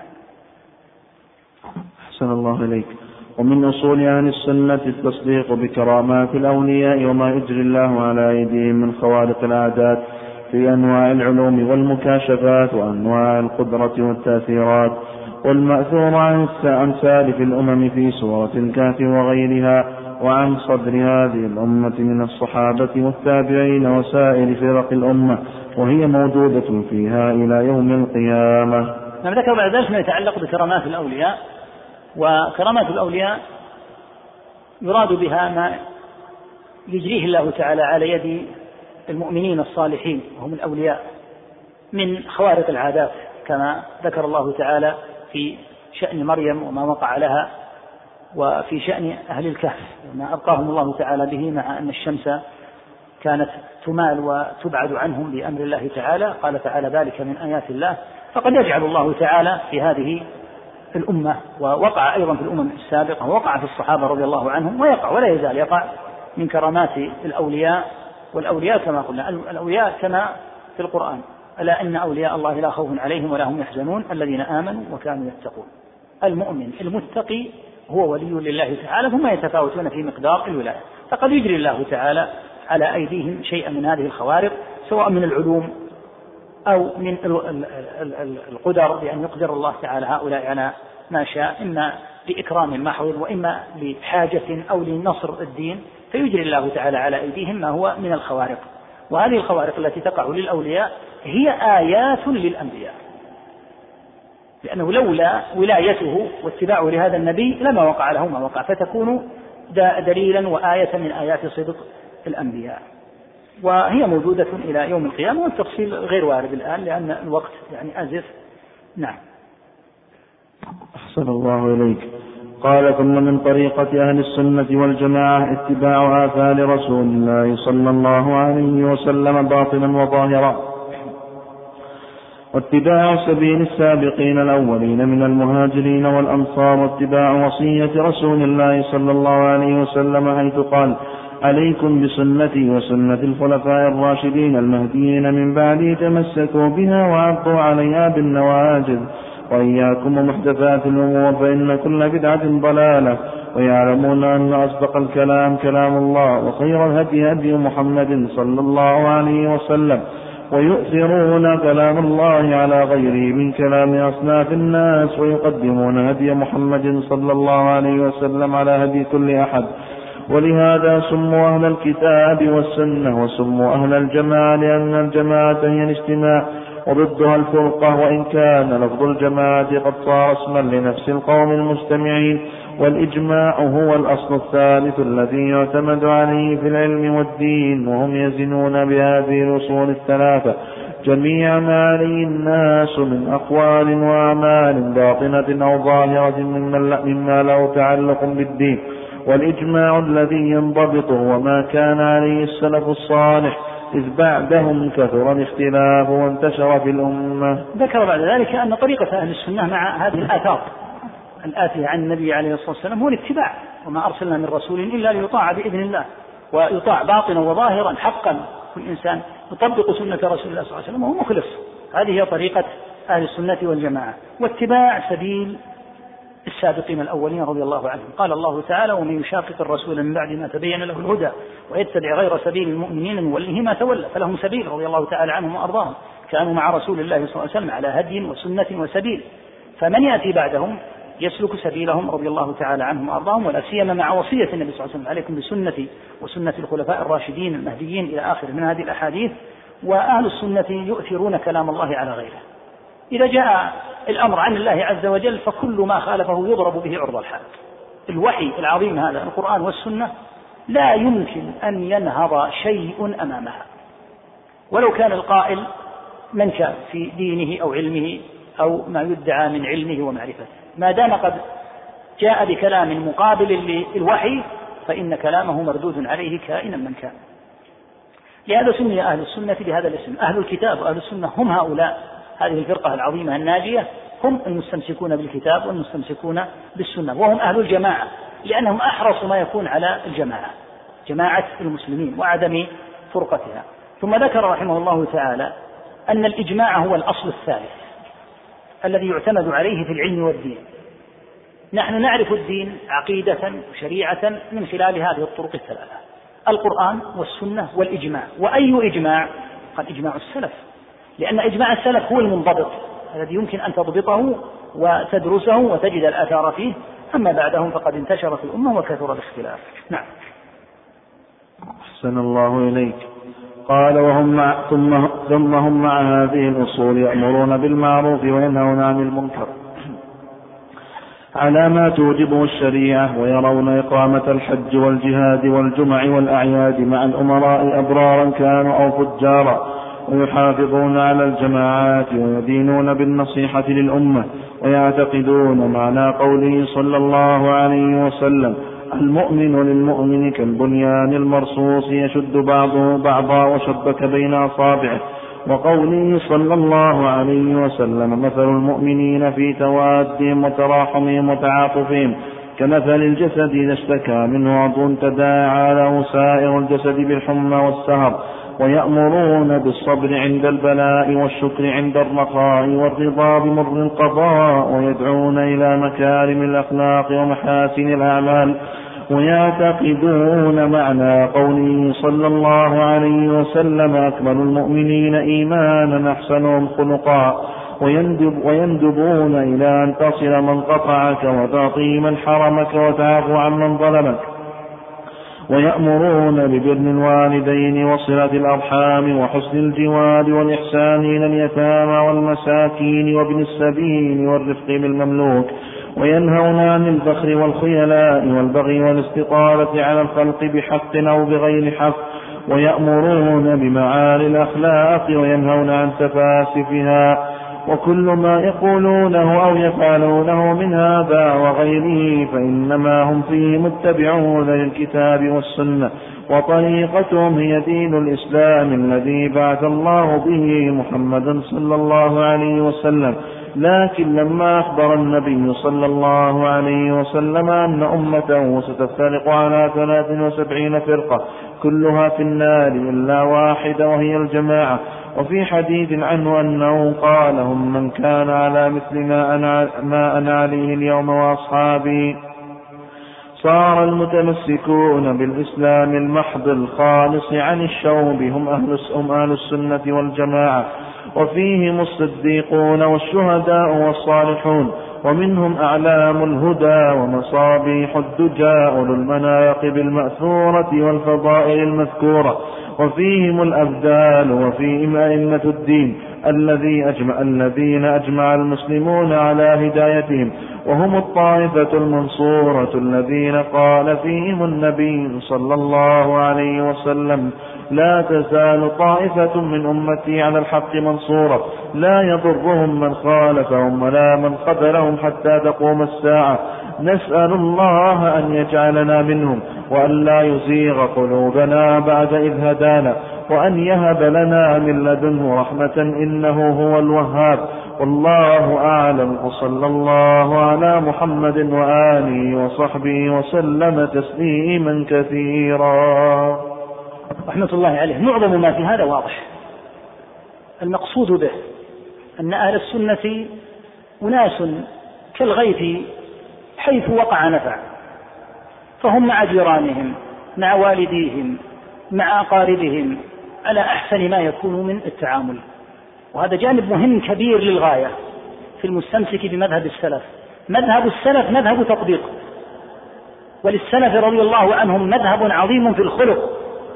Speaker 3: أحسن الله إليك. ومن أصول أهل السنة التصديق بكرامات الأولياء وما يجري الله على أيديهم من خوارق العادات في أنواع العلوم والمكاشفات وأنواع القدرة والتأثيرات، والمأثور عن سالف الأمم في سورة الكهف وغيرها، وعن صدر هذه الأمة من الصحابة والتابعين وسائر فرق الأمة، وهي موجودة فيها إلى يوم القيامة.
Speaker 2: نعم. ذكر بعد ذلك ما يتعلق بكرامات الأولياء. وكرامات الأولياء يراد بها ما يجريه الله تعالى على يد المؤمنين الصالحين وهم الأولياء من خوارق العادات، كما ذكر الله تعالى في شأن مريم وما وقع لها وفي شأن أهل الكهف ما أبقاهم الله تعالى به، مع أن الشمس كانت تمال وتبعد عنهم بأمر الله تعالى. قال تعالى ذلك من آيات الله. فقد يجعل الله تعالى في هذه الأمة، ووقع أيضا في الأمم السابقة، ووقع في الصحابة رضي الله عنهم، ويقع ولا يزال يقع من كرامات الأولياء. والأولياء كما قلنا الأولياء كما في القرآن: ألا إن أولياء الله لا خوف عليهم ولا هم يحزنون الذين آمنوا وكانوا يتقون. المؤمن المتقي هو ولي لله تعالى، ثم يتفاوتون في مقدار الولاية. فقد يجري الله تعالى على أيديهم شيئا من هذه الخوارق، سواء من العلوم أو من القدر، بأن يقدر الله تعالى هؤلاء على ما شاء، إما لإكرام محض وإما لحاجة أو لنصر الدين، فيجري الله تعالى على أيديهم ما هو من الخوارق. وهذه الخوارق التي تقع للأولياء هي آيات للأنبياء، لأنه لولا ولايته واتباعه لهذا النبي لما وقع له ما وقع، فتكون دليلا وآية من آيات صدق الأنبياء. وهي موجودة إلى يوم القيامة، والتفصيل غير وارد الآن لأن الوقت يعني أزف. نعم.
Speaker 3: أحسن الله إليك. قال: ثم من طريقة أهل السنة والجماعة اتباع آثار رسول الله صلى الله عليه وسلم باطنا وظاهرا، واتباع سبيل السابقين الأولين من المهاجرين والأنصار، واتباع وصية رسول الله صلى الله عليه وسلم حيث قال: عليكم بسنتي وسنة الخلفاء الراشدين المهديين من بعدي، تمسكوا بها وعضوا عليها بالنواجذ، وإياكم ومحدثات الأمور فإن كل بدعة ضلالة، ويعلمون أن أصدق الكلام كلام الله، وخير الهدي هدي محمد صلى الله عليه وسلم، ويؤثرون كلام الله على غيره من كلام أصناف الناس، ويقدمون هدي محمد صلى الله عليه وسلم على هدي كل أحد. ولهذا سموا أهل الكتاب والسنة، وسموا أهل الجماعة، لأن الجماعة هي الاجتماع، وضدها الفرقة، وإن كان لفظ الجماعة قد صار اسما لنفس القوم المجتمعين. والإجماع هو الأصل الثالث الذي يعتمد عليه في العلم والدين، وهم يزنون بهذه الأصول الثلاثة جميع ما عليه الناس من أقوال وأعمال باطنة أو ظاهرة مما له تعلق بالدين. والإجماع الذي ينضبط هو ما كان عليه السلف الصالح، إذ بعدهم كثر الاختلاف وانتشر في الأمة.
Speaker 2: ذكر بعد ذلك أن طريقة أهل السنة مع هذه الآثار الآتية عن النبي عليه الصلاة والسلام هو الاتباع، وما أرسلنا من رسول إلا ليطاع بإذن الله، ويطاع باطنا وظاهرا حقا. كل إنسان يطبق سنة رسول الله صلى الله عليه وسلم وهو مخلص. هذه هي طريقة أهل السنة والجماعة. واتباع سبيل السابقين الأولين رضي الله عنهم. قال الله تعالى: ومن يشاقق الرسول من بعد ما تبين له الهدى ويتبع غير سبيل المؤمنين نوله ما تولى. فلهم سبيل رضي الله تعالى عنهم وأرضاهم، كانوا مع رسول الله صلى الله عليه وسلم على هدي وسنة وسبيل، فمن يأتي بعدهم يسلك سبيلهم رضي الله تعالى عنهم وأرضاهم، ولا سيما مع وصية النبي صلى الله عليه وسلم: عليكم بسنتي وسنة الخلفاء الراشدين المهديين إلى آخر من هذه الأحاديث. وأهل السنة يؤثرون كلام الله على غيره. إذا جاء الأمر عن الله عز وجل فكل ما خالفه يضرب به عرض الحال. الوحي العظيم هذا القرآن والسنة لا يمكن أن ينهض شيء أمامها، ولو كان القائل من كان في دينه أو علمه أو ما يدعى من علمه ومعرفته، ما دام قد جاء بكلام مقابل للوحي فإن كلامه مردود عليه كائنا من كان. لهذا سمي أهل السنة بهذا الاسم. أهل الكتاب وأهل السنة هم هؤلاء، هذه الفرقة العظيمة الناجية، هم المستمسكون بالكتاب والمستمسكون بالسنة، وهم أهل الجماعة، لأنهم أحرص ما يكون على الجماعة، جماعة المسلمين وعدم فرقتها. ثم ذكر رحمه الله تعالى أن الإجماع هو الأصل الثالث الذي يعتمد عليه في العلم والدين. نحن نعرف الدين عقيدة وشريعة من خلال هذه الطرق الثلاثة: القرآن والسنة والإجماع. وأي إجماع؟ قال إجماع السلف، لأن إجماع السلف هو المنضبط الذي يمكن أن تضبطه وتدرسه وتجد الآثار فيه. أما بعدهم فقد انتشر في الأمة وكثر الاختلاف. نعم.
Speaker 3: أحسن الله إليك. قال: وهم مع ثم, ثم هم مع هذه الأصول يأمرون بالمعروف وينهون عن المنكر على ما توجبه الشريعة، ويرون إقامة الحج والجهاد والجمع والأعياد مع الأمراء أبرارا كانوا أو فجارا، ويحافظون على الجماعات ويدينون بالنصيحة للأمة، ويعتقدون معنى قوله صلى الله عليه وسلم: المؤمن للمؤمن كالبنيان المرصوص يشد بعضه بعضا وشبك بين أصابعه، وقوله صلى الله عليه وسلم: مثل المؤمنين في توادهم وتراحمهم وتعاطفهم كمثل الجسد إذا اشتكى منه عضو تداعى له سائر الجسد بالحمى والسهر. ويأمرون بالصبر عند البلاء والشكر عند الرخاء والرضا بمر القضاء، ويدعون إلى مكارم الأخلاق ومحاسن الأعمال. ويعتقدون معنى قوله صلى الله عليه وسلم: أكمل المؤمنين إيمانا أحسنهم خلقا، ويندب ويندبون إلى أن تصل من قطعك وتعطي من حرمك وتعفو عن من ظلمك. ويأمرون ببر الوالدين وصلة الأرحام وحسن الجوار والإحسان إلى اليتامى والمساكين وابن السبيل والرفق بالمملوك. وينهون عن البخل والخيلاء والبغي والاستطالة على الخلق بحق أو بغير حق. ويأمرون بمعالي الأخلاق وينهون عن سفاسفها. وكل ما يقولونه أو يفعلونه من هذا وغيره فإنما هم فيه متبعون للكتاب والسنة، وطريقتهم هي دين الإسلام الذي بعث الله به محمدا صلى الله عليه وسلم. لكن لما أخبر النبي صلى الله عليه وسلم أن أمته ستفترق على ثلاث وسبعين فرقة كلها في النار إلا واحدة وهي الجماعة، وفي حديث عنه أنه قال: هم من كان على مثل ما أنا, ما أنا عليه اليوم وأصحابي. صار المتمسكون بالإسلام المحض الخالص عن الشوب هم أهل, هم أهل السنة والجماعة، وفيهم الصديقون والشهداء والصالحون، ومنهم أعلام الهدى ومصابيح الدجى أولو المناقب المأثورة والفضائل المذكورة، وفيهم الأبدال، وفيهم أئمة الدين الذي أجمع الذين أجمع المسلمون على هدايتهم، وهم الطائفة المنصورة الذين قال فيهم النبي صلى الله عليه وسلم: لا تزال طائفة من أمتي على الحق منصورة لا يضرهم من خالفهم ولا من خذلهم حتى تقوم الساعة. نسأل الله أن يجعلنا منهم، وأن لا يزيغ قلوبنا بعد إذ هدانا، وأن يهب لنا من لدنه رحمة إنه هو الوهاب. والله أعلم، وصلى الله على محمد وآله وصحبه وسلم تسليما كثيرا.
Speaker 2: رحمة الله عليه. معظم ما في هذا واضح. المقصود به أن أهل السنة أناس كالغيث حيث وقع نفع، فهم مع جيرانهم، مع والديهم، مع أقاربهم على أحسن ما يكون من التعامل. وهذا جانب مهم كبير للغاية في المستمسك بمذهب السلف. مذهب السلف مذهب تطبيق، وللسلف رضي الله عنهم مذهب عظيم في الخلق،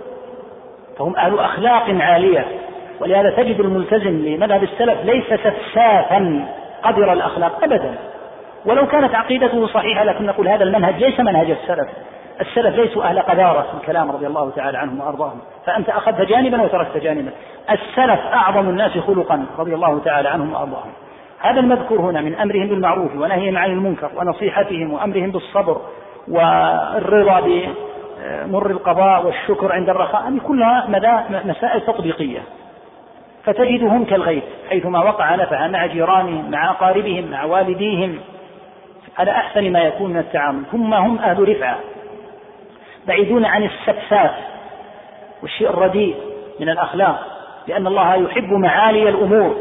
Speaker 2: فهم أهل أخلاق عالية. ولهذا تجد الملتزم لمذهب السلف ليس سفسافا قدر الأخلاق أبدا، ولو كانت عقيدته صحيحة، لكن نقول هذا المنهج ليس منهج السلف. السلف ليسوا أهل قذارة في الكلام رضي الله تعالى عنهم وأرضاهم، فأنت أخذت جانبا وتركت جانبا. السلف أعظم الناس خلقا رضي الله تعالى عنهم وأرضاهم. هذا المذكور هنا من أمرهم بالمعروف ونهيهم عن المنكر ونصيحتهم وأمرهم بالصبر والرضا بمر القضاء والشكر عند الرخاء، هذه كلها مسائل تطبيقية. فتجدهم كالغيث حيثما وقع نفع، مع جيرانهم، مع أقاربهم، مع والديهم، على أحسن ما يكون من التعامل. ثم هم أهل رفعة، بعيدون عن السفساف والشيء الرديء من الأخلاق، لأن الله يحب معالي الأمور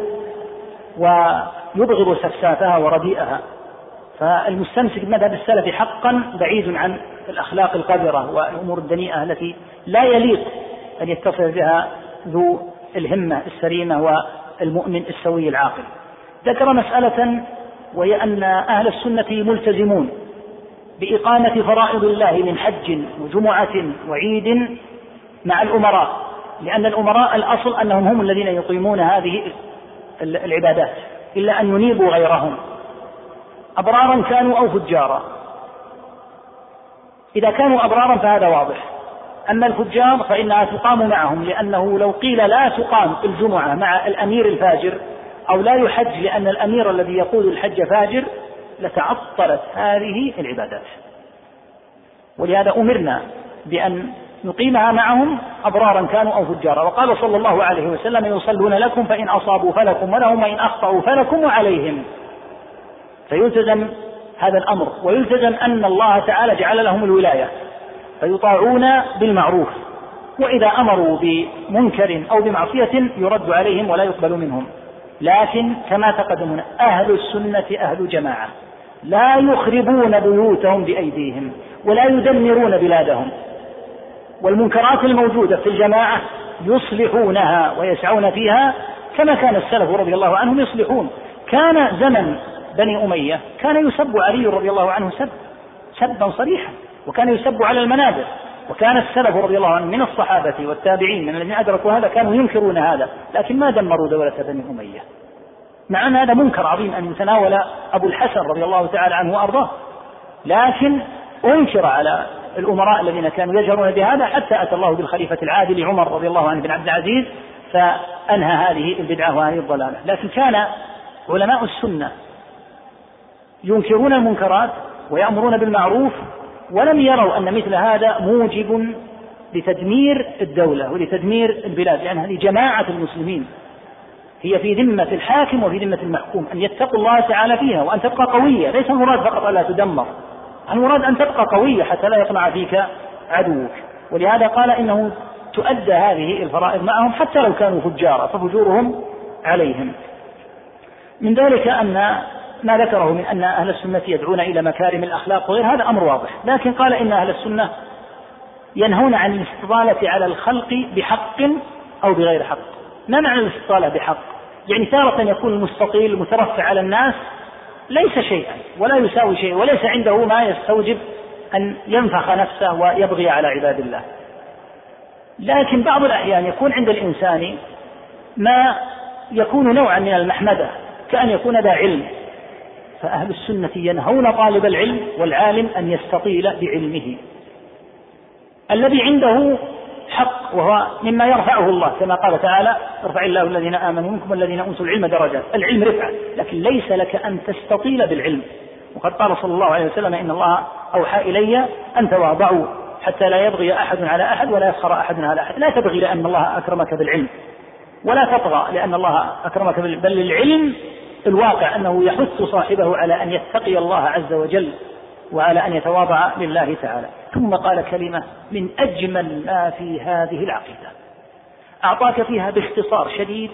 Speaker 2: ويبغض سفسافها ورديئها. فالمستمسك بمذهب السلف حقا بعيد عن الأخلاق القذرة والأمور الدنيئة التي لا يليق أن يتصف بها ذو الهمة السليمة والمؤمن السوي العاقل. ذكر مسألة، وهي أن أهل السنة ملتزمون بإقامة فرائض الله من حج وجمعة وعيد مع الأمراء، لأن الأمراء الأصل أنهم هم الذين يقيمون هذه العبادات، إلا أن ينيبوا غيرهم أبرارا كانوا أو فجارا. إذا كانوا أبرارا فهذا واضح. أما الفجار فإنها تقام معهم، لأنه لو قيل لا تقام الجمعة مع الأمير الفاجر أو لا يحج لأن الأمير الذي يقود الحج فاجر لتعطلت هذه العبادات. ولهذا أمرنا بأن نقيمها معهم أبرارا كانوا أو فجارا. وقال صلى الله عليه وسلم يصلون لكم فإن أصابوا فلكم ولهم وإن أخطأوا فلكم وعليهم. فيلتزم هذا الأمر، ويلتزم أن الله تعالى جعل لهم الولاية فيطاعون بالمعروف، وإذا أمروا بمنكر أو بمعصية يرد عليهم ولا يقبل منهم. لكن كما تقدمنا أهل السنة أهل جماعة لا يخربون بيوتهم بأيديهم ولا يدمرون بلادهم، والمنكرات الموجودة في الجماعة يصلحونها ويسعون فيها كما كان السلف رضي الله عنهم يصلحون. كان زمن بني أمية كان يسب علي رضي الله عنه سب سبا صريحا، وكان يسب على المنابر، وكان السلف رضي الله عنهم من الصحابة والتابعين من الذين أدركوا هذا كانوا ينكرون هذا، لكن ما دمروا دولة بني أمية. مع أن هذا منكر عظيم أن يتناول أبو الحسن رضي الله تعالى عنه وأرضاه، لكن أنكر على الأمراء الذين كانوا يجهرون بهذا حتى أتى الله بالخليفة العادل عمر رضي الله عنه بن عبد العزيز فأنهى هذه البدعة وهذه الضلالة. لكن كان علماء السنة ينكرون المنكرات ويأمرون بالمعروف، ولم يروا أن مثل هذا موجب لتدمير الدولة ولتدمير البلاد، لأن هذه جماعة المسلمين هي في ذمة الحاكم وفي ذمة المحكوم، أن يتقوا الله تعالى فيها وأن تبقى قوية. ليس المراد فقط ألا تدمر، المراد أن تبقى قوية حتى لا يطمع فيك عدوك. ولهذا قال إنه تؤدى هذه الفرائض معهم حتى لو كانوا فجارا ففجورهم عليهم. من ذلك أن ما ذكره من أن أهل السنة يدعون إلى مكارم الأخلاق وغير هذا أمر واضح، لكن قال إن أهل السنة ينهون عن الاستطالة على الخلق بحق أو بغير حق. ما معنى الاستطالة بحق؟ يعني تارة يكون المستطيل المترفع على الناس ليس شيئا ولا يساوي شيء وليس عنده ما يستوجب أن ينفخ نفسه ويبغي على عباد الله، لكن بعض الأحيان يكون عند الإنسان ما يكون نوعا من المحمدة كأن يكون ذا علم، فأهل السنة ينهون طالب العلم والعالم أن يستطيل بعلمه الذي عنده حق، وهو مما يرفعه الله كما قال تعالى يرفع الله الذين آمنوا منكم والذين أوتوا العلم درجات. العلم رفعة، لكن ليس لك أن تستطيل بالعلم. وقد قال صلى الله عليه وسلم إن الله أوحى إلي أن تواضعوا حتى لا يبغي أحد على أحد ولا يسخر أحد على أحد. لا تبغي لأن الله أكرمك بالعلم، ولا تطغى لأن الله أكرمك بالعلم، بل العلم الواقع أنه يحث صاحبه على أن يتقي الله عز وجل وعلى أن يتواضع لله تعالى. ثم قال كلمة من أجمل ما في هذه العقيدة، أعطاك فيها باختصار شديد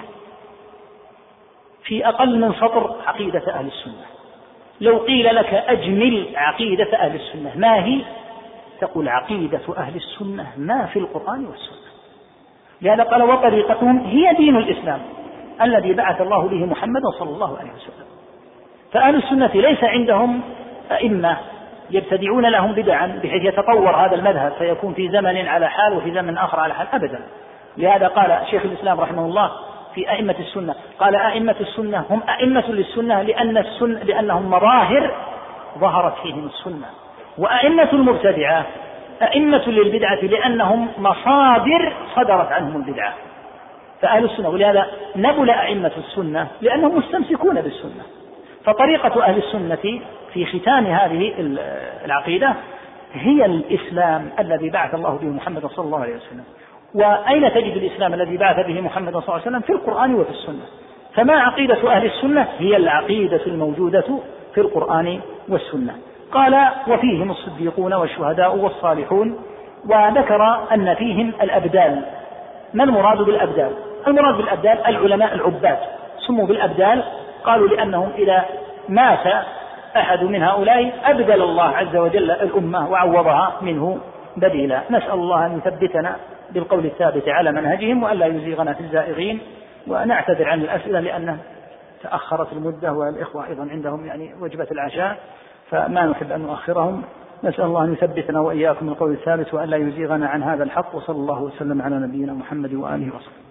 Speaker 2: في أقل من سطر عقيدة أهل السنة. لو قيل لك أجمل عقيدة أهل السنة ما هي؟ تقول عقيدة أهل السنة ما في القرآن والسنة. لهذا قال وطريقتهم هي دين الإسلام الذي بعث الله به محمد صلى الله عليه وسلم. فأهل السنة ليس عندهم أئمة يبتدعون لهم بدعا بحيث يتطور هذا المذهب فيكون في زمن على حال وفي زمن آخر على حال، أبدا. لهذا قال شيخ الإسلام رحمه الله في أئمة السنة، قال أئمة السنة هم أئمة للسنة لأن السنة لأنهم مظاهر ظهرت فيهم السنة، وأئمة المبتدعة أئمة للبدعة لأنهم مصادر صدرت عنهم البدعة. فأهل السنة ولهذا نبل أئمة السنة لأنهم مستمسكون بالسنة. فطريقة أهل السنة في ختام هذه العقيدة هي الإسلام الذي بعث الله به محمد صلى الله عليه وسلم. وأين تجد الإسلام الذي بعث به محمد صلى الله عليه وسلم؟ في القرآن وفي السنة. فما عقيدة أهل السنة؟ هي العقيدة الموجودة في القرآن والسنة. قال وفيهم الصديقون والشهداء والصالحون، وذكر أن فيهم الأبدال. ما المراد بالأبدال؟ المراد بالأبدال العلماء العباد سموا بالأبدال، قالوا لأنهم إذا مات أحد من هؤلاء أبدل الله عز وجل الأمة وعوضها منه بديلا. نسأل الله أن يثبتنا بالقول الثابت على منهجهم وألا يزيغنا في الزائغين. ونعتذر عن الأسئلة لأنه تأخرت المدة والإخوة أيضا عندهم يعني وجبة العشاء فما نحب أن نؤخرهم. نسأل الله أن يثبتنا وإياكم بالقول الثابت وألا يزيغنا عن هذا الحق. وصلى الله وسلم على نبينا محمد وآله وصحبه.